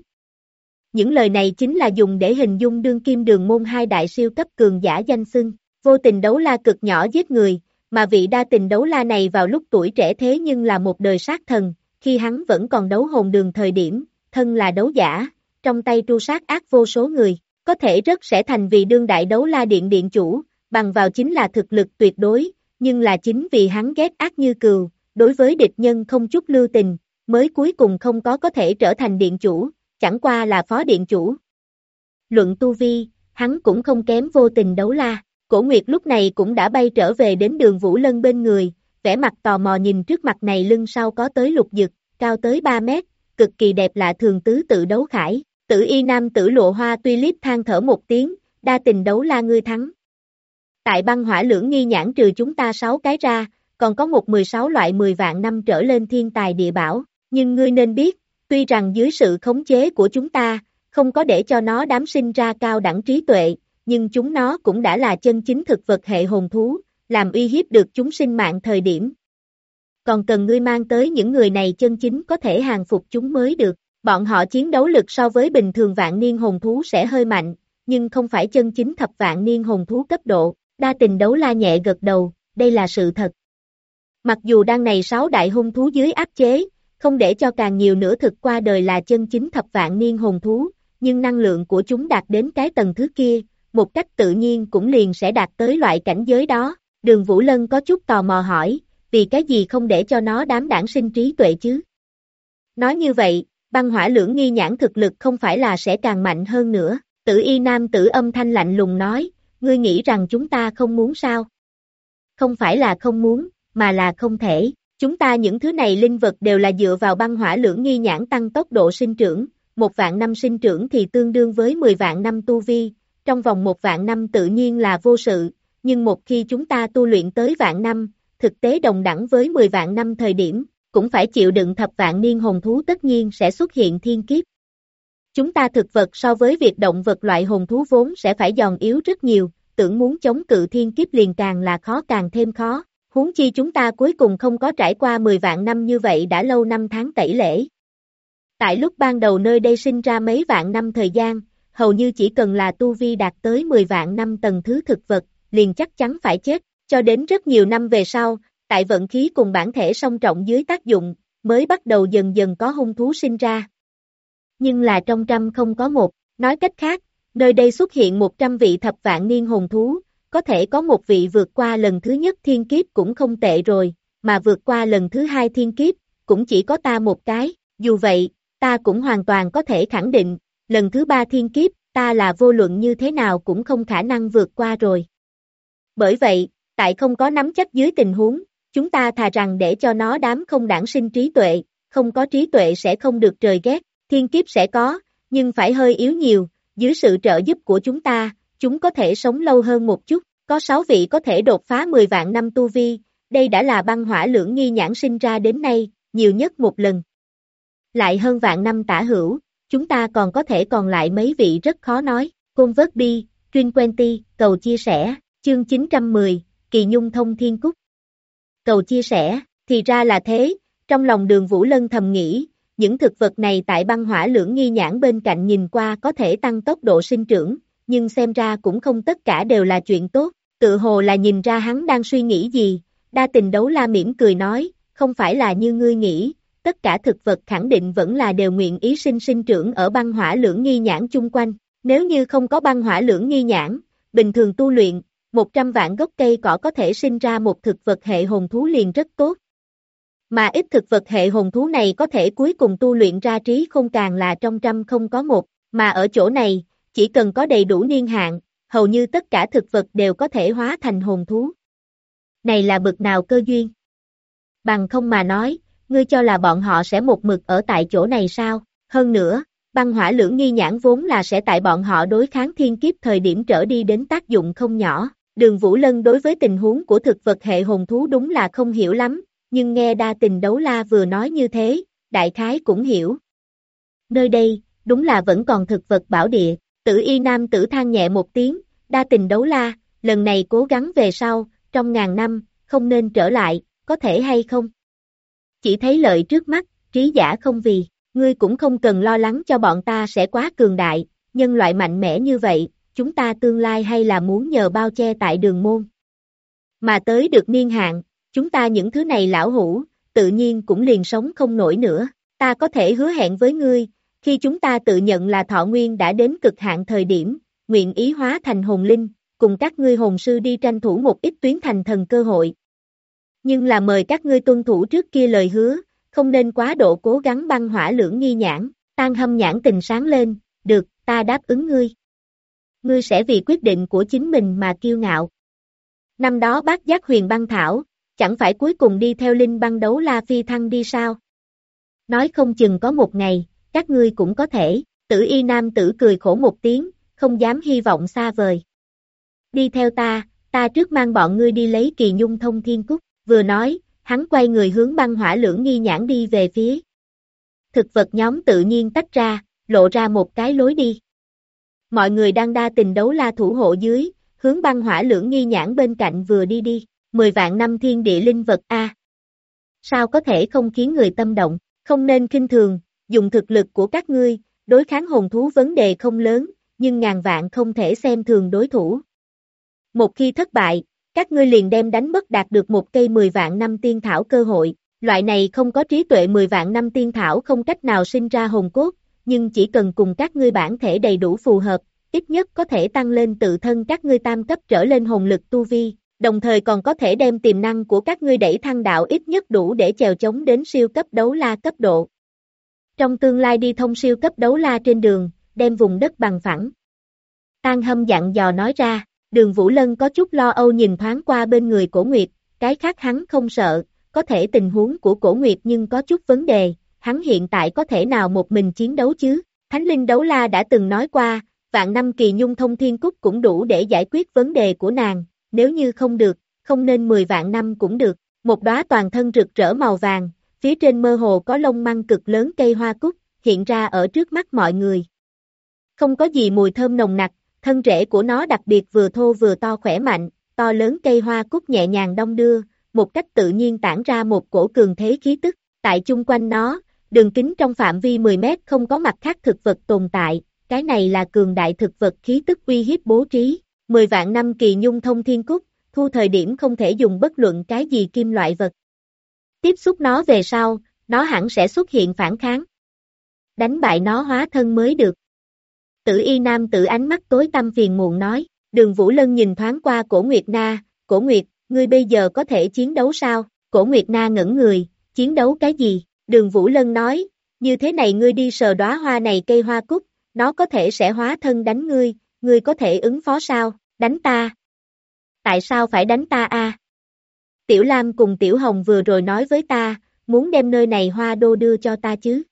Những lời này chính là dùng để hình dung đương kim đường môn 2 đại siêu cấp cường giả danh xưng, vô tình đấu la cực nhỏ giết người, mà vị đa tình đấu la này vào lúc tuổi trẻ thế nhưng là một đời sát thần, khi hắn vẫn còn đấu hồn đường thời điểm, thân là đấu giả, trong tay tru sát ác vô số người, có thể rất sẽ thành vì đương đại đấu la điện điện chủ, bằng vào chính là thực lực tuyệt đối, nhưng là chính vì hắn ghét ác như cừu, đối với địch nhân không chút lưu tình, mới cuối cùng không có thể trở thành điện chủ, chẳng qua là phó điện chủ. Luận tu vi, hắn cũng không kém vô tình đấu la, Cổ Nguyệt lúc này cũng đã bay trở về đến Đường Vũ Lân bên người, vẻ mặt tò mò nhìn trước mặt này lưng sau có tới lục dực, cao tới 3 mét, cực kỳ đẹp lạ thường tứ tự đấu khải, tử y nam tử Lộ Hoa Tulip than thở một tiếng, đa tình đấu la ngươi thắng. Tại băng hỏa lưỡng nghi nhãn trừ chúng ta 6 cái ra, còn có một 16 loại 10 vạn năm trở lên thiên tài địa bảo, nhưng ngươi nên biết, tuy rằng dưới sự khống chế của chúng ta, không có để cho nó đám sinh ra cao đẳng trí tuệ, nhưng chúng nó cũng đã là chân chính thực vật hệ hồn thú, làm uy hiếp được chúng sinh mạng thời điểm. Còn cần ngươi mang tới những người này chân chính có thể hàng phục chúng mới được, bọn họ chiến đấu lực so với bình thường vạn niên hồn thú sẽ hơi mạnh, nhưng không phải chân chính thập vạn niên hồn thú cấp độ, đa tình đấu la nhẹ gật đầu, đây là sự thật. Mặc dù đang này 6 đại hung thú dưới áp chế, không để cho càng nhiều nữa thực qua đời là chân chính thập vạn niên hồn thú, nhưng năng lượng của chúng đạt đến cái tầng thứ kia, một cách tự nhiên cũng liền sẽ đạt tới loại cảnh giới đó. Đường Vũ Lân có chút tò mò hỏi, vì cái gì không để cho nó đám đản sinh trí tuệ chứ? Nói như vậy, băng hỏa lưỡng nghi nhãn thực lực không phải là sẽ càng mạnh hơn nữa, tử y nam tử âm thanh lạnh lùng nói, ngươi nghĩ rằng chúng ta không muốn sao? Không phải là không muốn, mà là không thể. Chúng ta những thứ này linh vật đều là dựa vào băng hỏa lưỡng nghi nhãn tăng tốc độ sinh trưởng, 1 vạn năm sinh trưởng thì tương đương với 10 vạn năm tu vi, trong vòng 1 vạn năm tự nhiên là vô sự, nhưng một khi chúng ta tu luyện tới vạn năm, thực tế đồng đẳng với 10 vạn năm thời điểm, cũng phải chịu đựng thập vạn niên hồn thú tất nhiên sẽ xuất hiện thiên kiếp. Chúng ta thực vật so với việc động vật loại hồn thú vốn sẽ phải giòn yếu rất nhiều, tưởng muốn chống cự thiên kiếp liền càng là khó càng thêm khó. Huống chi chúng ta cuối cùng không có trải qua 10 vạn năm như vậy đã lâu năm tháng tẩy lễ. Tại lúc ban đầu nơi đây sinh ra mấy vạn năm thời gian, hầu như chỉ cần là tu vi đạt tới 10 vạn năm tầng thứ thực vật, liền chắc chắn phải chết, cho đến rất nhiều năm về sau, tại vận khí cùng bản thể song trọng dưới tác dụng, mới bắt đầu dần dần có hung thú sinh ra. Nhưng là trong trăm không có một, nói cách khác, nơi đây xuất hiện 100 vị thập vạn niên hồn thú, có thể có một vị vượt qua lần thứ nhất thiên kiếp cũng không tệ rồi, mà vượt qua lần thứ 2 thiên kiếp, cũng chỉ có ta một cái, dù vậy, ta cũng hoàn toàn có thể khẳng định, lần thứ 3 thiên kiếp, ta là vô luận như thế nào cũng không khả năng vượt qua rồi. Bởi vậy, tại không có nắm chắc dưới tình huống, chúng ta thà rằng để cho nó đám không đản sinh trí tuệ, không có trí tuệ sẽ không được trời ghét, thiên kiếp sẽ có, nhưng phải hơi yếu nhiều, dưới sự trợ giúp của chúng ta, chúng có thể sống lâu hơn một chút, có 6 vị có thể đột phá 10 vạn năm tu vi, đây đã là băng hỏa lưỡng nghi nhãn sinh ra đến nay, nhiều nhất một lần. Lại hơn vạn năm tả hữu, chúng ta còn có thể còn lại mấy vị rất khó nói, Côn Vớt Bi, Truyền Quen Ti, cầu chia sẻ, chương 910, Kỳ Nhung Thông Thiên Cúc. Cầu chia sẻ, thì ra là thế, trong lòng Đường Vũ Lân thầm nghĩ, những thực vật này tại băng hỏa lưỡng nghi nhãn bên cạnh nhìn qua có thể tăng tốc độ sinh trưởng, nhưng xem ra cũng không tất cả đều là chuyện tốt, tự hồ là nhìn ra hắn đang suy nghĩ gì, Đa Tình Đấu La mỉm cười nói, không phải là như ngươi nghĩ, tất cả thực vật khẳng định vẫn là đều nguyện ý sinh trưởng ở băng hỏa lưỡng nghi nhãn chung quanh, nếu như không có băng hỏa lưỡng nghi nhãn, bình thường tu luyện, 100 vạn gốc cây cỏ có thể sinh ra một thực vật hệ hồn thú liền rất tốt. Mà ít thực vật hệ hồn thú này có thể cuối cùng tu luyện ra trí khôn càng là trong trăm không có một, mà ở chỗ này, chỉ cần có đầy đủ niên hạn, hầu như tất cả thực vật đều có thể hóa thành hồn thú. Này là bực nào cơ duyên? Bằng không mà nói, ngươi cho là bọn họ sẽ một mực ở tại chỗ này sao? Hơn nữa, băng hỏa lưỡng nghi nhãn vốn là sẽ tại bọn họ đối kháng thiên kiếp thời điểm trở đi đến tác dụng không nhỏ. Đường Vũ Lân đối với tình huống của thực vật hệ hồn thú đúng là không hiểu lắm, nhưng nghe Đa Tình Đấu La vừa nói như thế, đại khái cũng hiểu. Nơi đây, đúng là vẫn còn thực vật bảo địa, Tử Y nam tử than nhẹ một tiếng, Đa Tình Đấu La, lần này cố gắng về sau, trong ngàn năm, không nên trở lại, có thể hay không? Chỉ thấy lợi trước mắt, trí giả không vì, ngươi cũng không cần lo lắng cho bọn ta sẽ quá cường đại, nhân loại mạnh mẽ như vậy, chúng ta tương lai hay là muốn nhờ bao che tại đường môn. Mà tới được niên hạn, chúng ta những thứ này lão hủ, tự nhiên cũng liền sống không nổi nữa, ta có thể hứa hẹn với ngươi, khi chúng ta tự nhận là thọ nguyên đã đến cực hạn thời điểm, nguyện ý hóa thành hồn linh, cùng các ngươi hồn sư đi tranh thủ một ít tuyến thành thần cơ hội. Nhưng là mời các ngươi tuân thủ trước kia lời hứa, không nên quá độ cố gắng băng hỏa lưỡng nghi nhãn, Tan Hâm nhãn tình sáng lên, được, ta đáp ứng ngươi. Ngươi sẽ vì quyết định của chính mình mà kiêu ngạo. Năm đó Bát Giác Huyền Băng Thảo, chẳng phải cuối cùng đi theo Linh Băng Đấu La phi thăng đi sao? Nói không chừng có một ngày, các ngươi cũng có thể, Tử Y nam tử cười khổ một tiếng, không dám hy vọng xa vời. Đi theo ta trước mang bọn ngươi đi lấy Kỳ Nhung Thông Thiên Cúc, vừa nói, hắn quay người hướng băng hỏa lưỡng nghi nhãn đi về phía. Thực vật nhóm tự nhiên tách ra, lộ ra một cái lối đi. Mọi người đang Đa Tình Đấu La thủ hộ dưới, hướng băng hỏa lưỡng nghi nhãn bên cạnh vừa đi. 10 vạn năm thiên địa linh vật a. Sao có thể không khiến người tâm động, không nên khinh thường, dùng thực lực của các ngươi, đối kháng hồn thú vấn đề không lớn, nhưng ngàn vạn không thể xem thường đối thủ. Một khi thất bại, các ngươi liền đem đánh mất đạt được một cây 10 vạn năm tiên thảo cơ hội, loại này không có trí tuệ 10 vạn năm tiên thảo không cách nào sinh ra hồn cốt, nhưng chỉ cần cùng các ngươi bản thể đầy đủ phù hợp, ít nhất có thể tăng lên tự thân các ngươi tam cấp trở lên hồn lực tu vi, đồng thời còn có thể đem tiềm năng của các ngươi đẩy thăng đạo ít nhất đủ để chèo chống đến siêu cấp đấu la cấp độ. Trong tương lai đi thông siêu cấp đấu la trên đường, đem vùng đất bằng phẳng. Tan Hâm dặn dò nói ra, Đường Vũ Lân có chút lo âu nhìn thoáng qua bên người Cổ Nguyệt, cái khác hắn không sợ, có thể tình huống của Cổ Nguyệt nhưng có chút vấn đề, hắn hiện tại có thể nào một mình chiến đấu chứ? Thánh Linh Đấu La đã từng nói qua, vạn năm Kỳ Nhung Thông Thiên Cúc cũng đủ để giải quyết vấn đề của nàng, nếu như không được, không nên 10 vạn năm cũng được, một đóa toàn thân rực rỡ màu vàng, phía trên mơ hồ có lông măng cực lớn cây hoa cúc, hiện ra ở trước mắt mọi người. Không có gì mùi thơm nồng nặc, thân rễ của nó đặc biệt vừa thô vừa to khỏe mạnh, to lớn cây hoa cúc nhẹ nhàng đong đưa, một cách tự nhiên tản ra một cổ cường thế khí tức, tại chung quanh nó, đường kính trong phạm vi 10 mét không có mặt khác thực vật tồn tại, cái này là cường đại thực vật khí tức uy hiếp bố trí, 10 vạn năm Kỳ Nhung Thông Thiên Cúc, thu thời điểm không thể dùng bất luận cái gì kim loại vật. Tiếp xúc nó về sau, nó hẳn sẽ xuất hiện phản kháng. Đánh bại nó hóa thân mới được. Tử Y nam tử ánh mắt tối tăm phiền muộn nói, Đường Vũ Lân nhìn thoáng qua Cổ Nguyệt Na, Cổ Nguyệt, ngươi bây giờ có thể chiến đấu sao? Cổ Nguyệt Na ngẩn người, chiến đấu cái gì? Đường Vũ Lân nói, như thế này ngươi đi sờ đóa hoa này cây hoa cúc, nó có thể sẽ hóa thân đánh ngươi có thể ứng phó sao? Đánh ta? Tại sao phải đánh ta a? Tiểu Lam cùng Tiểu Hồng vừa rồi nói với ta, muốn đem nơi này hoa đô đưa cho ta chứ.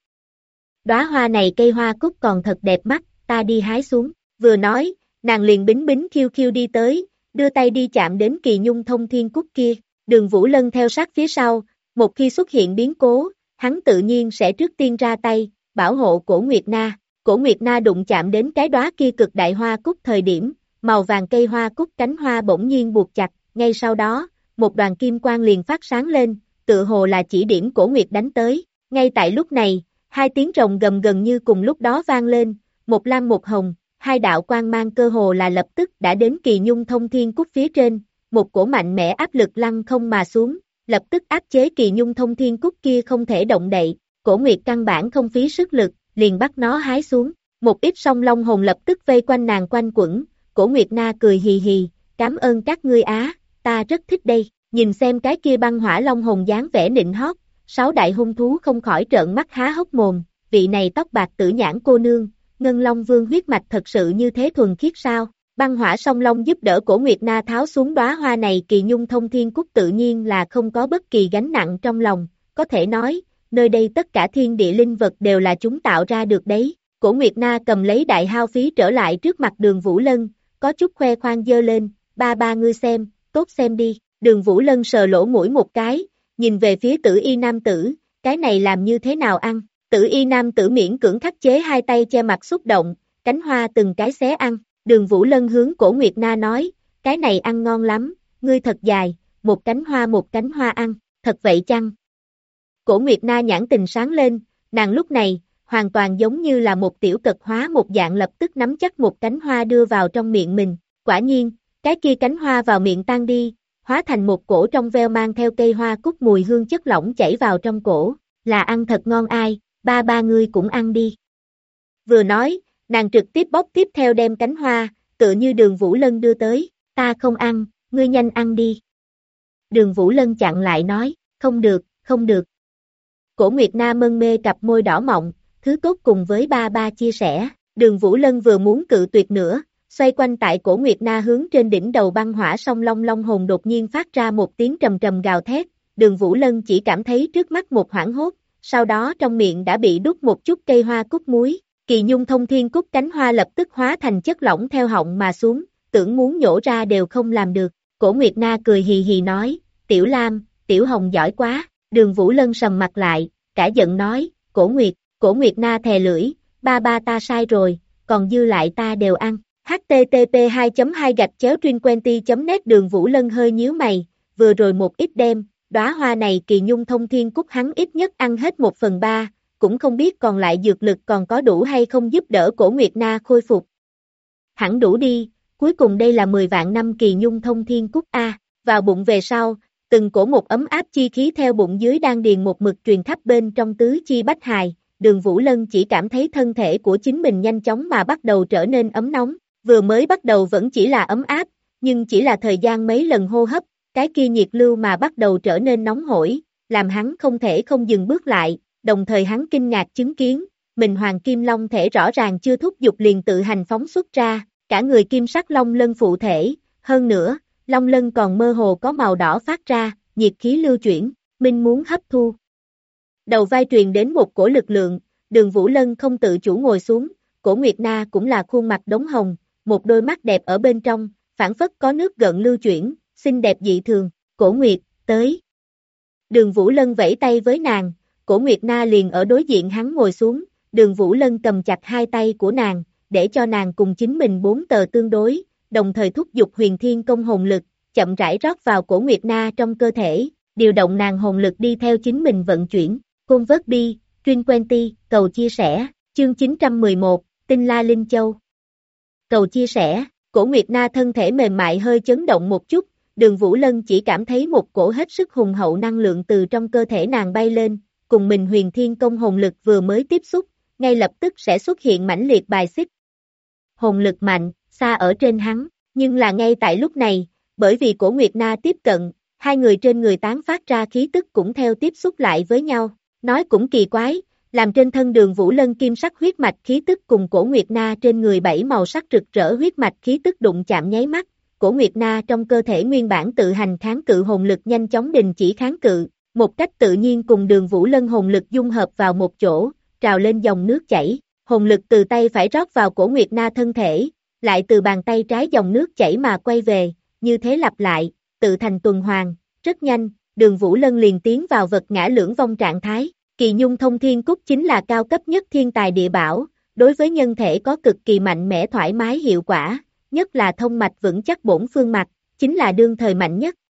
Đóa hoa này cây hoa cúc còn thật đẹp mắt, ta đi hái xuống. Vừa nói, nàng liền bính bính khiêu khiêu đi tới, đưa tay đi chạm đến Kỳ Nhung Thông Thiên Cúc kia. Đường Vũ Lân theo sát phía sau, một khi xuất hiện biến cố, hắn tự nhiên sẽ trước tiên ra tay, bảo hộ Cổ Nguyệt Na. Cổ Nguyệt Na đụng chạm đến cái đóa kia cực đại hoa cúc thời điểm, màu vàng cây hoa cúc cánh hoa bỗng nhiên buộc chặt, ngay sau đó, một đoàn kim quang liền phát sáng lên, tựa hồ là chỉ điểm Cổ Nguyệt đánh tới. Ngay tại lúc này, hai tiếng rồng gầm gần như cùng lúc đó vang lên, một lam một hồng, hai đạo quang mang cơ hồ là lập tức đã đến Kỳ Nhung Thông Thiên Cúc phía trên, một cổ mạnh mẽ áp lực lăng không mà xuống, lập tức áp chế Kỳ Nhung Thông Thiên Cúc kia không thể động đậy. Cổ Nguyệt căn bản không phí sức lực, liền bắt nó hái xuống. Một ít song long hồn lập tức vây quanh nàng quanh quẩn, Cổ Nguyệt Na cười hì hì, cảm ơn các ngươi á, ta rất thích đây. Nhìn xem cái kia băng hỏa long hồn dáng vẻ nịnh hót, 6 đại hung thú không khỏi trợn mắt há hốc mồm, vị này tóc bạc tử nhãn cô nương, Ngân Long Vương huyết mạch thật sự như thế thuần khiết sao? Băng hỏa song long giúp đỡ Cổ Nguyệt Na tháo xuống đóa hoa này, Kỳ Nhung Thông Thiên Cúc tự nhiên là không có bất kỳ gánh nặng trong lòng, có thể nói, nơi đây tất cả thiên địa linh vật đều là chúng tạo ra được đấy. Cổ Nguyệt Na cầm lấy đại hao phí trở lại trước mặt Đường Vũ Lân, có chút khoe khoang giơ lên, ba ngươi xem, tốt xem đi. Đường Vũ Lân sờ lỗ mũi một cái, nhìn về phía Tử Y nam tử, cái này làm như thế nào ăn? Tử Y nam tử miễn cưỡng khắc chế hai tay che mặt xúc động, cánh hoa từng cái xé ăn. Đường Vũ Lân hướng Cổ Nguyệt Na nói, cái này ăn ngon lắm, ngươi thật dài, một cánh hoa ăn, thật vậy chăng? Cổ Nguyệt Na nhãn tình sáng lên, nàng lúc này, hoàn toàn giống như là một tiểu cật hóa một dạng, lập tức nắm chắc một cánh hoa đưa vào trong miệng mình. Quả nhiên, cái kia cánh hoa vào miệng tan đi, hóa thành một cổ trong veo mang theo cây hoa cúc mùi hương chất lỏng chảy vào trong cổ, là ăn thật ngon ai, ba ngươi cũng ăn đi. Vừa nói, nàng trực tiếp bóp tiếp theo đem cánh hoa, tựa như Đường Vũ Lân đưa tới, ta không ăn, ngươi nhanh ăn đi. Đường Vũ Lân chặn lại nói, không được. Cổ Nguyệt Na mân mê cặp môi đỏ mọng, thứ tốt cùng với ba chia sẻ. Đường Vũ Lân vừa muốn cự tuyệt nữa, xoay quanh tại Cổ Nguyệt Na hướng trên đỉnh đầu băng hỏa song long long hồn đột nhiên phát ra một tiếng trầm trầm gào thét. Đường Vũ Lân chỉ cảm thấy trước mắt một hoảng hốt, sau đó trong miệng đã bị đút một chút cây hoa cúc muối. Kỳ Nhung Thông Thiên Cúc cánh hoa lập tức hóa thành chất lỏng theo họng mà xuống, tưởng muốn nhổ ra đều không làm được. Cổ Nguyệt Na cười hì hì nói, Tiểu Lam, Tiểu Hồng giỏi quá. Đường Vũ Lân sầm mặt lại, cả giận nói, Cổ Nguyệt Na thè lưỡi, ba ta sai rồi, còn dư lại ta đều ăn. http://2.2/truyện.net Đường Vũ Lân hơi nhíu mày, vừa rồi một ít đem, đóa hoa này Kỳ Nhung Thông Thiên Cúc hắn ít nhất ăn hết 1/3, cũng không biết còn lại dược lực còn có đủ hay không giúp đỡ Cổ Nguyệt Na khôi phục. Hẳn đủ đi, cuối cùng đây là 10 vạn năm Kỳ Nhung Thông Thiên Cúc A, vào bụng về sau, từng cổ một ấm áp chi khí theo bụng dưới đan điền một mực truyền khắp bên trong tứ chi bách hài. Đường Vũ Lân chỉ cảm thấy thân thể của chính mình nhanh chóng mà bắt đầu trở nên ấm nóng, vừa mới bắt đầu vẫn chỉ là ấm áp, nhưng chỉ là thời gian mấy lần hô hấp, cái kia nhiệt lưu mà bắt đầu trở nên nóng hổi, làm hắn không thể không dừng bước lại, đồng thời hắn kinh ngạc chứng kiến, mình Hoàng Kim Long thể rõ ràng chưa thúc giục liền tự hành phóng xuất ra, cả người kim sắc long lân phụ thể, hơn nữa, long lân còn mơ hồ có màu đỏ phát ra, nhiệt khí lưu chuyển, minh muốn hấp thu. Đầu vai truyền đến một cổ lực lượng, Đường Vũ Lân không tự chủ ngồi xuống, Cổ Nguyệt Na cũng là khuôn mặt đống hồng, một đôi mắt đẹp ở bên trong, phảng phất có nước gợn lưu chuyển, xinh đẹp dị thường. Cổ Nguyệt, tới. Đường Vũ Lân vẫy tay với nàng, Cổ Nguyệt Na liền ở đối diện hắn ngồi xuống, Đường Vũ Lân cầm chặt hai tay của nàng, để cho nàng cùng chính mình 4 tờ tương đối, đồng thời thúc giục Huyền Thiên Công hồn lực, chậm rãi rót vào Cổ Nguyệt Na trong cơ thể, điều động nàng hồn lực đi theo chính mình vận chuyển. Côn vớt bi, Truyên Quenty, cầu chia sẻ, chương 911, Tinh La Linh Châu. Cầu chia sẻ, Cổ Nguyệt Na thân thể mềm mại hơi chấn động một chút, Đường Vũ Lân chỉ cảm thấy một cổ hết sức hùng hậu năng lượng từ trong cơ thể nàng bay lên, cùng mình Huyền Thiên Công hồn lực vừa mới tiếp xúc, ngay lập tức sẽ xuất hiện mãnh liệt bài xích. Hồn lực mạnh, xa ở trên hắn, nhưng là ngay tại lúc này, bởi vì Cổ Nguyệt Na tiếp cận, hai người trên người tán phát ra khí tức cũng theo tiếp xúc lại với nhau. Nói cũng kỳ quái, làm trên thân Đường Vũ Lân kim sắc huyết mạch khí tức cùng Cổ Nguyệt Na trên người 7 màu sắc rực rỡ huyết mạch khí tức đụng chạm nháy mắt, Cổ Nguyệt Na trong cơ thể nguyên bản tự hành kháng cự hồn lực nhanh chóng đình chỉ kháng cự, một cách tự nhiên cùng Đường Vũ Lân hồn lực dung hợp vào một chỗ, trào lên dòng nước chảy, hồn lực từ tay phải rót vào Cổ Nguyệt Na thân thể, lại từ bàn tay trái dòng nước chảy mà quay về, như thế lặp lại, tự thành tuần hoàn, rất nhanh. Đường Vũ Lân liền tiến vào vật ngã lưỡng vong trạng thái. Kỳ Nhung Thông Thiên Cúc chính là cao cấp nhất thiên tài địa bảo, đối với nhân thể có cực kỳ mạnh mẽ thoải mái hiệu quả, nhất là thông mạch vững chắc bổn phương mạch, chính là đương thời mạnh nhất.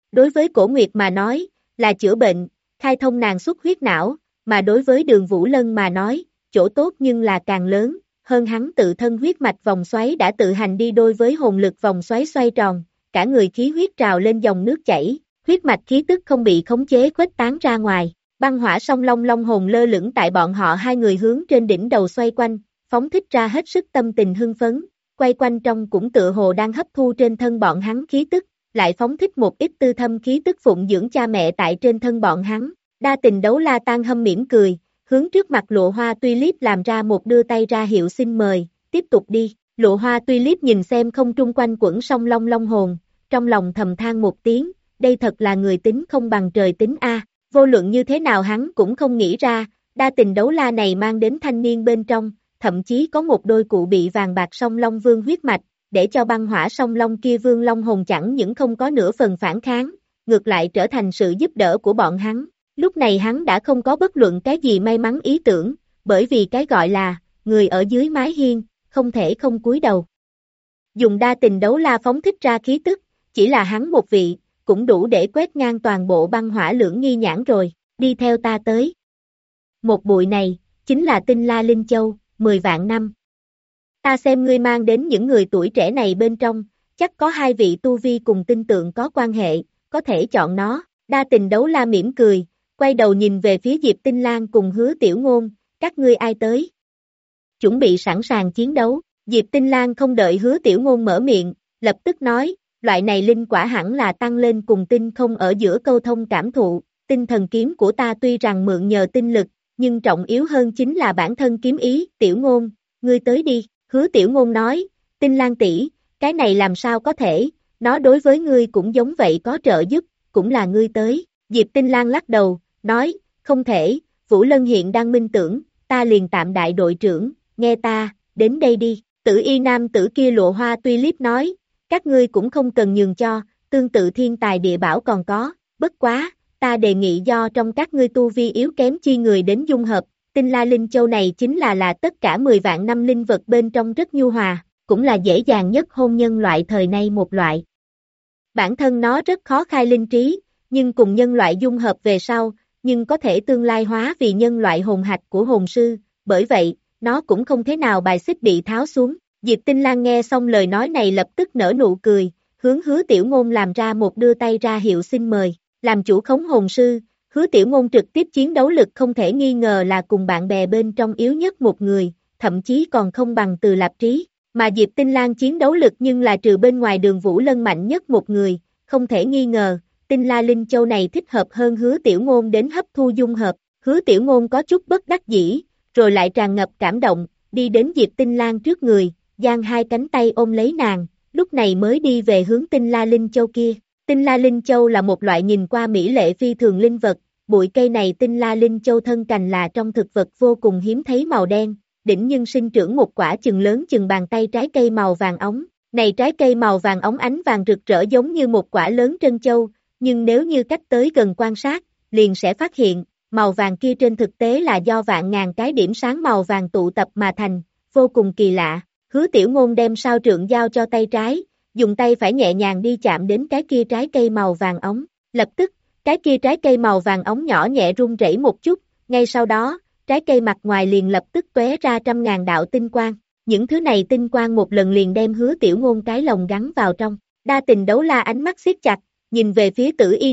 Đối với Cổ Nguyệt mà nói, là chữa bệnh, khai thông nàng xuất huyết não, mà đối với Đường Vũ Lân mà nói, chỗ tốt nhưng là càng lớn, hơn hắn tự thân huyết mạch vòng xoáy đã tự hành đi đôi với hồn lực vòng xoáy xoay tròn, cả người khí huyết trào lên dòng nước chảy, huyết mạch khí tức không bị khống chế khuếch tán ra ngoài. Băng hỏa song long long hồn lơ lửng tại bọn họ hai người hướng trên đỉnh đầu xoay quanh, phóng thích ra hết sức tâm tình hưng phấn, quay quanh trong cũng tựa hồ đang hấp thu trên thân bọn hắn khí tức, lại phóng thích một ít tư thâm khí tức phụng dưỡng cha mẹ tại trên thân bọn hắn. Đa tình đấu la tan hâm mỉm cười, hướng trước mặt Lụa Hoa Tulip làm ra một đưa tay ra hiệu xin mời, tiếp tục đi. Lụa Hoa Tulip nhìn xem không trung quanh quẩn song long long hồn, trong lòng thầm than một tiếng, đây thật là người tính không bằng trời tính a. Vô luận như thế nào hắn cũng không nghĩ ra, đa tình đấu la này mang đến thanh niên bên trong, thậm chí có một đôi cụ bị vàng bạc song long vương huyết mạch, để cho băng hỏa song long kia vương long hồn chẳng những không có nửa phần phản kháng, ngược lại trở thành sự giúp đỡ của bọn hắn. Lúc này hắn đã không có bất luận cái gì may mắn ý tưởng, bởi vì cái gọi là, người ở dưới mái hiên, không thể không cúi đầu. Dùng đa tình đấu la phóng thích ra khí tức, chỉ là hắn một vị, cũng đủ để quét ngang toàn bộ băng hỏa lưỡng nghi nhãn rồi, đi theo ta tới. Một bụi này, chính là tinh la linh châu, 10 vạn năm. Ta xem ngươi mang đến những người tuổi trẻ này bên trong, chắc có hai vị tu vi cùng tinh tượng có quan hệ, có thể chọn nó. Đa tình đấu la mỉm cười, quay đầu nhìn về phía Diệp Tinh Lan cùng Hứa Tiểu Ngôn, các ngươi ai tới? Chuẩn bị sẵn sàng chiến đấu. Diệp Tinh Lan không đợi Hứa Tiểu Ngôn mở miệng, lập tức nói, loại này linh quả hẳn là tăng lên cùng tinh không ở giữa câu thông cảm thụ, tinh thần kiếm của ta tuy rằng mượn nhờ tinh lực, nhưng trọng yếu hơn chính là bản thân kiếm ý. Tiểu Ngôn, ngươi tới đi. Hứa Tiểu Ngôn nói, Tinh Lan tỷ, cái này làm sao có thể, nó đối với ngươi cũng giống vậy có trợ giúp, cũng là ngươi tới. Diệp Tinh Lan lắc đầu, nói, không thể, Vũ Lân hiện đang minh tưởng, ta liền tạm đại đội trưởng, nghe ta, đến đây đi. Tử y nam tử kia Lụa Hoa Tulip nói, các ngươi cũng không cần nhường cho, tương tự thiên tài địa bảo còn có, bất quá, ta đề nghị do trong các ngươi tu vi yếu kém chi người đến dung hợp, tinh la linh châu này chính là tất cả 10 vạn năm linh vật bên trong rất nhu hòa, cũng là dễ dàng nhất hôn nhân loại thời nay một loại. Bản thân nó rất khó khai linh trí, nhưng cùng nhân loại dung hợp về sau, nhưng có thể tương lai hóa vì nhân loại hồn hạch của hồn sư, bởi vậy, nó cũng không thế nào bài xích bị tháo xuống. Diệp Tinh Lan nghe xong lời nói này lập tức nở nụ cười, hướng Hứa Tiểu Ngôn làm ra một đưa tay ra hiệu xin mời, làm chủ khống hồn sư, Hứa Tiểu Ngôn trực tiếp chiến đấu lực không thể nghi ngờ là cùng bạn bè bên trong yếu nhất một người, thậm chí còn không bằng Từ Lạp Trí, mà Diệp Tinh Lan chiến đấu lực nhưng là trừ bên ngoài Đường Vũ Lân mạnh nhất một người, không thể nghi ngờ, tinh la linh châu này thích hợp hơn Hứa Tiểu Ngôn đến hấp thu dung hợp. Hứa Tiểu Ngôn có chút bất đắc dĩ, rồi lại tràn ngập cảm động, đi đến Diệp Tinh Lan trước người, giang hai cánh tay ôm lấy nàng, lúc này mới đi về hướng tinh la linh châu kia. Tinh la linh châu là một loại nhìn qua mỹ lệ phi thường linh vật, bụi cây này tinh la linh châu thân cành là trong thực vật vô cùng hiếm thấy màu đen, đỉnh nhưng sinh trưởng một quả chừng lớn chừng bàn tay trái cây màu vàng óng. Này trái cây màu vàng óng ánh vàng rực rỡ giống như một quả lớn trân châu, nhưng nếu như cách tới gần quan sát, liền sẽ phát hiện, màu vàng kia trên thực tế là do vạn ngàn cái điểm sáng màu vàng tụ tập mà thành, vô cùng kỳ lạ. Hứa Tiểu Ngôn đem sao trượng giao cho tay trái, dùng tay phải nhẹ nhàng đi chạm đến cái kia trái cây màu vàng óng, lập tức, cái kia trái cây màu vàng óng nhỏ nhẹ rung rẩy một chút, ngay sau đó, trái cây mặt ngoài liền lập tức tóe ra trăm ngàn đạo tinh quang. Những thứ này tinh quang một lần liền đem Hứa Tiểu Ngôn cái lồng gắn vào trong. Đa tình đấu la ánh mắt siết chặt, nhìn về phía tử y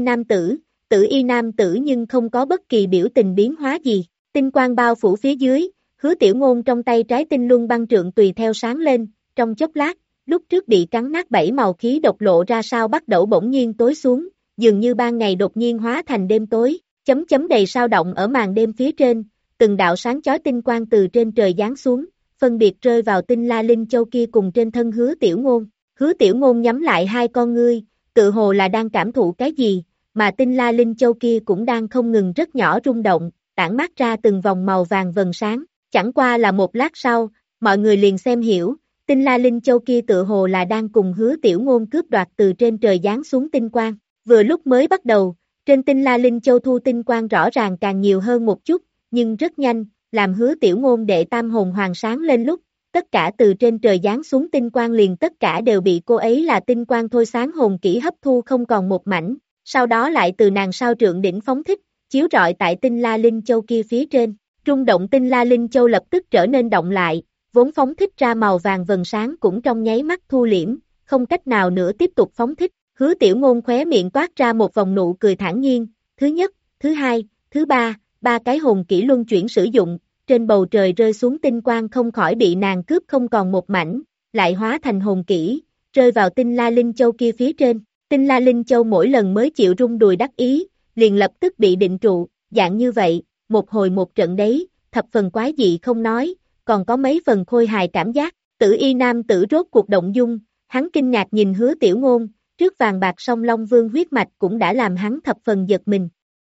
nam tử nhưng không có bất kỳ biểu tình biến hóa gì. Tinh quang bao phủ phía dưới, Hứa Tiểu Ngôn trong tay trái tinh luân băng trượng tùy theo sáng lên, trong chốc lát, lúc trước bị cắn nát 7 màu khí độc lộ ra sao bắt đầu bỗng nhiên tối xuống, dường như ban ngày đột nhiên hóa thành đêm tối, chấm chấm đầy sao động ở màn đêm phía trên, từng đạo sáng chói tinh quang từ trên trời giáng xuống, phân biệt rơi vào tinh la linh châu kia cùng trên thân Hứa Tiểu Ngôn. Hứa Tiểu Ngôn nhắm lại hai con ngươi, tự hồ là đang cảm thụ cái gì, mà tinh la linh châu kia cũng đang không ngừng rất nhỏ rung động, tản mát ra từng vòng màu vàng vầng sáng. Chẳng qua là một lát sau, mọi người liền xem hiểu, tinh la linh châu kia tự hồ là đang cùng Hứa Tiểu Ngôn cướp đoạt từ trên trời giáng xuống tinh quang. Vừa lúc mới bắt đầu, trên tinh la linh châu thu tinh quang rõ ràng càng nhiều hơn một chút, nhưng rất nhanh, làm Hứa Tiểu Ngôn đệ tam hồn hoàng sáng lên lúc, tất cả từ trên trời giáng xuống tinh quang liền tất cả đều bị cô ấy là tinh quang thôi sáng hồn kỹ hấp thu không còn một mảnh, sau đó lại từ nàng sao trượng đỉnh phóng thích, chiếu rọi tại tinh la linh châu kia phía trên. Rung động tinh la linh châu lập tức trở nên động lại, vốn phóng thích ra màu vàng vầng sáng cũng trong nháy mắt thu liễm, không cách nào nữa tiếp tục phóng thích. Hứa Tiểu Ngôn khóe miệng toát ra một vòng nụ cười thản nhiên, thứ nhất, thứ hai, thứ ba, ba cái hồn kỹ luân chuyển sử dụng, trên bầu trời rơi xuống tinh quang không khỏi bị nàng cướp không còn một mảnh, lại hóa thành hồn kỹ, rơi vào tinh la linh châu kia phía trên. Tinh la linh châu mỗi lần mới chịu rung đùi đắc ý, liền lập tức bị định trụ, dạng như vậy, một hồi một trận đấy, thập phần quái dị không nói, còn có mấy phần khôi hài cảm giác. Tử Y nam tử rốt cuộc động dung, hắn kinh ngạc nhìn Hứa Tiểu Ngôn, trước vàng bạc song long vương huyết mạch cũng đã làm hắn thập phần giật mình.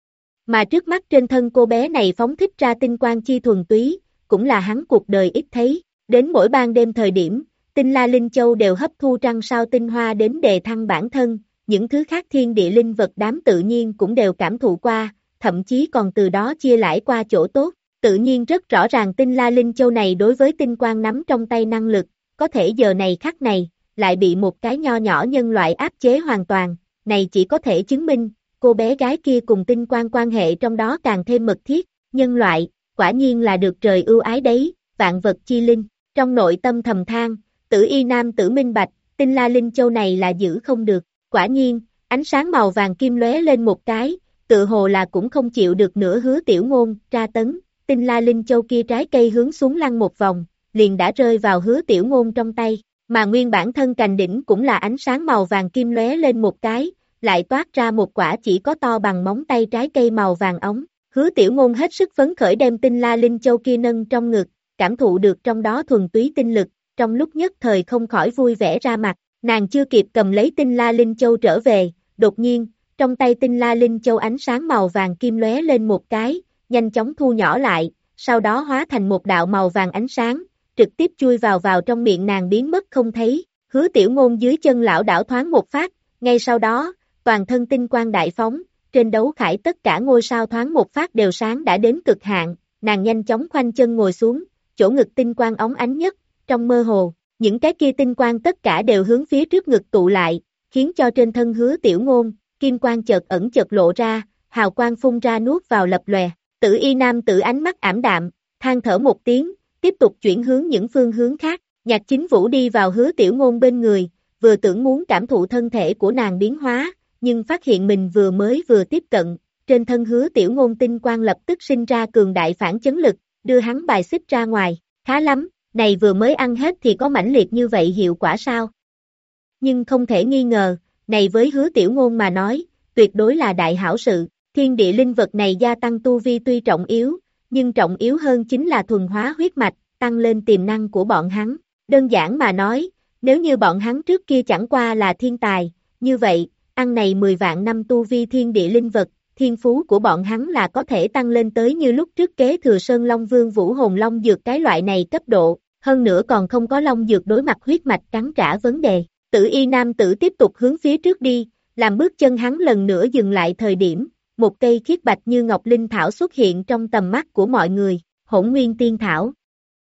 Mà trước mắt trên thân cô bé này phóng thích ra tinh quang chi thuần túy, cũng là hắn cuộc đời ít thấy. Đến mỗi ban đêm thời điểm, tinh la linh châu đều hấp thu trăng sao tinh hoa đến đề thăng bản thân, những thứ khác thiên địa linh vật đám tự nhiên cũng đều cảm thụ qua, thậm chí còn từ đó chia lãi qua chỗ tốt. Tự nhiên rất rõ ràng tinh la linh châu này đối với tinh quang nắm trong tay năng lực, có thể giờ này khắc này, lại bị một cái nho nhỏ nhân loại áp chế hoàn toàn, này chỉ có thể chứng minh, cô bé gái kia cùng tinh quang quan hệ trong đó càng thêm mật thiết. Nhân loại, quả nhiên là được trời ưu ái đấy, vạn vật chi linh. Trong nội tâm thầm than, Tử Y nam tử minh bạch, tinh la linh châu này là giữ không được. Quả nhiên, ánh sáng màu vàng kim lóe lên một cái, tự hồ là cũng không chịu được nữa Hứa Tiểu Ngôn tra tấn, tinh la linh châu kia trái cây hướng xuống lăn một vòng, liền đã rơi vào Hứa Tiểu Ngôn trong tay, mà nguyên bản thân cành đỉnh cũng là ánh sáng màu vàng kim lóe lên một cái, lại toát ra một quả chỉ có to bằng móng tay trái cây màu vàng óng. Hứa Tiểu Ngôn hết sức phấn khởi đem tinh la linh châu kia nâng trong ngực, cảm thụ được trong đó thuần túy tinh lực, trong lúc nhất thời không khỏi vui vẻ ra mặt. Nàng chưa kịp cầm lấy tinh la linh châu trở về, đột nhiên, trong tay tinh la linh châu ánh sáng màu vàng kim lóe lên một cái, nhanh chóng thu nhỏ lại, sau đó hóa thành một đạo màu vàng ánh sáng, trực tiếp chui vào trong miệng nàng biến mất không thấy. Hứa Tiểu Ngôn dưới chân lão đảo thoáng một phát, ngay sau đó, toàn thân tinh quang đại phóng, trên đấu khải tất cả ngôi sao thoáng một phát đều sáng đã đến cực hạn, nàng nhanh chóng khoanh chân ngồi xuống, chỗ ngực tinh quang óng ánh nhất, trong mơ hồ, những cái kia tinh quang tất cả đều hướng phía trước ngực tụ lại, khiến cho trên thân Hứa Tiểu Ngôn, kim quang chợt ẩn chợt lộ ra, hào quang phun ra nuốt vào lập lòe. Tử Y nam tử ánh mắt ảm đạm, than thở một tiếng, tiếp tục chuyển hướng những phương hướng khác. Nhạc Chính Vũ đi vào Hứa Tiểu Ngôn bên người, vừa tưởng muốn cảm thụ thân thể của nàng biến hóa, nhưng phát hiện mình vừa tiếp cận, trên thân Hứa Tiểu Ngôn tinh quang lập tức sinh ra cường đại phản chấn lực, đưa hắn bài xích ra ngoài. Khá lắm, này vừa mới ăn hết thì có mãnh liệt như vậy hiệu quả sao? Nhưng không thể nghi ngờ, này với Hứa Tiểu Ngôn mà nói, tuyệt đối là đại hảo sự. Thiên địa linh vật này gia tăng tu vi tuy trọng yếu, nhưng trọng yếu hơn chính là thuần hóa huyết mạch, tăng lên tiềm năng của bọn hắn. Đơn giản mà nói, nếu như bọn hắn trước kia chẳng qua là thiên tài, như vậy, ăn này 10 vạn năm tu vi thiên địa linh vật, thiên phú của bọn hắn là có thể tăng lên tới như lúc trước kế thừa Sơn Long Vương Vũ Hồn Long Dược cái loại này cấp độ, hơn nữa còn không có Long Dược đối mặt huyết mạch cắn trả vấn đề. Tử Y nam tử tiếp tục hướng phía trước đi, làm bước chân hắn lần nữa dừng lại thời điểm, một cây khiết bạch như ngọc linh thảo xuất hiện trong tầm mắt của mọi người, Hỗn Nguyên Tiên Thảo.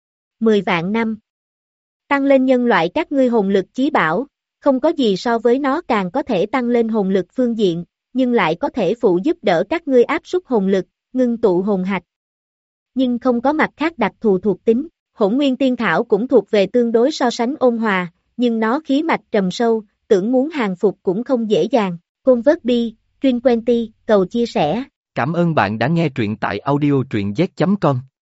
10 vạn năm. Tăng lên nhân loại các ngươi hồn lực chí bảo, không có gì so với nó càng có thể tăng lên hồn lực phương diện, nhưng lại có thể phụ giúp đỡ các ngươi áp suất hồn lực, ngưng tụ hồn hạch. Nhưng không có mặt khác đặc thù thuộc tính, Hỗn Nguyên Tiên Thảo cũng thuộc về tương đối so sánh ôn hòa, nhưng nó khí mạch trầm sâu, tưởng muốn hàng phục cũng không dễ dàng. Convert bi, Truyền Quen Ti, cầu chia sẻ. Cảm ơn bạn đã nghe truyện tại audio truyện z.com.